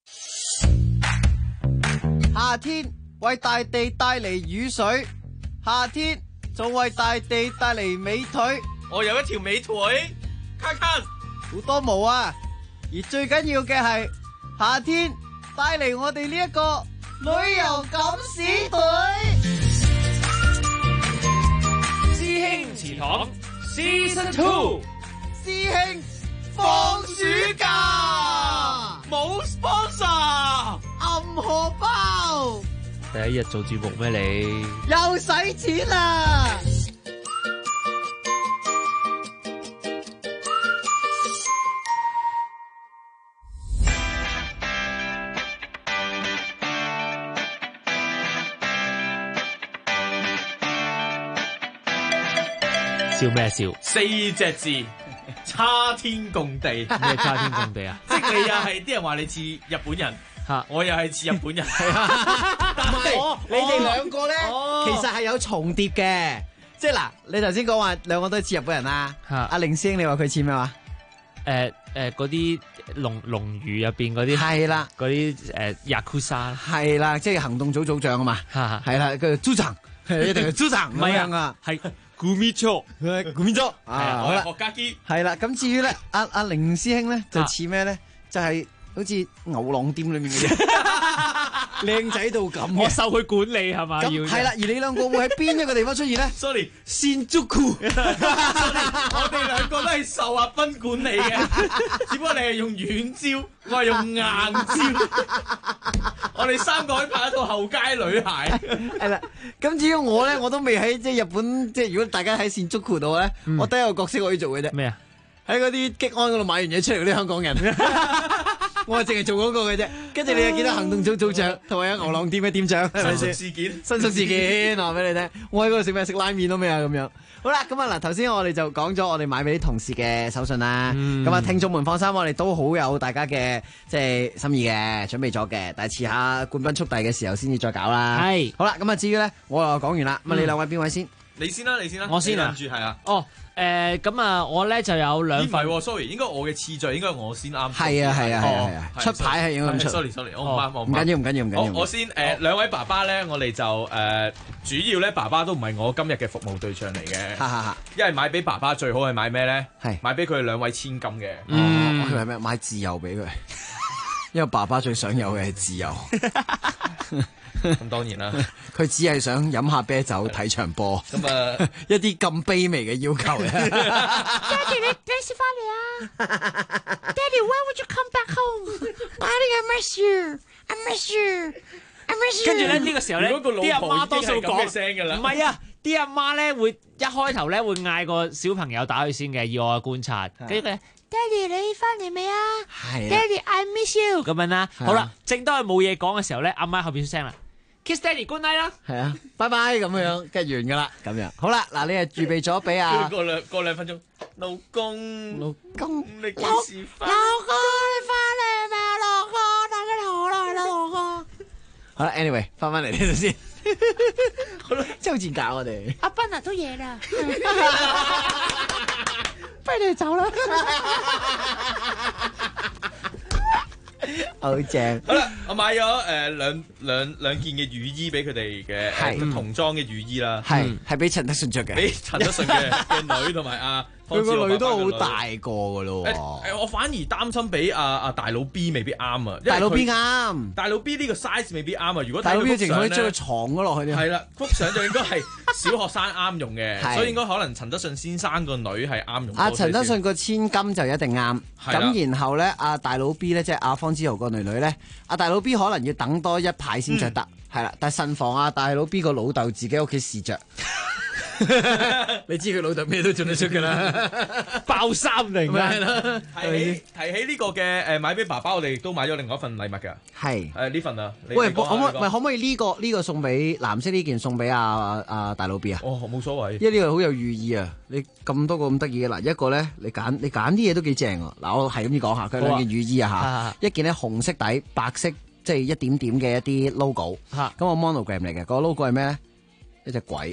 夏天為大地帶嚟雨水，夏天仲為大地帶嚟美腿。 我有一條美腿，卡卡好多毛啊！而最緊要嘅係夏天帶嚟我哋呢一個旅遊敢死隊。 堂 Season 2， 師兄放暑假， 冇 sponsor， 暗荷包， 第一日做節目咩你？ 又使錢啦！ 笑咩笑 ？4隻字，差天共地。 咩差天共地啊？ 即係你又係啲人話你似日本人，我又係似日本人。 但係你哋兩個咧，其實係有重疊嘅。即係嗱，你頭先講話兩個都似日本人啦。阿凌師兄，你話佢似咩話？ 嗰啲龍魚入邊嗰啲係啦， 嗰啲Yakuza 係啦，即係行動組組長啊嘛。係啦，佢組長一定係組長咁樣啊，係。 古米卓， 古米卓， 係啊，我係學家機。 係啦，咁至於咧，阿凌師兄咧就似咩咧？就係好似牛郎店裏面嘅嘢，靚仔到咁。 我受佢管理係嘛？ 咁係啦，而你兩個會喺邊一個地方出現咧 ？Sorry， Shinjuku。 我哋兩個都係受阿斌管理嘅，只不過你係用軟招，我係用硬招。我哋三個可以拍一套後街女孩。 係啦，咁至於我咧，我都未喺即係日本，即係如果大家喺Shinjuku度咧，我得一個角色可以做嘅啫。 咩啊？ 喺嗰啲激安嗰度買完嘢出嚟嗰啲香港人，我係淨係做嗰個嘅啫。跟住你又見到行動組組長同埋有牛郎店嘅店長，係咪先？ 事件， 新宿事件，話俾你聽。我喺嗰度食咩？食拉麵都未啊咁樣。好啦，咁啊嗱，頭先我哋就講咗我哋買俾啲同事嘅手信啦。咁啊，聽眾們放心，我哋都好有大家嘅即係心意嘅，準備咗嘅。但係遲下冠軍速遞嘅時候先至再搞啦。係。好啦，咁啊至於咧，我又講完啦。咁啊，你兩位邊位先？ 你先啦，你先啦。 我先啊。 係啊。 哦。咁啊，我咧就有兩份。 唔係，sorry， 應該我嘅次序應該我先啱。 係啊，出牌係應該咁出。 sorry， 我唔啱， 唔緊要。 我先兩位爸爸咧，我哋就主要咧，爸爸都唔係我今日嘅服務對象嚟嘅。因為買俾爸爸最好係買咩咧？係買俾佢哋兩位千金嘅。 我係咩？買自由俾佢，因為爸爸最想有嘅係自由。 咁當然啦， 佢只係想飲下啤酒睇場波。咁啊，一啲咁卑微嘅要求咧。 Daddy， 你幾時翻嚟啊 ？Daddy，when would you come back home？Daddy，I miss you，I miss you，I miss you。 跟住咧呢個時候咧，啲阿媽多數講聲㗎啦。 唔係啊，啲阿媽咧會一開頭咧會嗌個小朋友打佢先嘅，以我嘅觀察。跟住佢 Daddy， 你翻嚟未啊？ 係。 Daddy，I miss you。 咁樣啦，好啦，正當佢冇嘢講嘅時候咧，阿媽後邊出聲啦。Kiss Daddy good night 啦， 係啊，拜拜咁樣，跟住完噶啦，咁樣好啦，嗱，你係預備咗俾啊， 過兩分鐘，老公，你幾時翻？ 老公，你翻嚟未啊？老公，等咗你好耐啦，老公。 好啦 ，anyway， 翻嚟呢度先，好啦，真係好似搞我哋。 阿斌啊，都夜啦，不如你哋走啦。 好正， 好啦，我買咗兩件嘅雨衣俾佢哋嘅童裝嘅雨衣啦， 係俾陳德信着嘅， 俾陳德信嘅女同埋阿佢個女都好大個噶咯。 我反而擔心俾阿大佬 B 未必啱啊， 大佬 B 啱， 大佬 B 呢個 size 未必啱啊。如果大佬 B 淨可以將佢藏咗落去。 係啦，幅相就應該係小學生啱用嘅，所以應該可能陳德信先生個女係啱用。 阿陳德信個千金就一定啱，咁然後咧阿大佬 B 咧即係阿方之豪個女女咧，阿大佬 B 可能要等多一排先着得，係啦，但係慎防阿大佬 B 個老豆自己屋企試着。你知佢老豆咩都做得出噶啦， 爆衫嚟㗎。 提起呢個嘅買俾爸爸，我哋亦都買咗另外一份禮物㗎。 係呢份啊。 喂，可唔可以呢個送俾藍色呢件送俾阿大佬 B 啊？ 哦，冇所謂。 因為呢個好有寓意啊！你咁多個咁得意嘅嗱，一個咧你揀啲嘢都幾正啊！嗱，我係咁講下，佢兩件寓意啊嚇，一件咧紅色底白色即係一點點嘅一啲 logo，咁個 monogram 嚟嘅，個 logo 係咩咧？一隻鬼。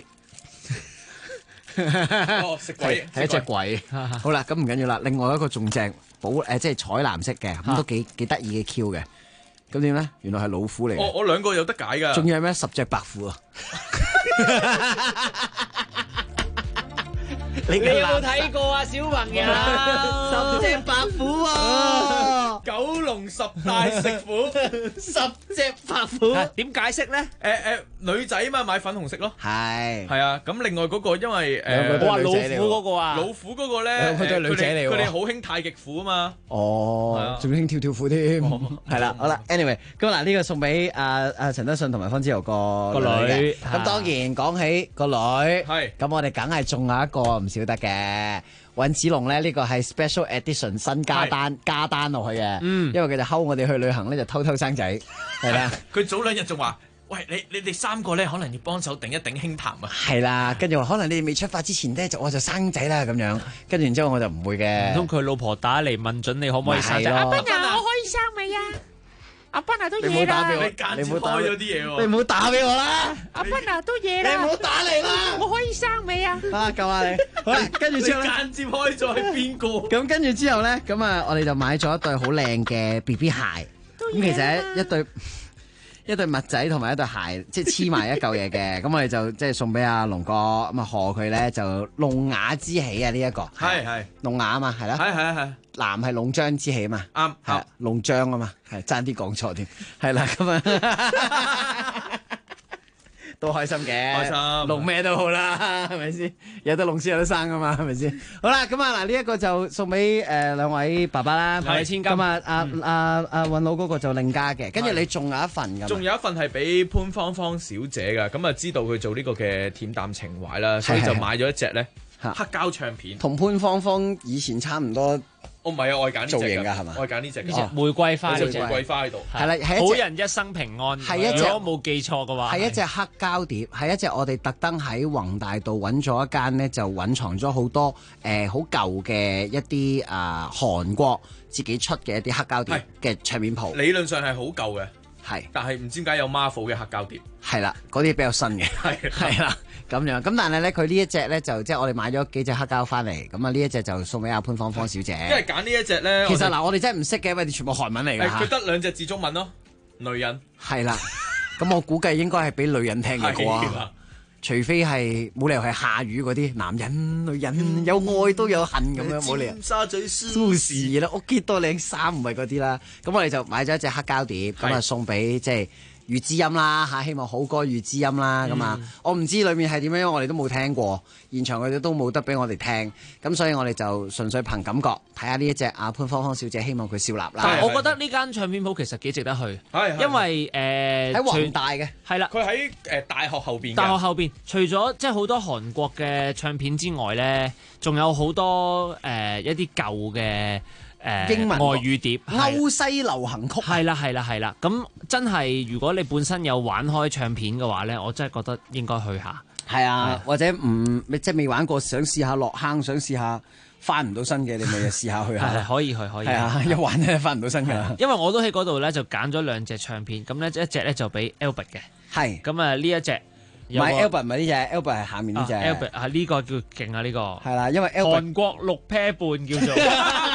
食鬼係一隻鬼。好啦，咁唔緊要啦。另外一個仲正，即係彩藍色嘅，咁都幾得意嘅 Q 嘅。咁點咧？原來係老虎嚟嘅。 我兩個有得解㗎。 仲要係咩？10隻白虎啊！ 你有冇睇過啊，小朋友 ？10隻白虎喎， 九龍10大食虎 ，10隻白虎。 點解釋咧？女仔嘛買粉紅色咯。 係啊，咁另外嗰個因為我話老虎嗰個啊， 老虎嗰個咧， 佢都係女仔嚟喎。 佢哋好興太極虎啊嘛。 哦，仲興跳虎添。係啦，好啦 ，anyway， 咁嗱呢個送俾阿陳德信同埋方之豪個女。咁當然講起個女，咁我哋梗係仲有一個唔少得嘅。尹子龍咧呢個係 special edition 新加單落去嘅，因為佢就睺我哋去旅行咧就偷生仔，係啦。 佢早2日仲話：喂，你哋3個咧可能要幫手頂一頂輕談啊。 係啦，跟住話可能你哋未出發之前咧我就生仔啦咁樣，跟住然之後我就唔會嘅。 唔通佢老婆打嚟問準你可唔可以生仔？ 阿斌啊，我可以生未啊？阿斌啊，都夜啦！ 你間接開咗啲嘢喎！ 你唔好打俾我啦！ 阿斌啊，都夜啦！ 你唔好打嚟啦！ 我可以生未啊？ 救下你！好啦，跟住之後咧， 間接開咗係邊個？ 咁跟住之後咧，咁啊，我哋就買咗一對好靚嘅 BB 鞋。咁其實一對襪仔同埋一對鞋，即係黐埋一嚿嘢嘅。咁我哋就即係送俾阿龍哥，咁啊賀佢咧就龍雅之喜啊！呢一個係龍雅啊嘛，係啦， 係。 男係龍章之喜啊嘛， 啱係龍章啊嘛，係爭啲講錯添，係啦咁啊，都開心嘅， 開心龍咩都好啦，係咪先？有得龍先有得生噶嘛，係咪先？好啦，咁啊嗱，呢一個就送俾兩位爸爸啦， 係千金。 咁啊阿韻佬嗰個就另加嘅，跟住你仲有一份㗎， 仲有一份係俾潘芳芳小姐㗎，咁啊知道佢做呢個嘅恬淡情懷啦，所以就買咗一隻咧黑膠唱片， 同潘芳芳以前差唔多。 唔係啊，我係揀呢隻造型㗎係嘛？ 我係揀呢隻玫瑰花， 玫瑰花喺度。 係啦， 好人一生平安。 係一隻， 如果冇記錯嘅話， 係一隻黑膠碟，係一隻我哋特登喺宏大道揾咗一間呢，就隱藏咗好多好舊嘅一啲韓國自己出嘅一啲黑膠碟嘅唱片鋪。 理論上係好舊嘅， 係， 但係唔知點解有 Marvel 嘅黑膠碟。 係啦，嗰啲比較新嘅，係啦。咁樣，咁但係咧，佢呢一隻咧就即係我哋買咗幾隻黑膠翻嚟，咁啊呢一隻就送俾阿潘芳芳小姐。 因為揀呢一隻咧， 其實嗱，我哋真係唔識嘅，因為全部韓文嚟㗎。 佢得2隻字中文咯，女人。 係啦，咁我估計應該係俾女人聽嘅啩，除非係冇理由係下雨嗰啲男人、女人有愛都有恨咁樣，冇理由。尖沙咀蘇士啦，我見到靚衫唔係嗰啲啦，咁我哋就買咗一隻黑膠碟，咁啊送俾即係。粵之音啦嚇，希望好歌粵之音啦咁啊！我唔知裏面係點樣，因為我哋都冇聽過，現場佢哋都冇得俾我哋聽，咁所以我哋就純粹憑感覺睇下呢一隻阿潘芳芳小姐，希望佢笑納啦。 但係我覺得呢間唱片鋪其實幾值得去，因為喺宏大嘅， 係啦， 佢喺大學後邊。 大學後邊，除咗即係好多韓國嘅唱片之外咧，仲有好多一啲舊嘅。 英文外語碟、 歐西流行曲， 係啦，咁真係如果你本身有玩開唱片嘅話咧，我真係覺得應該去下。 係啊，或者即係未玩過，想試下落坑，想試下翻唔到身嘅，你咪試下去下。 可以。係啊，一玩咧翻唔到身㗎。 因為我都喺嗰度咧就揀咗2隻唱片，咁咧一隻咧就俾 Albert 嘅， 係。 咁啊呢一隻。 唔係 Albert 唔係呢隻 Albert 係下面呢隻。 Albert 係呢個叫勁啊呢個。 係啦，因為 Albert 韓國6 pair 半叫做。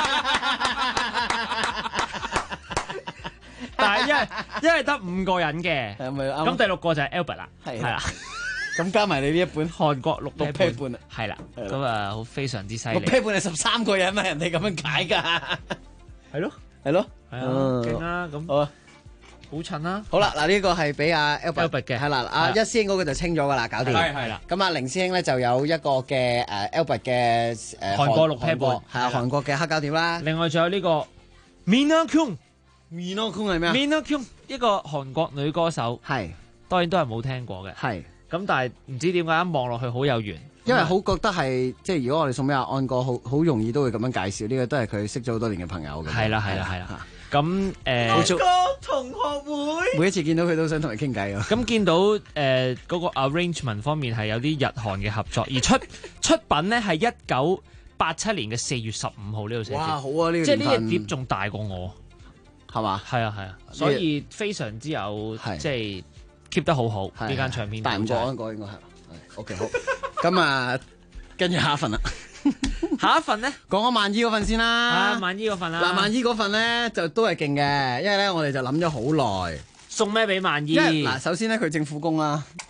但係因為得5個人嘅，咁第6個就係 Albert 啦，係啦， 咁加埋你呢一本韓國6 pair 半，係啦，咁啊好非常之犀利。 6 pair 半係13個人啊，人哋咁樣解㗎，係咯， 係啊，勁啦，咁好啊，好襯啦。 好啦，嗱呢個係俾阿 Albert 嘅，係啦，阿一師兄嗰個就清咗㗎啦，搞掂。 係啦。 咁阿凌師兄咧就有一個嘅Albert 嘅韓國6 pair 半， 係啊，韓國嘅黑膠碟啦。 另外仲有呢個 Mina Kyung。Mina Kyung 係咩啊 ？Mina Kyung 一個韓國女歌手， 係當然都係冇聽過嘅， 係咁，但係唔知點解一望落去好有緣， 因為好覺得係即係如果我哋送俾阿安哥，好容易都會咁樣介紹，呢個都係佢識咗好多年嘅朋友嘅。 係啦，咁安哥同學會， 每一次見到佢都想同佢傾偈啊。 咁見到嗰個 arrangement 方面係有啲日韓嘅合作，而出品呢係1987年嘅4月15號呢度寫。 哇，好啊！呢個即係呢隻碟仲大過我。 係嘛？ 係啊，所以非常之有即係 keep 得好好呢間唱片。 大唔過安哥應該係。OK 好。咁啊，跟住下一份啦。 下一份咧， 講我萬姨嗰份先啦。 萬姨嗰份啦。 嗱，萬姨嗰份咧就都係勁嘅，因為咧我哋就諗咗好耐。 送咩俾萬姨？ 嗱，首先咧佢政府工啦。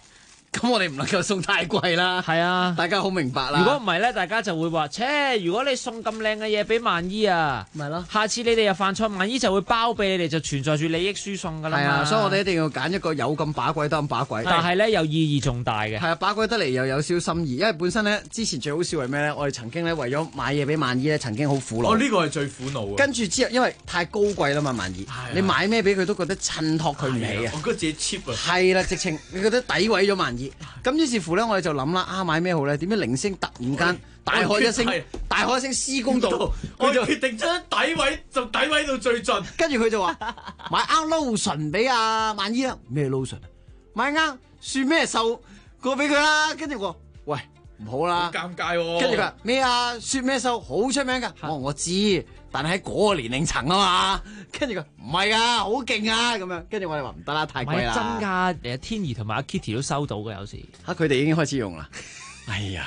咁我哋唔能夠送太貴啦。 係啊， 大家好明白啦。 如果唔係咧，大家就會話，如果你送咁靚嘅嘢俾萬姨啊， 咪咯， 下次你哋又犯錯，萬姨就會包庇你哋，就存在住利益輸送噶啦嘛。 係啊，所以我哋一定要揀一個有咁把鬼得咁把鬼， 但係咧有意義重大嘅。 係啊，把鬼得嚟又有少少心意，因為本身咧之前最好笑係咩咧？我哋曾經咧為咗買嘢俾萬姨咧，曾經好苦惱。 呢個係最苦惱。 跟住之後，因為太高貴啦嘛，萬姨，你買咩俾佢都覺得襯托佢唔起啊。 我覺得自己 cheap 啊。 係啦，直情你覺得詆毀咗萬姨。咁於是乎咧，我哋就諗啦，買咩好咧？點知零星突然間大喝一聲施工道， 我就決定將詆毀就詆毀到最盡。 跟住佢就話買啱 lotion 俾阿萬姨啦，咩 lotion 啊？買啱算咩瘦過俾佢啦。跟住我話喂，唔好啦， 好尷尬喎。 跟住佢話咩啊？雪咩瘦好出名㗎。我知，但係喺嗰個年齡層啊嘛。跟住佢唔係啊，好勁啊咁樣。跟住我哋話唔得啦，太貴啦。 真㗎，天怡同埋阿 Kitty 都收到嘅有時。 佢哋已經開始用啦。哎呀！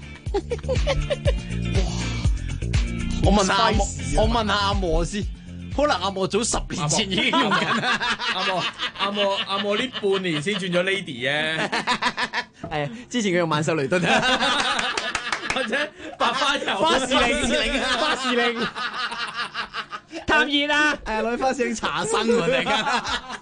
我問下阿莫先，可能阿莫早10年前已經用緊啦。 阿莫呢半年先轉咗 Lady 啫。 係之前佢用曼秀雷敦或者白花油、 花士令、 探熱啊！ 攞啲花士令查身喎，突然間。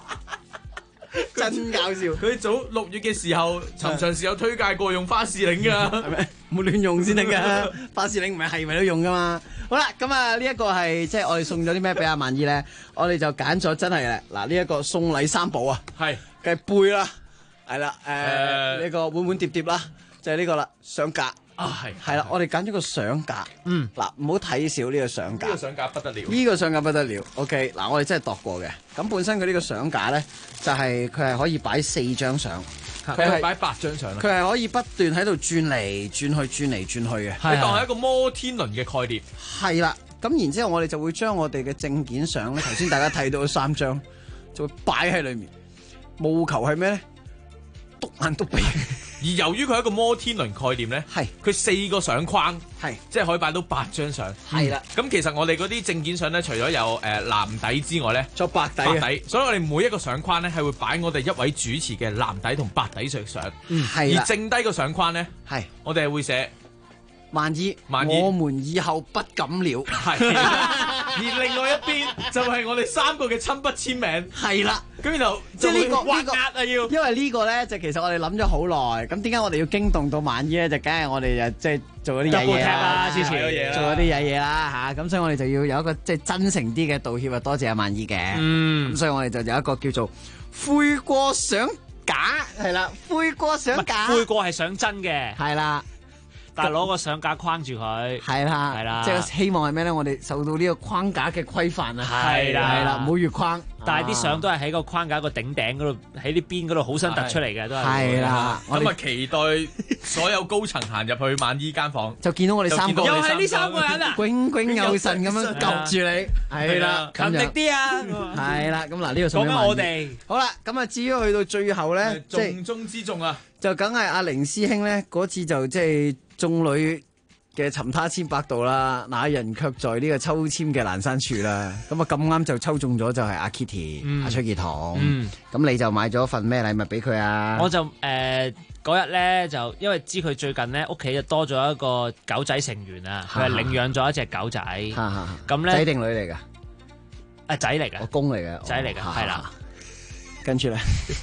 真搞笑！ 佢早6月嘅時候，尋常時有推介過用花士令㗎， 係咪？唔好亂用先得㗎。花士令唔係咪都用㗎嘛？好啦，咁啊呢一個係即係我哋送咗啲咩俾阿萬姨咧？我哋就揀咗真係咧嗱呢一個送禮三寶啊， 係嘅杯啦，係啦呢個碗碗碟碟啦，就係呢個啦，相架。係啦，我哋揀咗個相架。嗱，唔好睇少呢個相架。 呢個相架不得了。 呢個相架不得了。OK， 嗱，我哋真係度過嘅。咁本身佢呢個相架咧，就係佢係可以擺4張相。 佢係擺8張相。 佢係可以不斷喺度轉嚟轉去、轉嚟轉去嘅。 你當係一個摩天輪嘅概念。 係啦，咁然之後我哋就會將我哋嘅證件相咧，頭先大家睇到嘅3張，就會擺喺裏面。務求係咩咧？篤眼篤鼻。 而由於佢係一個摩天輪概念咧， 係佢4個相框， 係即係可以擺到8張相。 係啦， 咁其實我哋嗰啲證件相咧，除咗有藍底之外咧， 仲有白底， 所以我哋每一個相框咧係會擺我哋一位主持嘅藍底同白底相。 係而剩低個相框咧， 係我哋係會寫萬姨，我們以後不敢了。 係，而另外一邊就係我哋3個嘅親筆簽名。 係啦。 咁然後即係呢個畫押啊要， 因為呢個咧就其實我哋諗咗好耐，咁點解我哋要驚動到萬姨咧？就梗係我哋就即係做嗰啲曳嘢啦， 之前做嗰啲曳嘢啦嚇，咁所以我哋就要有一個即係真誠啲嘅道歉啊，多謝阿萬姨嘅。咁所以我哋就有一個叫做悔過相架，係啦，悔過相架， 悔過係相真嘅， 係啦。 但係攞個相架框住佢， 係啦，即係希望係咩咧？我哋受到呢個框架嘅規範啊，係啦，唔好越框。 但係啲相都係喺個框架個頂頂嗰度，喺啲邊嗰度好想突出嚟嘅，都係。 係啦， 咁啊期待所有高層行入去萬姨間房， 就見到我哋3個， 又係呢3個人啊， 炯炯有神咁樣夾住你，係啦， 勤力啲啊， 係啦，咁嗱呢個送俾講緊我哋。 好啦，咁啊至於去到最後咧， 重中之重啊， 就梗係阿凌師兄咧嗰次就即係。眾女嘅尋他千百度啦，那人卻在呢個抽籤嘅闌珊處啦。咁啊咁啱就抽中咗就係阿 Kitty、阿崔潔彤。咁你就買咗份咩禮物俾佢啊？ 我就嗰日咧就因為知佢最近咧屋企就多咗一個狗仔成員啊，佢係領養咗一隻狗仔。咁咧仔定女嚟㗎？ 啊仔嚟㗎， 公嚟嘅， 仔嚟㗎，係啦。 跟住咧，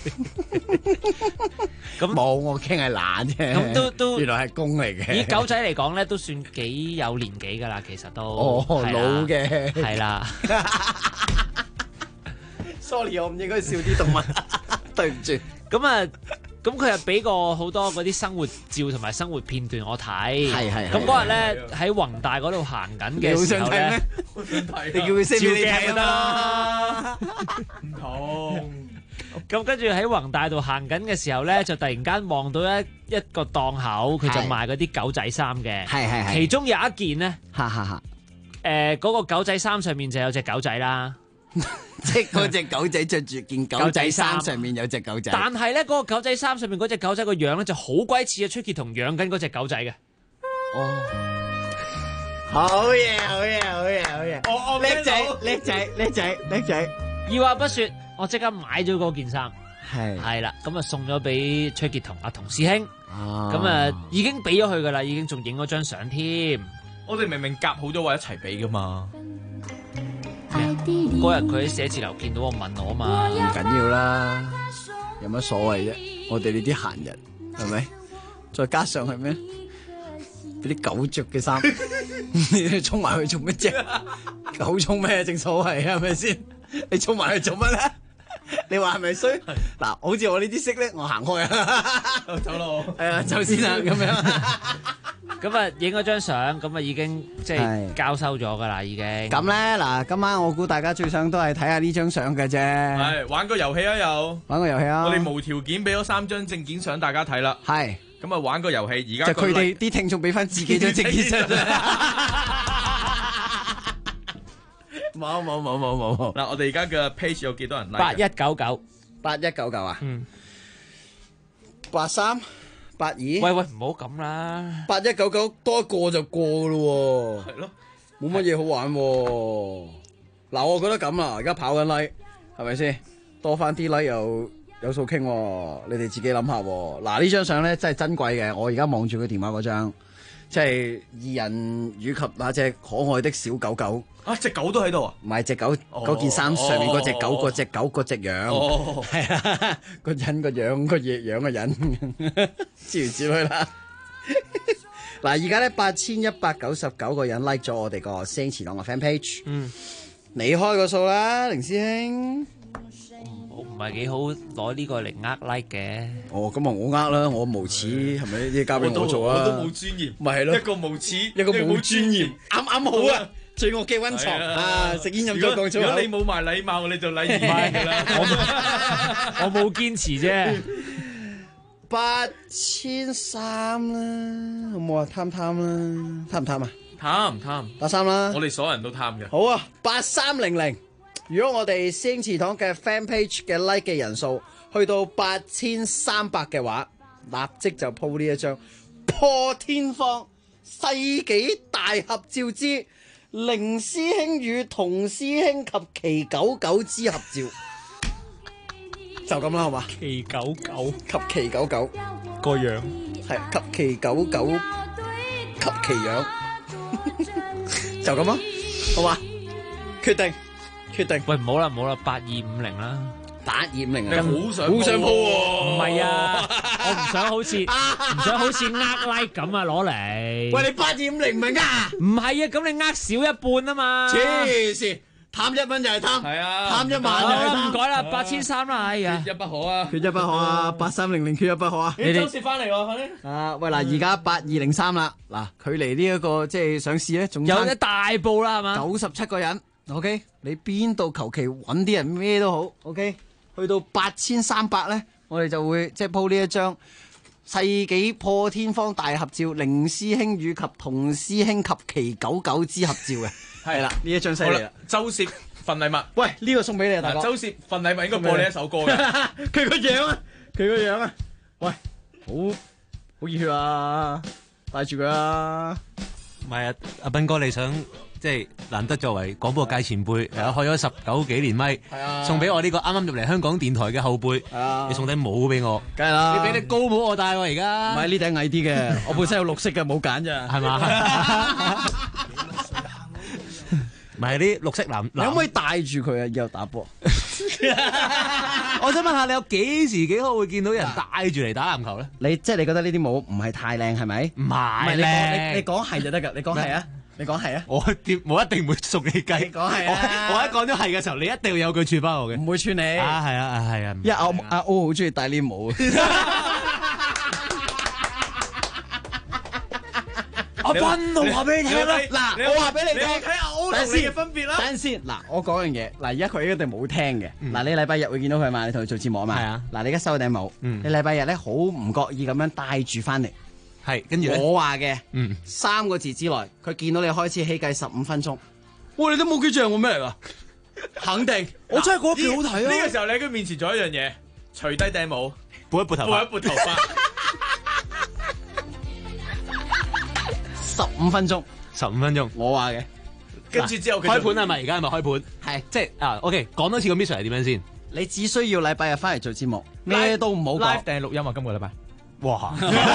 咁冇我傾係懶啫， 咁都原來係公嚟嘅。 以狗仔嚟講咧，都算幾有年紀噶啦，其實都老嘅， 係啦。 Sorry， 我唔應該笑啲動物，對唔住。 咁佢又俾過好多嗰啲生活照同埋生活片段我睇。係。咁嗰日咧喺宏大嗰度行緊嘅時候咧， 好想睇，你叫佢 send 俾你睇啦。 唔同。 咁跟住喺宏大度行緊嘅時候咧，就突然間望到一個檔口，佢就賣嗰啲狗仔衫嘅。係。其中有一件咧，嗰個狗仔衫上面就有隻狗仔啦。 即係嗰隻狗仔着住件狗仔衫，上面有隻狗仔。 但係咧，嗰個狗仔衫上面嗰隻狗仔個樣咧，就好鬼似阿崔潔彤養緊嗰隻狗仔嘅。 哦，好嘢！叻仔！要話不說，我即刻買咗嗰件衫。 係啦，咁啊送咗俾崔潔彤阿童師兄，咁啊已經俾咗佢噶啦，已經仲影咗張相添。 我哋明明夾好咗話一齊俾噶嘛。 嗰日佢喺寫字樓見到我問我嘛， 唔緊要啦，有乜所謂啫？我哋呢啲閒人係咪？再加上係咩？俾啲狗着嘅衫，你衝埋去做乜啫？狗衝咩？正所謂係咪先？你衝埋去做乜咧？你話係咪衰？嗱，好似我呢啲色咧，我行開啊，走咯，係啊，走先啦，咁樣。 咁啊，影咗張相，咁啊已經即係交收咗噶啦，已經。 咁咧嗱，今晚我估大家最想都係睇下呢張相嘅啫。 係玩個遊戲啊，又玩個遊戲啊！ 我哋無條件俾咗3張證件相大家睇啦。 係。 咁啊玩個遊戲，而家就佢哋啲聽眾俾翻自己張證件相。冇。 嗱，我哋而家嘅 page 有幾多人 like？ 8199 啊。8382。 喂，唔好咁啦。 8199多一個就過咯。 係咯。 冇乜嘢好玩喎。嗱，我覺得咁啦，而家跑緊 like， 係咪先？多翻啲 like 又有數傾喎，你哋自己諗下喎。嗱，呢張相咧真係珍貴嘅，我而家望住佢電話嗰張，即係二人與及那隻可愛的小狗狗。 啊，隻狗都喺度啊？ 唔係隻狗，嗰件衫上面嗰隻狗，嗰隻狗嗰隻樣，係啊，個人個樣個樣嘅人，諸如此類啦。嗱，而家咧8199個人 like 咗我哋個師兄池塘嘅 fan page。你開個數啦，凌師兄。 唔係幾好攞呢個嚟呃 like 嘅。 哦，咁啊我呃啦，我無恥係咪？啲交俾我做啊！ 我都冇專業， 咪係咯， 一個無恥， 一個冇專業，啱好啊！罪惡嘅溫床啊！食煙飲酒講粗口。 如果你冇埋禮貌，你就禮儀慢㗎啦。 我冇堅持啫。 8300啦，好唔好啊？貪啦，貪唔貪啊？ 貪唔貪 ？83啦， 我哋所有人都貪嘅。 好啊，8300。如果我哋師兄祠堂嘅 fan page 嘅 like 嘅人數去到8300嘅話，立即就 po 呢一張破天荒世紀大合照之凌師兄與童師兄及其狗狗之合照。就咁啦，好嘛？ 奇狗狗及其狗狗個樣係及其狗狗及其樣，就咁咯，好嘛？決定。 喂，唔好啦，8250啦 ，8250 啊！好想鋪喎， 唔係啊，我唔想好似呃 like 咁啊，攞嚟。 喂，你8250唔係呃？ 唔係啊，咁你呃少一半啊嘛。 黐線！貪1蚊就係貪， 係啊， 貪1萬就係貪。 唔該啦，8300啦，哎呀， 缺一不可啊， 缺一不可啊，8300缺一不可啊。 你周蝕翻嚟喎， 啊，喂嗱，而家8203啦，嗱，距離呢一個即係上市咧，仲有一大步啦，係嘛 ？97個人 ，OK， 你邊度求其揾啲人咩都好 ，OK， 去到8300咧，我哋就會即係鋪呢一張世紀破天荒大合照，凌師兄與及童師兄及其狗狗之合照嘅。係啦，呢一張犀利啦！ 周攝份禮物， 喂，呢個送俾你啊，大哥。 周攝份禮物應該播你一首歌嘅。 佢個樣啊，佢個樣啊，喂，好熱血啊，帶住佢啊！ 唔係啊，阿斌哥，你想即係難得作為廣播界前輩，係啊，開咗19幾年咪，送俾我呢個啱啱入嚟香港電台嘅後輩，你送頂帽俾我， 梗係啦， 你俾啲高帽我戴喎而家。 唔係呢頂矮啲嘅，我本身有綠色嘅，冇揀咋，係嘛？唔係啲綠色藍， 你可唔可以帶住佢啊？以後打波。 我想問下，你有幾時幾可會見到人帶住嚟打籃球咧？ 你即係你覺得呢啲帽唔係太靚係咪？ 唔係靚， 你講係就得㗎。你講係啊？你講係啊？ 我一定會熟你計。 你講係啊？ 我一講咗係嘅時候，你一定要有句串翻我嘅。 唔會串你。 啊，係啊，係啊。 因為阿 O 好中意戴呢啲帽。 阿斌，我話俾你聽啦， 嗱，我話俾你聽， 睇下 O 同你嘅分別啦。 等陣先，嗱，我講樣嘢，嗱，而家佢一定冇聽嘅，嗱，你禮拜日會見到佢嘛？你同佢做節目啊嘛？係啊。嗱，你而家收頂帽，你禮拜日咧好唔覺意咁樣帶住翻嚟， 係，跟住咧， 我話嘅，3個字之內，佢見到你開始起計15分鐘，哇，你都冇記住係我咩嚟噶？肯定，我真係覺得幾好睇啊！ 呢個時候你喺佢面前做一樣嘢，除低頂帽， 撥一撥頭髮撥頭髮。 15分鐘 ，15分鐘， 我話嘅。 跟住之後開盤係咪？而家係咪開盤？ 係， 即係啊 ，OK， 講多次個 mission 係點樣先？ 你只需要禮拜日翻嚟做節目，咩都唔好講。 live 定係錄音啊？今個禮拜， 哇！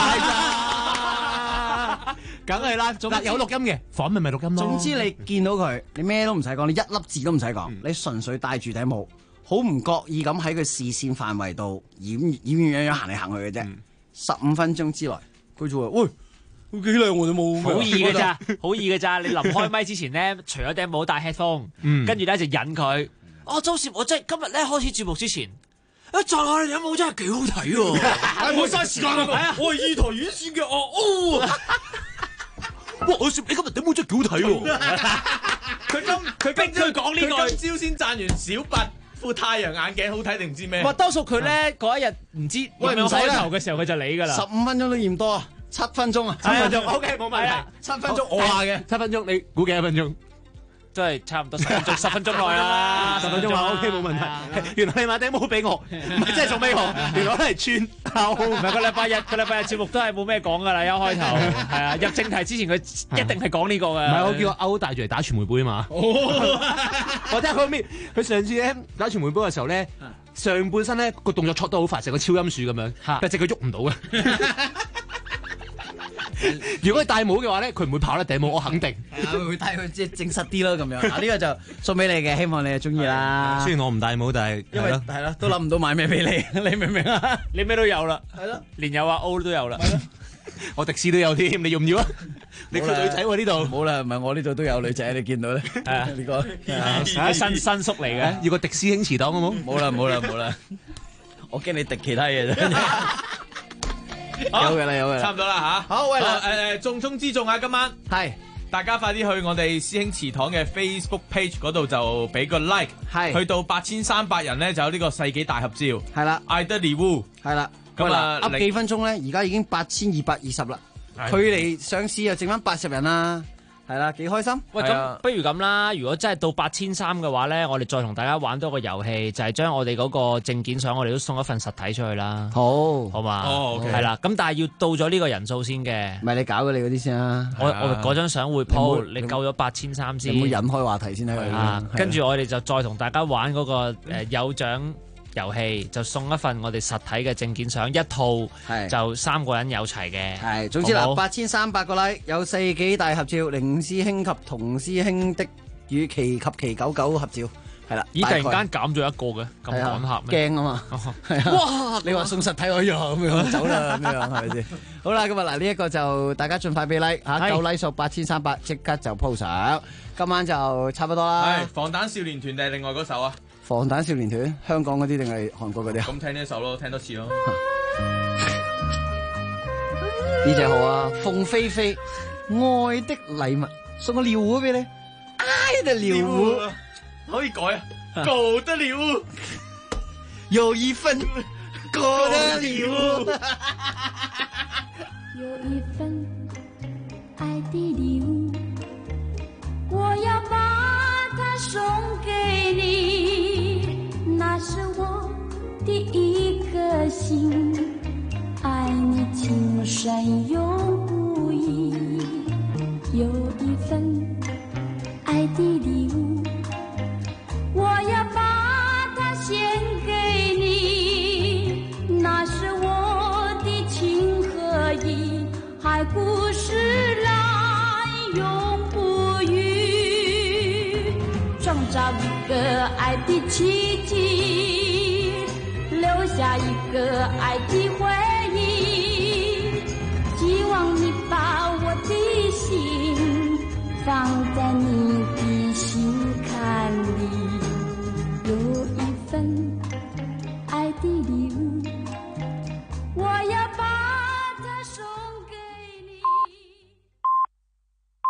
梗係啦，嗱有錄音嘅訪問咪錄音咯。 總之你見到佢，你咩都唔使講，你一粒字都唔使講，你純粹戴住頂帽，好唔覺意咁喺佢視線範圍度掩樣行嚟行去嘅啫。15分鐘之內，佢就話：喂，幾靚我哋冇。 好易嘅咋，好易嘅咋。你臨開咪之前咧，除咗頂帽戴 headphone，跟住咧就引佢。周攝，我真係今日咧開始節目之前。讚下你頂帽真係幾好睇喎！ 冇嘥時間啊！我係2台院線嘅哇！我攝你今日頂帽真係幾好睇喎！ 佢逼佢講呢句，今朝先讚完小拔副太陽眼鏡好睇定唔知咩？ 哇！多數佢咧嗰一日唔知點樣開頭嘅時候佢就嚟㗎啦。 15分鐘都嫌多啊！7分鐘啊 ！7分鐘 OK 冇問題。7分鐘我話嘅 7分鐘，你估幾多分鐘？ 都係差唔多10分鐘內啦 ，10分鐘話 OK 冇問題。原來你買頂帽俾我，唔係真係送俾我，原來我係串口。 唔係個禮拜日節目都係冇咩講㗎啦，一開頭係啊，入正題之前佢一定係講呢個嘅。 唔係我叫阿歐帶住嚟打傳媒杯啊嘛。我睇下佢咩？佢上次咧打傳媒杯嘅時候咧，上半身咧個動作錯得好快，成個超音鼠咁樣，但係隻佢喐唔到嘅。如果佢戴帽嘅話咧，佢唔會跑得頂帽，我肯定。 會戴佢即係正實啲咯，咁樣。呢個就送俾你嘅，希望你係中意啦。 雖然我唔戴帽，但係因為係咯，都諗唔到買咩俾你，你明唔明啊？ 你咩都有啦， 係咯， 連有阿 O 都有啦。 我迪斯都有添，你要唔要啊？你個女仔喎呢度。 冇啦，唔係我呢度都有女仔，你見到咧？係啊，呢個新叔嚟嘅， 要個迪斯兄遲檔好冇？ 冇啦，我驚你滴其他嘢啫。有嘅啦， 差唔多啦吓。好，喂嗱，重中之重啊，今晚係大家快啲去我哋師兄祠堂嘅 Facebook page 嗰度就俾個 like， 係去到8300人咧就有呢個世紀大合照， 係啦， 艾德利烏係啦， 咁啊， 噏幾分鐘咧，而家已經8220啦，距離上市又剩翻80人啦。係啦，幾開心。 喂，咁不如咁啦，如果真係到8300嘅話咧，我哋再同大家玩多個遊戲，就係將我哋嗰個證件相，我哋都送一份實體出去啦。好嘛？係啦。咁但係要到咗呢個人數先嘅。 唔係你搞嘅你嗰啲先啦。 我嗰張相會 po，你夠咗8300先。 你唔好引開話題先啦。 跟住我哋就再同大家玩嗰個有獎遊戲，就送一份我哋實體嘅證件相一套，就3個人有齊嘅。 係，總之嗱，8300個 like，有世紀大合照，凌師兄及童師兄的與其及其狗狗合照，係啦。 咦，突然間減咗一個嘅，咁趕客咩？ 驚啊嘛！哇！你話送實體我呀咁樣走啦咁樣係咪先？好啦，咁啊嗱，呢一個就大家盡快俾 like 嚇，夠 like 數8300，即刻就 po 上。今晚就差不多啦。 係防彈少年團定係另外嗰首啊？ 防彈少年團，香港嗰啲定係韓國嗰啲啊？ 咁聽呢一首咯，聽多次咯。 呢隻好啊，鳳飛飛愛的禮物，送個尿壺俾你，愛的尿壺可以改啊，夠得了， 有一份夠得了， 有一份愛的禮物，我要把它送給你，那是我的一顆心，愛你情深永不移。有一份愛的禮物，我要把它獻給你，那是我的情和義，海枯石爛永不渝，創造一個愛的奇蹟，留下一個愛的回憶。